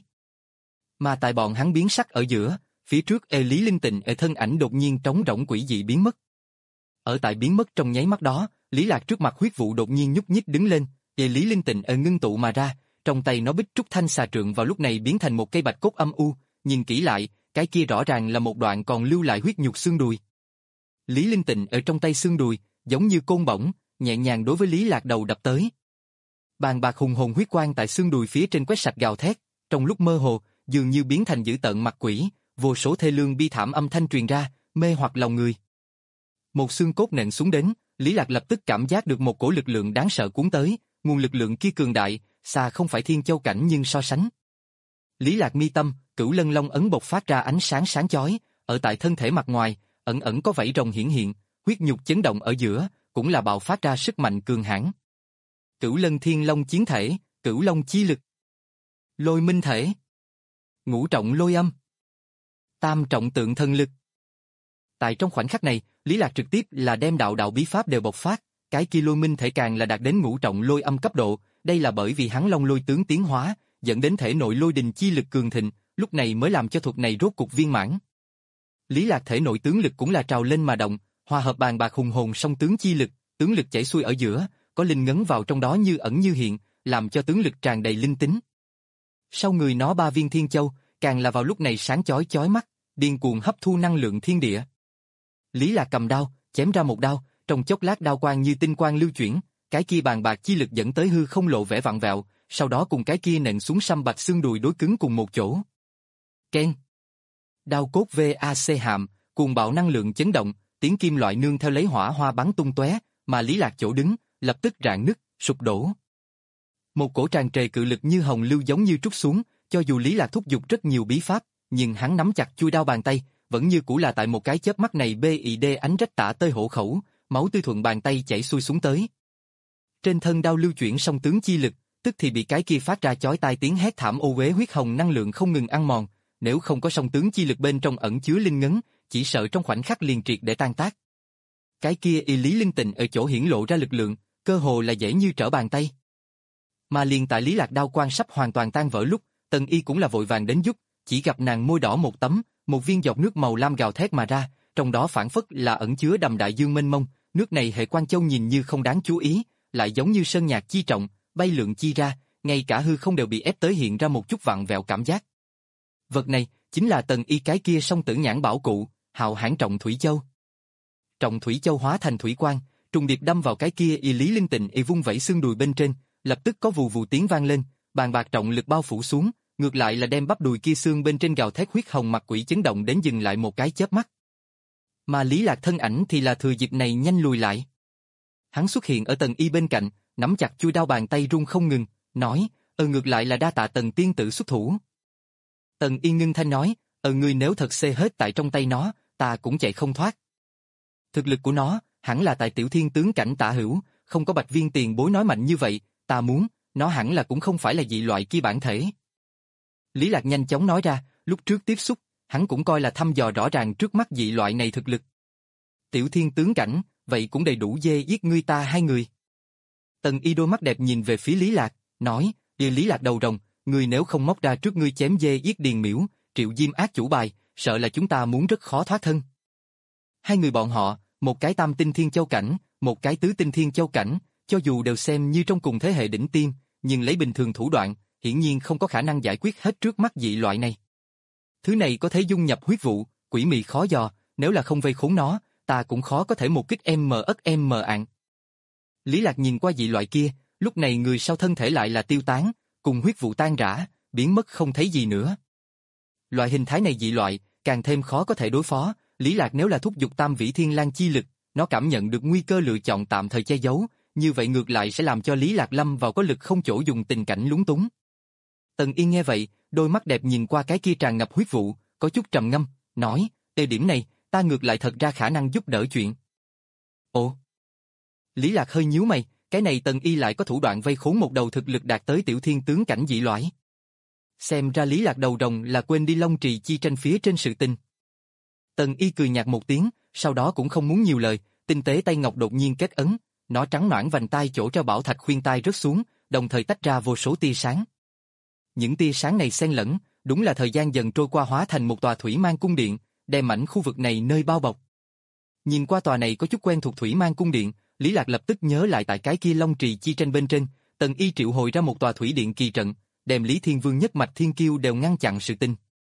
Mà tại bọn hắn biến sắc ở giữa, phía trước ê Lý Linh Tịnh ê thân ảnh đột nhiên trống rỗng quỷ dị biến mất. Ở tại biến mất trong nháy mắt đó, Lý Lạc trước mặt huyết vụ đột nhiên nhúc nhích đứng lên, ê Lý Linh Tịnh ê ngưng tụ mà ra, trong tay nó bích trúc thanh xà trượng vào lúc này biến thành một cây bạch cốt âm u, nhìn kỹ lại, cái kia rõ ràng là một đoạn còn lưu lại huyết nhục xương đùi. Lý Linh Tịnh ở trong tay xương đùi, giống như côn bổng, nhẹ nhàng đối với Lý Lạc đầu đập tới. Bàn bạc hùng hồn huyết quang tại xương đùi phía trên quét sạch gào thét, trong lúc mơ hồ, dường như biến thành dữ tợn mặt quỷ, vô số thê lương bi thảm âm thanh truyền ra, mê hoặc lòng người. Một xương cốt nện xuống đến, Lý Lạc lập tức cảm giác được một cổ lực lượng đáng sợ cuốn tới, nguồn lực lượng kia cường đại, xa không phải thiên châu cảnh nhưng so sánh. Lý Lạc mi tâm, Cửu Lân Long ấn bộc phát ra ánh sáng sáng chói, ở tại thân thể mặt ngoài, ẩn ẩn có vảy rồng hiển hiện, huyết nhục chấn động ở giữa, cũng là bạo phát ra sức mạnh cường hãn. Cửu Lân Thiên Long chiến thể, Cửu Long chi lực, Lôi Minh thể, Ngũ trọng lôi âm, Tam trọng tượng thần lực. Tại trong khoảnh khắc này, Lý Lạc trực tiếp là đem đạo đạo bí pháp đều bộc phát, cái kia Lôi Minh thể càng là đạt đến ngũ trọng lôi âm cấp độ, đây là bởi vì hắn Long Lôi tướng tiến hóa, dẫn đến thể nội lôi đình chi lực cường thịnh, lúc này mới làm cho thuật này rốt cục viên mãn. Lý Lạc thể nội tướng lực cũng là trào lên mà động, hòa hợp bàn bạc hùng hồn song tướng chi lực, tướng lực chảy xuôi ở giữa, có linh ngấn vào trong đó như ẩn như hiện, làm cho tướng lực tràn đầy linh tính. Sau người nó ba viên thiên châu, càng là vào lúc này sáng chói chói mắt, điên cuồng hấp thu năng lượng thiên địa. Lý Lạc cầm đao, chém ra một đao, trong chốc lát đao quang như tinh quang lưu chuyển, cái kia bàn bạc chi lực dẫn tới hư không lộ vẻ vặn vẹo, sau đó cùng cái kia nện xuống sâm bạch xương đùi đối cứng cùng một chỗ. Ken. Đao cốt vê a xê hàm, cuồng bạo năng lượng chấn động, tiếng kim loại nương theo lấy hỏa hoa bắn tung tóe, mà Lý Lạc chỗ đứng, lập tức rạn nứt, sụp đổ. Một cổ tràn trề cự lực như hồng lưu giống như trút xuống, cho dù Lý Lạc thúc giục rất nhiều bí pháp, nhưng hắn nắm chặt chui đao bàn tay, vẫn như cũ là tại một cái chớp mắt này bê ì đê ánh rách tả tơi hổ khẩu, máu tươi thuận bàn tay chảy xuôi xuống tới. Trên thân đao lưu chuyển song tướng chi lực, tức thì bị cái kia phát ra chói tai tiếng hét thảm ô uế huyết hồng năng lượng không ngừng ăn mòn, nếu không có song tướng chi lực bên trong ẩn chứa linh ngấn, chỉ sợ trong khoảnh khắc liền triệt để tan tác. Cái kia y Lý Linh Tịnh ở chỗ hiển lộ ra lực lượng, cơ hồ là dễ như trở bàn tay. Mà liền tại Lý Lạc đao quang sắp hoàn toàn tan vỡ lúc, Tần Y cũng là vội vàng đến giúp, chỉ gặp nàng môi đỏ một tấm, một viên giọt nước màu lam gào thét mà ra, trong đó phảng phất là ẩn chứa đầm đại dương mênh mông, nước này hệ quan châu nhìn như không đáng chú ý, lại giống như sơn nhạc chi trọng, bay lượn chi ra, ngay cả hư không đều bị ép tới hiện ra một chút vặn vẹo cảm giác. Vật này chính là Tần Y cái kia song tử nhãn bảo cụ, hạo hãn Trọng Thủy Châu. Trọng Thủy Châu hóa thành thủy quang, trùng điệp đâm vào cái kia y Lý Linh Tịnh y vung vẩy xương đùi bên trên, lập tức có vù vù tiếng vang lên, bàn bạc trọng lực bao phủ xuống, ngược lại là đem bắp đùi kia xương bên trên gào thét huyết hồng mặt quỷ chấn động đến dừng lại một cái chớp mắt. Mà Lý Lạc thân ảnh thì là thừa dịp này nhanh lùi lại. Hắn xuất hiện ở Tần Y bên cạnh, nắm chặt chui đao bàn tay run không ngừng, nói, ờ ngược lại là đa tạ Tần tiên tử xuất thủ. Tần Y ngưng thanh nói, ờ ngươi nếu thật xê hết tại trong tay nó, ta cũng chạy không thoát. Thực lực của nó, hẳn là tại tiểu thiên tướng cảnh tả hữu, không có Bạch Viên tiền bối nói mạnh như vậy, ta muốn, nó hẳn là cũng không phải là dị loại kia bản thể. Lý Lạc nhanh chóng nói ra, lúc trước tiếp xúc, hắn cũng coi là thăm dò rõ ràng trước mắt dị loại này thực lực. Tiểu thiên tướng cảnh, vậy cũng đầy đủ dê giết ngươi ta hai người. Tần Y đôi mắt đẹp nhìn về phía Lý Lạc, nói, "Ê Lý Lạc đầu rồng, ngươi nếu không móc ra trước ngươi chém dê giết điền miễu, Triệu Diêm ác chủ bài, sợ là chúng ta muốn rất khó thoát thân." Hai người bọn họ, một cái tam tinh thiên châu cảnh, một cái tứ tinh thiên châu cảnh, cho dù đều xem như trong cùng thế hệ đỉnh tiêm, nhưng lấy bình thường thủ đoạn, hiển nhiên không có khả năng giải quyết hết trước mắt dị loại này. Thứ này có thể dung nhập huyết vụ, quỷ mị khó dò, nếu là không vây khốn nó, ta cũng khó có thể một kích em mờ ất em mờ ạng. Lý Lạc nhìn qua dị loại kia, lúc này người sau thân thể lại là tiêu tán, cùng huyết vụ tan rã, biến mất không thấy gì nữa. Loại hình thái này dị loại, càng thêm khó có thể đối phó, Lý Lạc nếu là thúc giục tam vĩ thiên lang chi lực, nó cảm nhận được nguy cơ lựa chọn tạm thời che giấu, như vậy ngược lại sẽ làm cho Lý Lạc lâm vào có lực không chỗ dùng tình cảnh lúng túng. Tần Yên nghe vậy, đôi mắt đẹp nhìn qua cái kia tràn ngập huyết vụ, có chút trầm ngâm, nói, "Tề điểm này, ta ngược lại thật ra khả năng giúp đỡ chuyện." Ồ. Lý Lạc hơi nhíu mày, cái này Tần Y lại có thủ đoạn vây khốn một đầu thực lực đạt tới tiểu thiên tướng cảnh dị loại. Xem ra Lý Lạc đầu rồng là quên đi Long Trì chi tranh phía trên sự tình. Tần Y cười nhạt một tiếng, sau đó cũng không muốn nhiều lời, tinh tế tay ngọc đột nhiên kết ấn, nó trắng nõn vành tai chỗ treo bảo thạch khuyên tai rớt xuống, đồng thời tách ra vô số tia sáng. Những tia sáng này xen lẫn, đúng là thời gian dần trôi qua hóa thành một tòa thủy mang cung điện, đem mảnh khu vực này nơi bao bọc. Nhìn qua tòa này có chút quen thuộc thủy mang cung điện, Lý Lạc lập tức nhớ lại tại cái kia Long Trì chi tranh bên trên, Tần Y triệu hồi ra một tòa thủy điện kỳ trận, đem Lý Thiên Vương nhất mạch thiên kiêu đều ngăn chặn sự tình.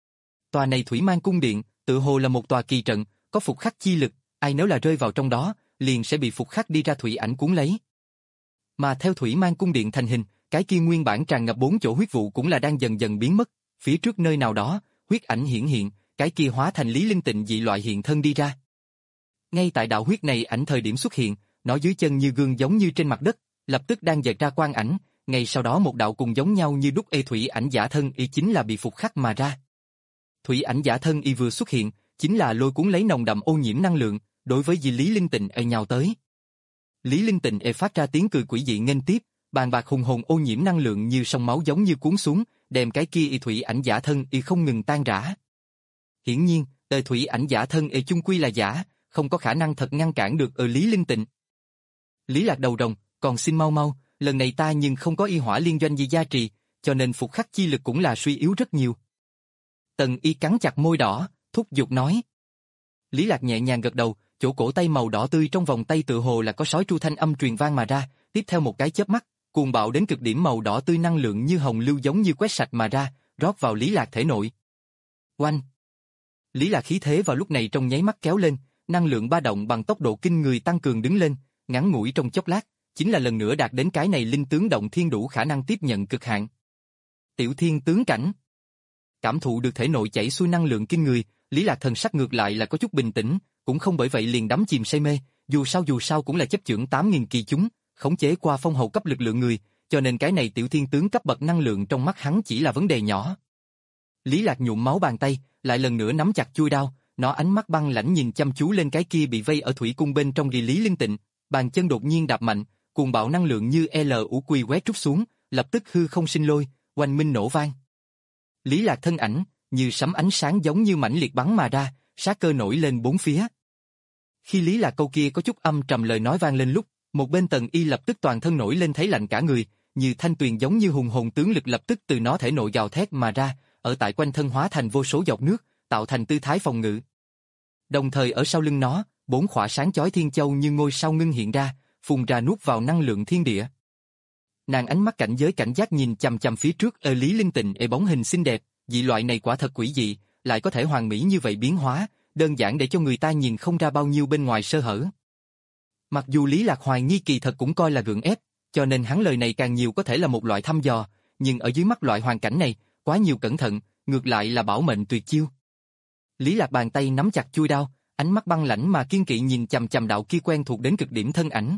Tòa này thủy mang cung điện, tự hồ là một tòa kỳ trận, có phục khắc chi lực, ai nếu là rơi vào trong đó, liền sẽ bị phục khắc đi ra thủy ảnh cuốn lấy. Mà theo thủy mang cung điện thành hình, cái kia nguyên bản tràn ngập bốn chỗ huyết vụ cũng là đang dần dần biến mất, phía trước nơi nào đó, huyết ảnh hiển hiện, cái kia hóa thành Lý Linh Tịnh dị loại hiện thân đi ra. Ngay tại đạo huyết này ảnh thời điểm xuất hiện, nó dưới chân như gương giống như trên mặt đất, lập tức đang dệt ra quang ảnh, ngay sau đó một đạo cùng giống nhau như đúc ê thủy ảnh giả thân y chính là bị phục khắc mà ra. Thủy ảnh giả thân y vừa xuất hiện, chính là lôi cuốn lấy nồng đậm ô nhiễm năng lượng, đối với di Lý Linh Tịnh ê nhào tới. Lý Linh Tịnh ê phát ra tiếng cười quỷ dị nghênh tiếp, bàn bạc hùng hồn ô nhiễm năng lượng như sông máu giống như cuốn xuống, đem cái kia y thủy ảnh giả thân y không ngừng tan rã. Hiển nhiên, đời thủy ảnh giả thân y chung quy là giả, không có khả năng thật ngăn cản được ở Lý Linh Tịnh. Lý Lạc đầu rồng, còn xin mau mau, lần này ta nhưng không có y hỏa liên doanh gì gia trì, cho nên phục khắc chi lực cũng là suy yếu rất nhiều. Tần Y cắn chặt môi đỏ, thúc giục nói. Lý Lạc nhẹ nhàng gật đầu, chỗ cổ tay màu đỏ tươi trong vòng tay tự hồ là có sói tru thanh âm truyền vang mà ra, tiếp theo một cái chớp mắt, cuồng bạo đến cực điểm màu đỏ tươi năng lượng như hồng lưu giống như quét sạch mà ra, rót vào Lý Lạc thể nội. Oanh! Lý Lạc khí thế vào lúc này trong nháy mắt kéo lên, năng lượng ba động bằng tốc độ kinh người tăng cường đứng lên, ngắn ngủi trong chốc lát, chính là lần nữa đạt đến cái này linh tướng động thiên đủ khả năng tiếp nhận cực hạn. Tiểu thiên tướng cảnh. Cảm thụ được thể nội chảy xuôi năng lượng kinh người, Lý Lạc thần sắc ngược lại là có chút bình tĩnh, cũng không bởi vậy liền đắm chìm say mê, dù sao dù sao cũng là chấp chưởng tám nghìn kỳ chúng, khống chế qua phong hầu cấp lực lượng người, cho nên cái này tiểu thiên tướng cấp bậc năng lượng trong mắt hắn chỉ là vấn đề nhỏ. Lý Lạc nhuộm máu bàn tay, lại lần nữa nắm chặt chuôi đao, nó ánh mắt băng lãnh nhìn chăm chú lên cái kia bị vây ở thủy cung bên trong đi Lý Linh Tịnh, bàn chân đột nhiên đạp mạnh, cuồng bạo năng lượng như L ủ quy quét trút xuống, lập tức hư không sinh lôi, oanh minh nổ vang. Lý Lạc thân ảnh, như sấm ánh sáng giống như mãnh liệt bắn mà ra, sát cơ nổi lên bốn phía. Khi Lý Lạc câu kia có chút âm trầm lời nói vang lên lúc, một bên Tần Y lập tức toàn thân nổi lên thấy lạnh cả người, như thanh tuyền giống như hùng hồn tướng lực lập tức từ nó thể nội gào thét mà ra, ở tại quanh thân hóa thành vô số giọt nước, tạo thành tư thái phòng ngự. Đồng thời ở sau lưng nó, bốn khỏa sáng chói thiên châu như ngôi sao ngưng hiện ra, phun ra nuốt vào năng lượng thiên địa. Nàng ánh mắt cảnh giới cảnh giác nhìn chằm chằm phía trước ở Lý Linh Tịnh ê bóng hình xinh đẹp, dị loại này quả thật quỷ dị, lại có thể hoàn mỹ như vậy biến hóa, đơn giản để cho người ta nhìn không ra bao nhiêu bên ngoài sơ hở. Mặc dù Lý Lạc hoài nghi kỳ thật cũng coi là gượng ép, cho nên hắn lời này càng nhiều có thể là một loại thăm dò, nhưng ở dưới mắt loại hoàn cảnh này, quá nhiều cẩn thận, ngược lại là bảo mệnh tuyệt chiêu. Lý Lạc bàn tay nắm chặt chuôi đao, ánh mắt băng lãnh mà kiên kỵ nhìn chằm chằm đạo kia quen thuộc đến cực điểm thân ảnh.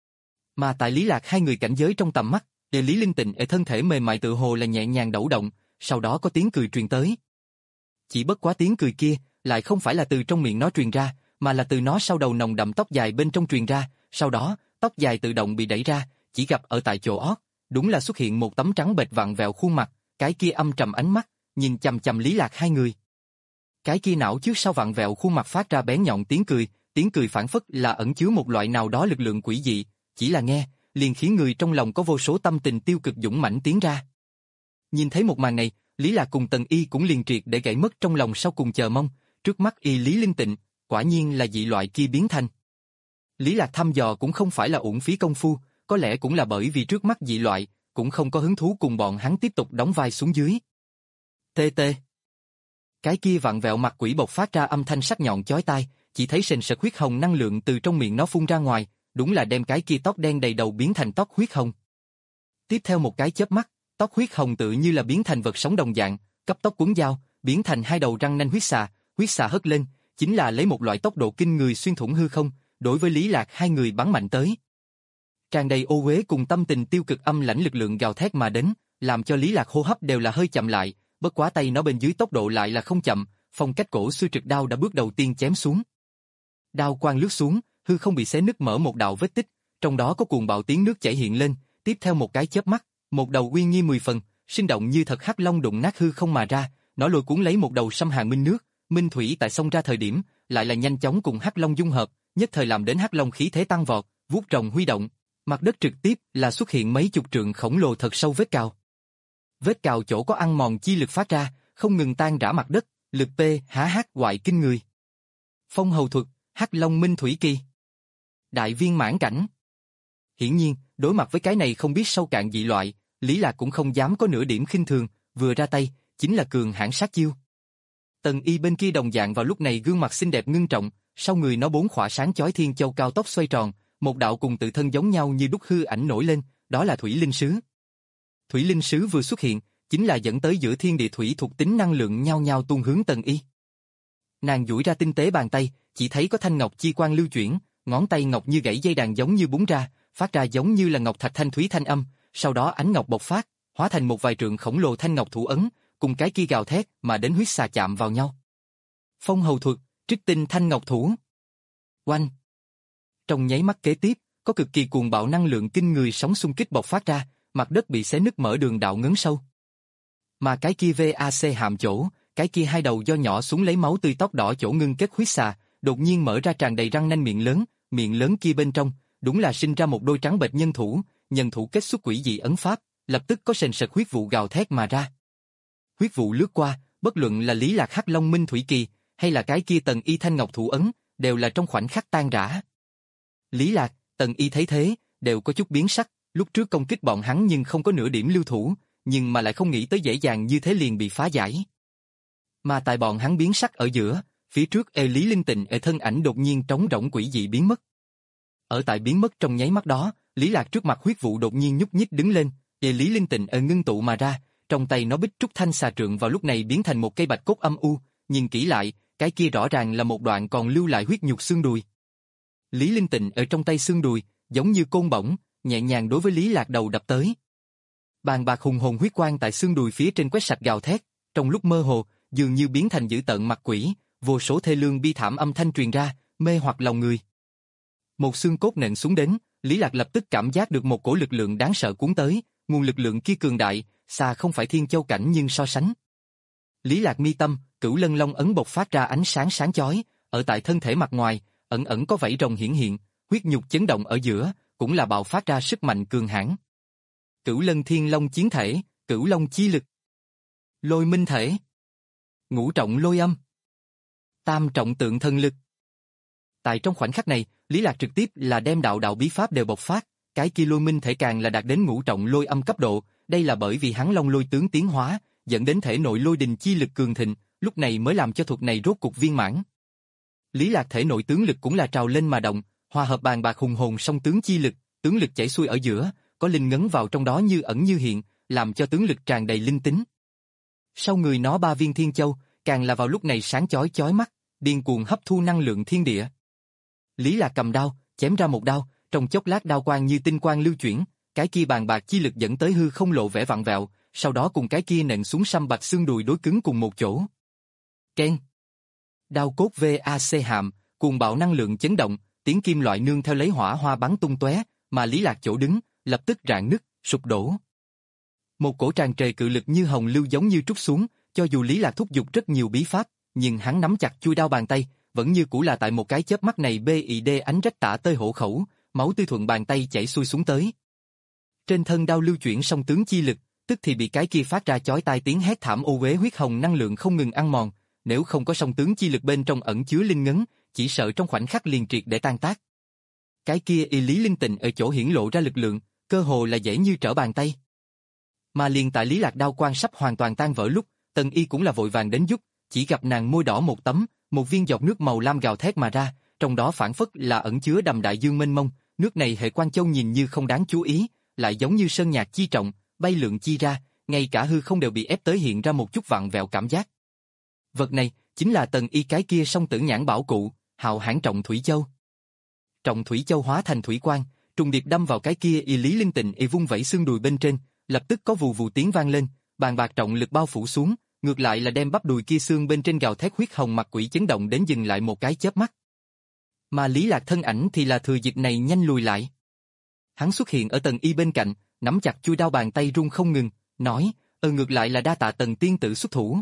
Mà tại Lý Lạc hai người cảnh giới trong tầm mắt, để Lý Linh Tịnh ở thân thể mềm mại tự hồ là nhẹ nhàng đẩu động, sau đó có tiếng cười truyền tới. Chỉ bất quá tiếng cười kia, lại không phải là từ trong miệng nó truyền ra, mà là từ nó sau đầu nồng đậm tóc dài bên trong truyền ra, sau đó, tóc dài tự động bị đẩy ra, chỉ gặp ở tại chỗ ót, đúng là xuất hiện một tấm trắng bệch vặn vẹo khuôn mặt, cái kia âm trầm ánh mắt, nhìn chằm chằm Lý Lạc hai người. Cái kia não trước sau vặn vẹo khuôn mặt phát ra bén nhọn tiếng cười, tiếng cười phảng phất là ẩn chứa một loại nào đó lực lượng quỷ dị, chỉ là nghe, liền khiến người trong lòng có vô số tâm tình tiêu cực dũng mãnh tiến ra. Nhìn thấy một màn này, Lý Lạc cùng Tần Y cũng liền triệt để gãy mất trong lòng sau cùng chờ mong, trước mắt y Lý Linh Tịnh, quả nhiên là dị loại kia biến thành. Lý Lạc thăm dò cũng không phải là uổng phí công phu, có lẽ cũng là bởi vì trước mắt dị loại, cũng không có hứng thú cùng bọn hắn tiếp tục đóng vai xuống dưới. Tê tê. Cái kia vặn vẹo mặt quỷ bộc phát ra âm thanh sắc nhọn chói tai, chỉ thấy sền sệt huyết hồng năng lượng từ trong miệng nó phun ra ngoài, đúng là đem cái kia tóc đen đầy đầu biến thành tóc huyết hồng. Tiếp theo một cái chớp mắt, tóc huyết hồng tự như là biến thành vật sống đồng dạng, cấp tốc cuốn dao, biến thành hai đầu răng nanh huyết xà, huyết xà hất lên, chính là lấy một loại tốc độ kinh người xuyên thủng hư không, đối với Lý Lạc hai người bắn mạnh tới. Tràn đầy ô uế cùng tâm tình tiêu cực âm lãnh lực lượng gào thét mà đến, làm cho Lý Lạc hô hấp đều là hơi chậm lại, bất quá tay nó bên dưới tốc độ lại là không chậm, phong cách cổ xuôi trực đao đã bước đầu tiên chém xuống. Đao quang lướt xuống, hư không bị xé nứt mở một đạo vết tích, trong đó có cuồng bạo tiếng nước chảy hiện lên, tiếp theo một cái chớp mắt, một đầu uy nghi mười phần, sinh động như thật hắc long đụng nát hư không mà ra, nó lôi cuốn lấy một đầu xâm hàn minh nước, minh thủy tại sông ra thời điểm, lại là nhanh chóng cùng hắc long dung hợp, nhất thời làm đến hắc long khí thế tăng vọt, vuốt rồng huy động, mặt đất trực tiếp là xuất hiện mấy chục trượng khổng lồ thật sâu vết cào. Vết cào chỗ có ăn mòn chi lực phát ra, không ngừng tan rã mặt đất, lực P há hát hoại kinh người. Phong hầu thuật, hắc long minh thủy kỳ. Đại viên mãn cảnh. Hiển nhiên, đối mặt với cái này không biết sâu cạn dị loại, Lý Lạc cũng không dám có nửa điểm khinh thường, vừa ra tay, chính là cường hãn sát chiêu. Tần Y bên kia đồng dạng vào lúc này gương mặt xinh đẹp ngưng trọng, sau người nó bốn khỏa sáng chói thiên châu cao tốc xoay tròn, một đạo cùng tự thân giống nhau như đúc hư ảnh nổi lên, đó là Thủy Linh Sứ. Thủy Linh Sứ vừa xuất hiện, chính là dẫn tới giữa thiên địa thủy thuộc tính năng lượng nhau nhau tuôn hướng Tần Y. Nàng duỗi ra tinh tế bàn tay, chỉ thấy có thanh ngọc chi quang lưu chuyển, ngón tay ngọc như gãy dây đàn giống như búng ra, phát ra giống như là ngọc thạch thanh thúy thanh âm, sau đó ánh ngọc bộc phát, hóa thành một vài trượng khổng lồ thanh ngọc thủ ấn, cùng cái kia gào thét mà đến huyết xà chạm vào nhau. Phong hầu thuật, trích tinh thanh ngọc thủ. Oanh! Trong nháy mắt kế tiếp, có cực kỳ cuồng bạo năng lượng kinh người sóng xung kích bộc phát ra, mặt đất bị xé nứt mở đường đạo ngấn sâu. Mà cái kia vê a xê hàm chỗ, cái kia hai đầu do nhỏ xuống lấy máu tươi tóc đỏ chỗ ngưng kết huyết xà, đột nhiên mở ra tràn đầy răng nanh miệng lớn, miệng lớn kia bên trong, đúng là sinh ra một đôi trắng bệch nhân thủ, nhân thủ kết xuất quỷ dị ấn pháp, lập tức có sền sệt huyết vụ gào thét mà ra. Huyết vụ lướt qua, bất luận là Lý Lạc hắc long minh thủy kỳ, hay là cái kia Tần Y thanh ngọc thủ ấn, đều là trong khoảnh khắc tan rã. Lý Lạc, Tần Y thấy thế, đều có chút biến sắc, lúc trước công kích bọn hắn nhưng không có nửa điểm lưu thủ, nhưng mà lại không nghĩ tới dễ dàng như thế liền bị phá giải. Mà tại bọn hắn biến sắc ở giữa, phía trước ê Lý Linh Tịnh ê thân ảnh đột nhiên trống rỗng quỷ dị biến mất. Ở tại biến mất trong nháy mắt đó, Lý Lạc trước mặt huyết vụ đột nhiên nhúc nhích đứng lên, ê Lý Linh Tịnh ê ngưng tụ mà ra, trong tay nó bích trúc thanh xà trượng vào lúc này biến thành một cây bạch cốt âm u, nhìn kỹ lại, cái kia rõ ràng là một đoạn còn lưu lại huyết nhục xương đùi. Lý Linh Tịnh ở trong tay xương đùi, giống như côn bổng, nhẹ nhàng đối với Lý Lạc đầu đập tới. Bàn bạc hùng hồn huyết quang tại xương đùi phía trên quét sạch gào thét, trong lúc mơ hồ, dường như biến thành dữ tợn mặt quỷ, vô số thê lương bi thảm âm thanh truyền ra, mê hoặc lòng người. Một xương cốt nện xuống đến, Lý Lạc lập tức cảm giác được một cổ lực lượng đáng sợ cuốn tới, nguồn lực lượng kia cường đại, xa không phải thiên châu cảnh nhưng so sánh. Lý Lạc mi tâm, Cửu Lân Long ấn bộc phát ra ánh sáng sáng chói, ở tại thân thể mặt ngoài, ẩn ẩn có vảy rồng hiển hiện, huyết nhục chấn động ở giữa, cũng là bạo phát ra sức mạnh cường hãn. Cửu Lân Thiên Long chiến thể, Cửu Long chi lực, Lôi minh thể, Ngũ trọng lôi âm, Tam trọng tượng thần lực. Tại trong khoảnh khắc này, Lý Lạc trực tiếp là đem đạo đạo bí pháp đều bộc phát, cái kia lôi minh thể càng là đạt đến ngũ trọng lôi âm cấp độ, đây là bởi vì hắn long lôi tướng tiến hóa, dẫn đến thể nội lôi đình chi lực cường thịnh, lúc này mới làm cho thuật này rốt cục viên mãn. Lý Lạc thể nội tướng lực cũng là trào lên mà động, hòa hợp bàn bạc hùng hồn song tướng chi lực, tướng lực chảy xuôi ở giữa, có linh ngấn vào trong đó như ẩn như hiện, làm cho tướng lực tràn đầy linh tính. Sau người nó ba viên thiên châu, càng là vào lúc này sáng chói chói mắt, điên cuồng hấp thu năng lượng thiên địa. Lý Lạc cầm đao, chém ra một đao, trong chốc lát đao quang như tinh quang lưu chuyển, cái kia bàn bạc chi lực dẫn tới hư không lộ vẻ vặn vẹo, sau đó cùng cái kia nện xuống sâm bạch xương đùi đối cứng cùng một chỗ. Keng. Đao cốt vê a xê hàm, cuồng bạo năng lượng chấn động, tiếng kim loại nương theo lấy hỏa hoa bắn tung tóe, mà Lý Lạc chỗ đứng, lập tức rạn nứt, sụp đổ. Một cổ tràn trề cự lực như hồng lưu giống như trút xuống, cho dù Lý Lạc thúc giục rất nhiều bí pháp, nhưng hắn nắm chặt chui đao bàn tay, vẫn như cũ là tại một cái chớp mắt này bê ì đê ánh rách tả tơi hổ khẩu, máu tươi thuận bàn tay chảy xuôi xuống tới. Trên thân đao lưu chuyển song tướng chi lực, tức thì bị cái kia phát ra chói tai tiếng hét thảm ô uế huyết hồng năng lượng không ngừng ăn mòn, nếu không có song tướng chi lực bên trong ẩn chứa linh ngấn, chỉ sợ trong khoảnh khắc liền triệt để tan tác. Cái kia y Lý Linh Tịnh ở chỗ hiển lộ ra lực lượng, cơ hồ là dễ như trở bàn tay. Mà liền tại Lý Lạc đao quang sắp hoàn toàn tan vỡ lúc, Tần Y cũng là vội vàng đến giúp, chỉ gặp nàng môi đỏ một tấm, một viên giọt nước màu lam gào thét mà ra, trong đó phảng phất là ẩn chứa đầm đại dương mênh mông, nước này hệ Quan Châu nhìn như không đáng chú ý, lại giống như sơn nhạc chi trọng, bay lượn chi ra, ngay cả hư không đều bị ép tới hiện ra một chút vặn vẹo cảm giác. Vật này chính là Tần Y cái kia song tử nhãn bảo cụ, hạo hãn Trọng Thủy Châu. Trọng Thủy Châu hóa thành thủy quang, trùng điệp đâm vào cái kia y Lý Linh Tịnh y vung vẩy xương đùi bên trên, lập tức có vù vù tiếng vang lên, bàn bạc trọng lực bao phủ xuống, ngược lại là đem bắp đùi kia xương bên trên gào thét huyết hồng mặt quỷ chấn động đến dừng lại một cái chớp mắt. Mà Lý Lạc thân ảnh thì là thừa dịp này nhanh lùi lại. Hắn xuất hiện ở Tần Y bên cạnh, nắm chặt chuôi đao bàn tay run không ngừng, nói, ờ ngược lại là đa tạ Tần tiên tử xuất thủ.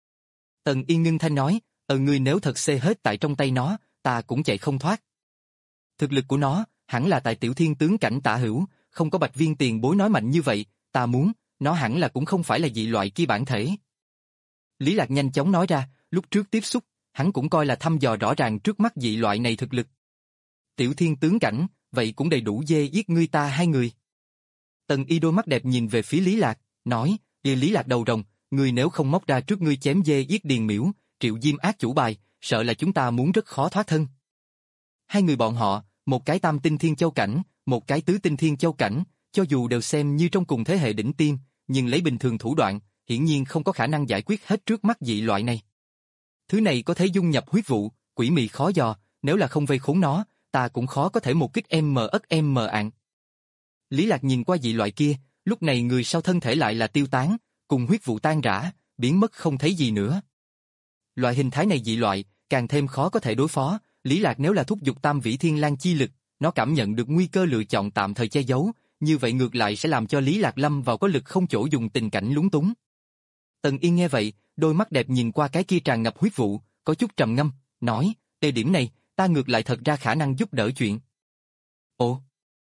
Tần Y ngưng thanh nói, ờ ngươi nếu thật xê hết tại trong tay nó, ta cũng chạy không thoát. Thực lực của nó, hẳn là tại tiểu thiên tướng cảnh tả hữu, không có Bạch Viên tiền bối nói mạnh như vậy, ta muốn, nó hẳn là cũng không phải là dị loại kia bản thể. Lý Lạc nhanh chóng nói ra, lúc trước tiếp xúc, hắn cũng coi là thăm dò rõ ràng trước mắt dị loại này thực lực. Tiểu thiên tướng cảnh, vậy cũng đầy đủ dê giết ngươi ta hai người. Tần Y đôi mắt đẹp nhìn về phía Lý Lạc, nói, y Lý Lạc đầu rồng, ngươi nếu không móc ra trước ngươi chém dê giết điền miễu, triệu diêm ác chủ bài, sợ là chúng ta muốn rất khó thoát thân. Hai người bọn họ, một cái tam tinh thiên châu cảnh, một cái tứ tinh thiên châu cảnh, cho dù đều xem như trong cùng thế hệ đỉnh tiêm, nhưng lấy bình thường thủ đoạn, hiển nhiên không có khả năng giải quyết hết trước mắt dị loại này. Thứ này có thể dung nhập huyết vụ, quỷ mị khó dò, nếu là không vây khốn nó, ta cũng khó có thể một kích em mờ ất em mờ ạng. Lý Lạc nhìn qua dị loại kia, lúc này người sau thân thể lại là tiêu tán, cùng huyết vụ tan rã, biến mất không thấy gì nữa. Loại hình thái này dị loại, càng thêm khó có thể đối phó, Lý Lạc nếu là thúc giục tam vĩ thiên lang chi lực, nó cảm nhận được nguy cơ lựa chọn tạm thời che giấu, như vậy ngược lại sẽ làm cho Lý Lạc lâm vào có lực không chỗ dùng tình cảnh lúng túng. Tần Yên nghe vậy, đôi mắt đẹp nhìn qua cái kia tràn ngập huyết vụ, có chút trầm ngâm, nói, tê điểm này, ta ngược lại thật ra khả năng giúp đỡ chuyện. Ồ!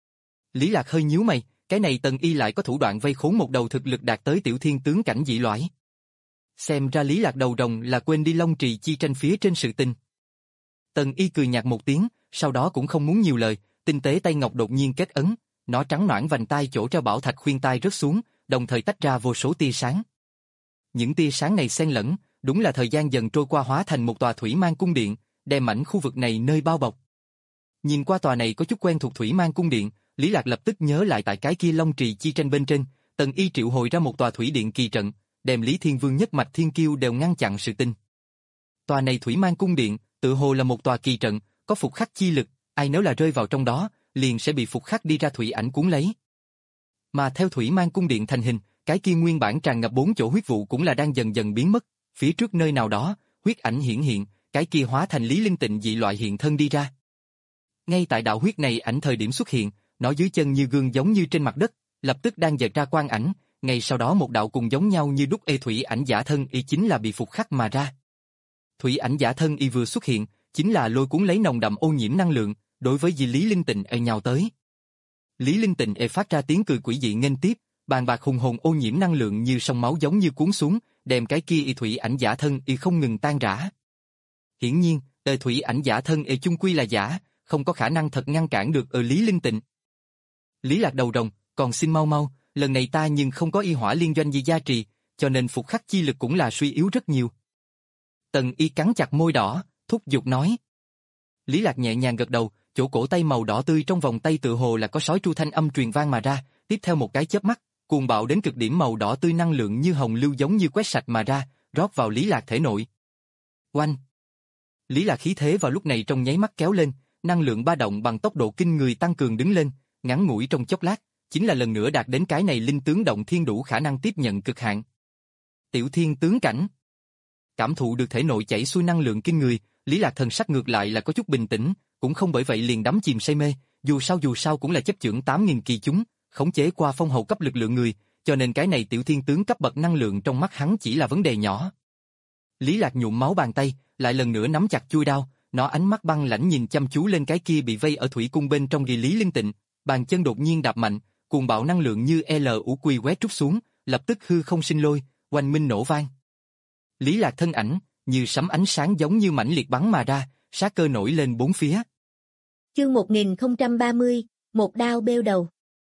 Lý Lạc hơi nhíu mày, cái này Tần Y lại có thủ đoạn vây khốn một đầu thực lực đạt tới tiểu thiên tướng cảnh dị loại. Xem ra Lý Lạc đầu rồng là quên đi Long Trì chi tranh phía trên sự tình. Tần Y cười nhạt một tiếng, sau đó cũng không muốn nhiều lời, tinh tế tay ngọc đột nhiên kết ấn, nó trắng nõn vành tai chỗ treo bảo thạch khuyên tai rớt xuống, đồng thời tách ra vô số tia sáng. Những tia sáng này xen lẫn, đúng là thời gian dần trôi qua hóa thành một tòa thủy mang cung điện, đem mảnh khu vực này nơi bao bọc. Nhìn qua tòa này có chút quen thuộc thủy mang cung điện, Lý Lạc lập tức nhớ lại tại cái kia Long Trì chi tranh bên trên, Tần Y triệu hồi ra một tòa thủy điện kỳ trận, đem Lý Thiên Vương nhất mạch thiên kiêu đều ngăn chặn sự tình. Tòa này thủy mang cung điện, tự hồ là một tòa kỳ trận, có phục khắc chi lực, ai nếu là rơi vào trong đó, liền sẽ bị phục khắc đi ra thủy ảnh cuốn lấy. Mà theo thủy mang cung điện thành hình, cái kia nguyên bản tràn ngập bốn chỗ huyết vụ cũng là đang dần dần biến mất, phía trước nơi nào đó, huyết ảnh hiển hiện, cái kia hóa thành Lý Linh Tịnh dị loại hiện thân đi ra. Ngay tại đạo huyết này ảnh thời điểm xuất hiện, nó dưới chân như gương giống như trên mặt đất, lập tức đang dệt ra quang ảnh, ngay sau đó một đạo cùng giống nhau như đúc ê thủy ảnh giả thân y chính là bị phục khắc mà ra. Thủy ảnh giả thân y vừa xuất hiện, chính là lôi cuốn lấy nồng đậm ô nhiễm năng lượng, đối với Di Lý Linh Tịnh ê nhào tới. Lý Linh Tịnh ê phát ra tiếng cười quỷ dị nghênh tiếp, bàn bạc hùng hồn ô nhiễm năng lượng như sông máu giống như cuốn xuống, đem cái kia y thủy ảnh giả thân y không ngừng tan rã. Hiển nhiên, ê thủy ảnh giả thân y chung quy là giả, không có khả năng thật ngăn cản được ở Lý Linh Tịnh. Lý Lạc đầu rồng, còn xin mau mau, lần này ta nhưng không có y hỏa liên doanh gì gia trì, cho nên phục khắc chi lực cũng là suy yếu rất nhiều. Tần Y cắn chặt môi đỏ, thúc giục nói. Lý Lạc nhẹ nhàng gật đầu, chỗ cổ tay màu đỏ tươi trong vòng tay tự hồ là có sói tru thanh âm truyền vang mà ra, tiếp theo một cái chớp mắt, cuồng bạo đến cực điểm màu đỏ tươi năng lượng như hồng lưu giống như quét sạch mà ra, rót vào Lý Lạc thể nội. Oanh! Lý Lạc khí thế vào lúc này trong nháy mắt kéo lên, năng lượng ba động bằng tốc độ kinh người tăng cường đứng lên, ngắn ngủi trong chốc lát, chính là lần nữa đạt đến cái này linh tướng động thiên đủ khả năng tiếp nhận cực hạn. Tiểu thiên tướng cảnh. Cảm thụ được thể nội chảy xuôi năng lượng kinh người, Lý Lạc thần sắc ngược lại là có chút bình tĩnh, cũng không bởi vậy liền đắm chìm say mê, dù sao dù sao cũng là chấp chưởng tám nghìn kỳ chúng, khống chế qua phong hầu cấp lực lượng người, cho nên cái này tiểu thiên tướng cấp bậc năng lượng trong mắt hắn chỉ là vấn đề nhỏ. Lý Lạc nhuộm máu bàn tay, lại lần nữa nắm chặt chuôi đao, nó ánh mắt băng lãnh nhìn chăm chú lên cái kia bị vây ở thủy cung bên trong Ghi Lý Linh Tịnh, bàn chân đột nhiên đạp mạnh, cuồng bạo năng lượng như L ủ quy quét trút xuống, lập tức hư không sinh lôi, oanh minh nổ vang. Lý Lạc thân ảnh, như sấm ánh sáng giống như mãnh liệt bắn mà ra, sát cơ nổi lên bốn phía. Chương một nghìn không trăm ba mươi, một đao bêu đầu.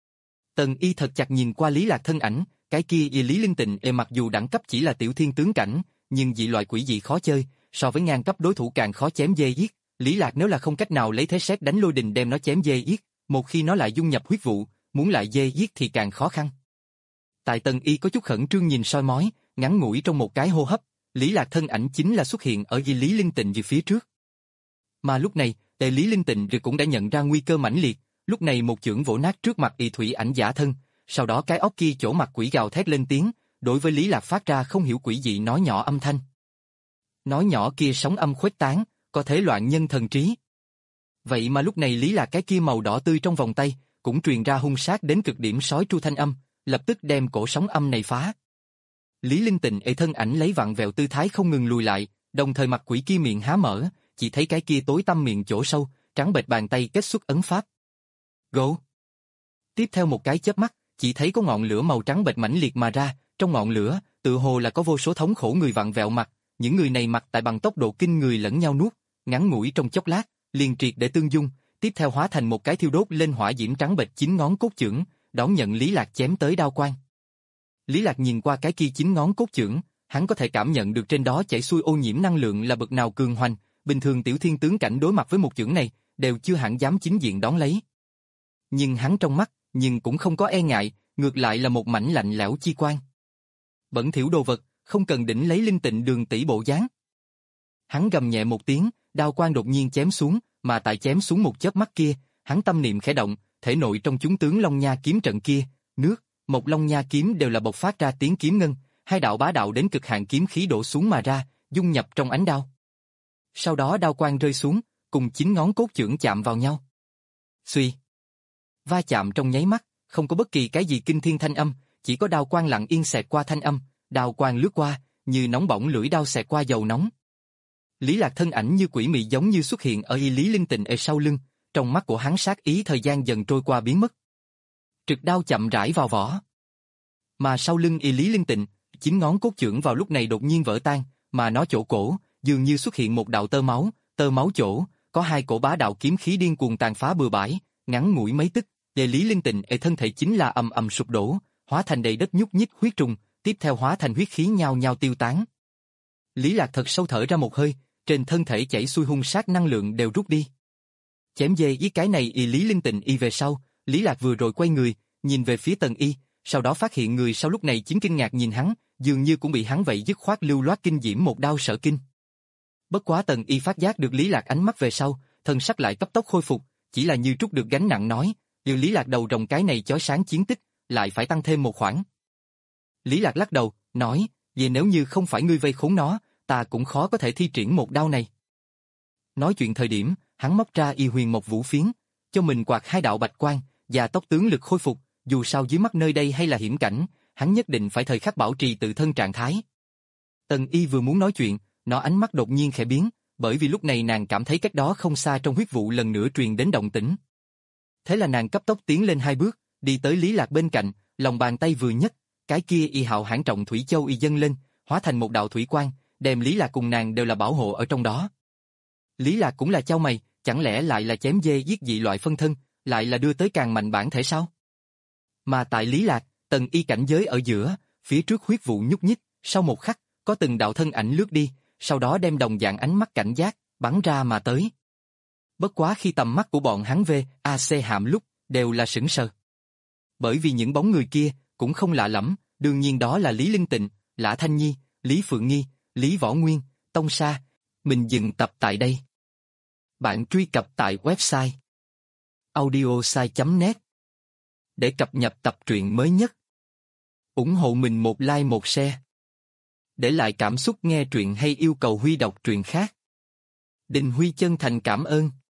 Tần Y thật chặt nhìn qua Lý Lạc thân ảnh, cái kia y Lý Linh Tịnh e mặc dù đẳng cấp chỉ là tiểu thiên tướng cảnh, nhưng dị loại quỷ dị khó chơi, so với ngang cấp đối thủ càng khó chém dê giết. Lý Lạc nếu là không cách nào lấy thế sét đánh lôi đình đem nó chém dê giết, một khi nó lại dung nhập huyết vụ, muốn lại dê giết thì càng khó khăn. Tại Tần Y có chút khẩn trương nhìn soi mói, ngắn ngủi trong một cái hô hấp, Lý Lạc thân ảnh chính là xuất hiện ở y Lý Linh Tịnh về phía trước. Mà lúc này, Tề Lý Linh Tịnh cũng đã nhận ra nguy cơ mãnh liệt, lúc này một chưởng vỗ nát trước mặt y thủy ảnh giả thân, sau đó cái óc kia chỗ mặt quỷ gào thét lên tiếng, đối với Lý Lạc phát ra không hiểu quỷ dị nói nhỏ âm thanh. Nói nhỏ kia sóng âm khuếch tán, có thể loạn nhân thần trí. Vậy mà lúc này Lý Lạc cái kia màu đỏ tươi trong vòng tay, cũng truyền ra hung sát đến cực điểm sói tru thanh âm, lập tức đem cổ sóng âm này phá. Lý Linh Tịnh ê thân ảnh lấy vặn vẹo tư thái không ngừng lùi lại, đồng thời mặt quỷ kia miệng há mở, chỉ thấy cái kia tối tăm miệng chỗ sâu, trắng bệch bàn tay kết xuất ấn pháp. Gỗ. Tiếp theo một cái chớp mắt, chỉ thấy có ngọn lửa màu trắng bệch mãnh liệt mà ra, trong ngọn lửa, tự hồ là có vô số thống khổ người vặn vẹo mặt, những người này mặt tại bằng tốc độ kinh người lẫn nhau nuốt, ngắn ngủi trong chốc lát, liền triệt để tương dung, tiếp theo hóa thành một cái thiêu đốt lên hỏa diễm trắng bệch chín ngón cốt chưởng, đón nhận Lý Lạc chém tới đao quang. Lý Lạc nhìn qua cái kia chín ngón cốt chưởng, hắn có thể cảm nhận được trên đó chảy xuôi ô nhiễm năng lượng là bậc nào cường hoành, bình thường tiểu thiên tướng cảnh đối mặt với một chưởng này, đều chưa hẳn dám chính diện đón lấy. Nhưng hắn trong mắt, nhưng cũng không có e ngại, ngược lại là một mảnh lạnh lẽo chi quan. Bẩn thỉu đồ vật, không cần đỉnh lấy Linh Tịnh đường tỷ bộ dáng. Hắn gầm nhẹ một tiếng, đao quang đột nhiên chém xuống, mà tại chém xuống một chớp mắt kia, hắn tâm niệm khẽ động, thể nội trong chúng tướng Long Nha kiếm trận kia, nước, một Long Nha kiếm đều là bộc phát ra tiếng kiếm ngân, hai đạo bá đạo đến cực hạn kiếm khí đổ xuống mà ra, dung nhập trong ánh đao. Sau đó đao quang rơi xuống, cùng chín ngón cốt chưởng chạm vào nhau. Xuy. Va chạm trong nháy mắt, không có bất kỳ cái gì kinh thiên thanh âm, chỉ có đao quang lặng yên xẹt qua thanh âm, đao quang lướt qua, như nóng bỏng lưỡi đao xẹt qua dầu nóng. Lý Lạc thân ảnh như quỷ mị giống như xuất hiện ở y Lý Linh Tịnh ở sau lưng, trong mắt của hắn sát ý thời gian dần trôi qua biến mất. Trực đao chậm rãi vào vỏ. Mà sau lưng y Lý Linh Tịnh, chín ngón cốt chưởng vào lúc này đột nhiên vỡ tan, mà nó chỗ cổ, dường như xuất hiện một đạo tơ máu, tơ máu chỗ, có hai cổ bá đạo kiếm khí điên cuồng tàn phá bừa bãi, ngắn ngủi mấy tức, y Lý Linh Tịnh ở thân thể chính là ầm ầm sụp đổ, hóa thành đầy đất nhúc nhích huyết trùng, tiếp theo hóa thành huyết khí nhao nhao tiêu tán. Lý Lạc thật sâu thở ra một hơi, trên thân thể chảy xuôi hung sát năng lượng đều rút đi. Chém dê với cái này y Lý Linh Tịnh y về sau, Lý Lạc vừa rồi quay người, nhìn về phía Tần Y, sau đó phát hiện người sau lúc này chính kinh ngạc nhìn hắn, dường như cũng bị hắn vậy dứt khoát lưu loát kinh diễm một đao sợ kinh. Bất quá Tần Y phát giác được Lý Lạc ánh mắt về sau, thân sắc lại cấp tốc khôi phục, chỉ là như trút được gánh nặng nói, điều Lý Lạc đầu rồng cái này chói sáng chiến tích, lại phải tăng thêm một khoản. Lý Lạc lắc đầu, nói, vậy nếu như không phải ngươi vây khốn nó, ta cũng khó có thể thi triển một đao này. Nói chuyện thời điểm, hắn móc ra y huyền một vũ phiến, cho mình quạt hai đạo bạch quang, và tốc tướng lực khôi phục, dù sao dưới mắt nơi đây hay là hiểm cảnh, hắn nhất định phải thời khắc bảo trì tự thân trạng thái. Tần Y vừa muốn nói chuyện, nó ánh mắt đột nhiên khẽ biến, bởi vì lúc này nàng cảm thấy cách đó không xa trong huyết vụ lần nữa truyền đến động tĩnh. Thế là nàng cấp tốc tiến lên hai bước, đi tới Lý Lạc bên cạnh, lòng bàn tay vừa nhấc, cái kia y hạo hãn trọng thủy châu y dâng lên, hóa thành một đạo thủy quang, đem Lý Lạc cùng nàng đều là bảo hộ ở trong đó. Lý Lạc cũng là chau mày, chẳng lẽ lại là chém dê giết dị loại phân thân, lại là đưa tới càng mạnh bản thể sao? Mà tại Lý Lạc, Tần Y cảnh giới ở giữa, phía trước huyết vụ nhúc nhích, sau một khắc, có từng đạo thân ảnh lướt đi, sau đó đem đồng dạng ánh mắt cảnh giác, bắn ra mà tới. Bất quá khi tầm mắt của bọn hắn về, a xê hạm lúc, đều là sững sờ. Bởi vì những bóng người kia, cũng không lạ lẫm, đương nhiên đó là Lý Linh Tịnh, Lã Thanh Nhi, Lý Phượng Nghi, Lý Võ Nguyên, Tông Sa. Mình dừng tập tại đây. Bạn truy cập tại website audiosai chấm net để cập nhật tập truyện mới nhất. Ủng hộ mình một like một share. Để lại cảm xúc nghe truyện hay yêu cầu Huy đọc truyện khác. Đình Huy chân thành cảm ơn.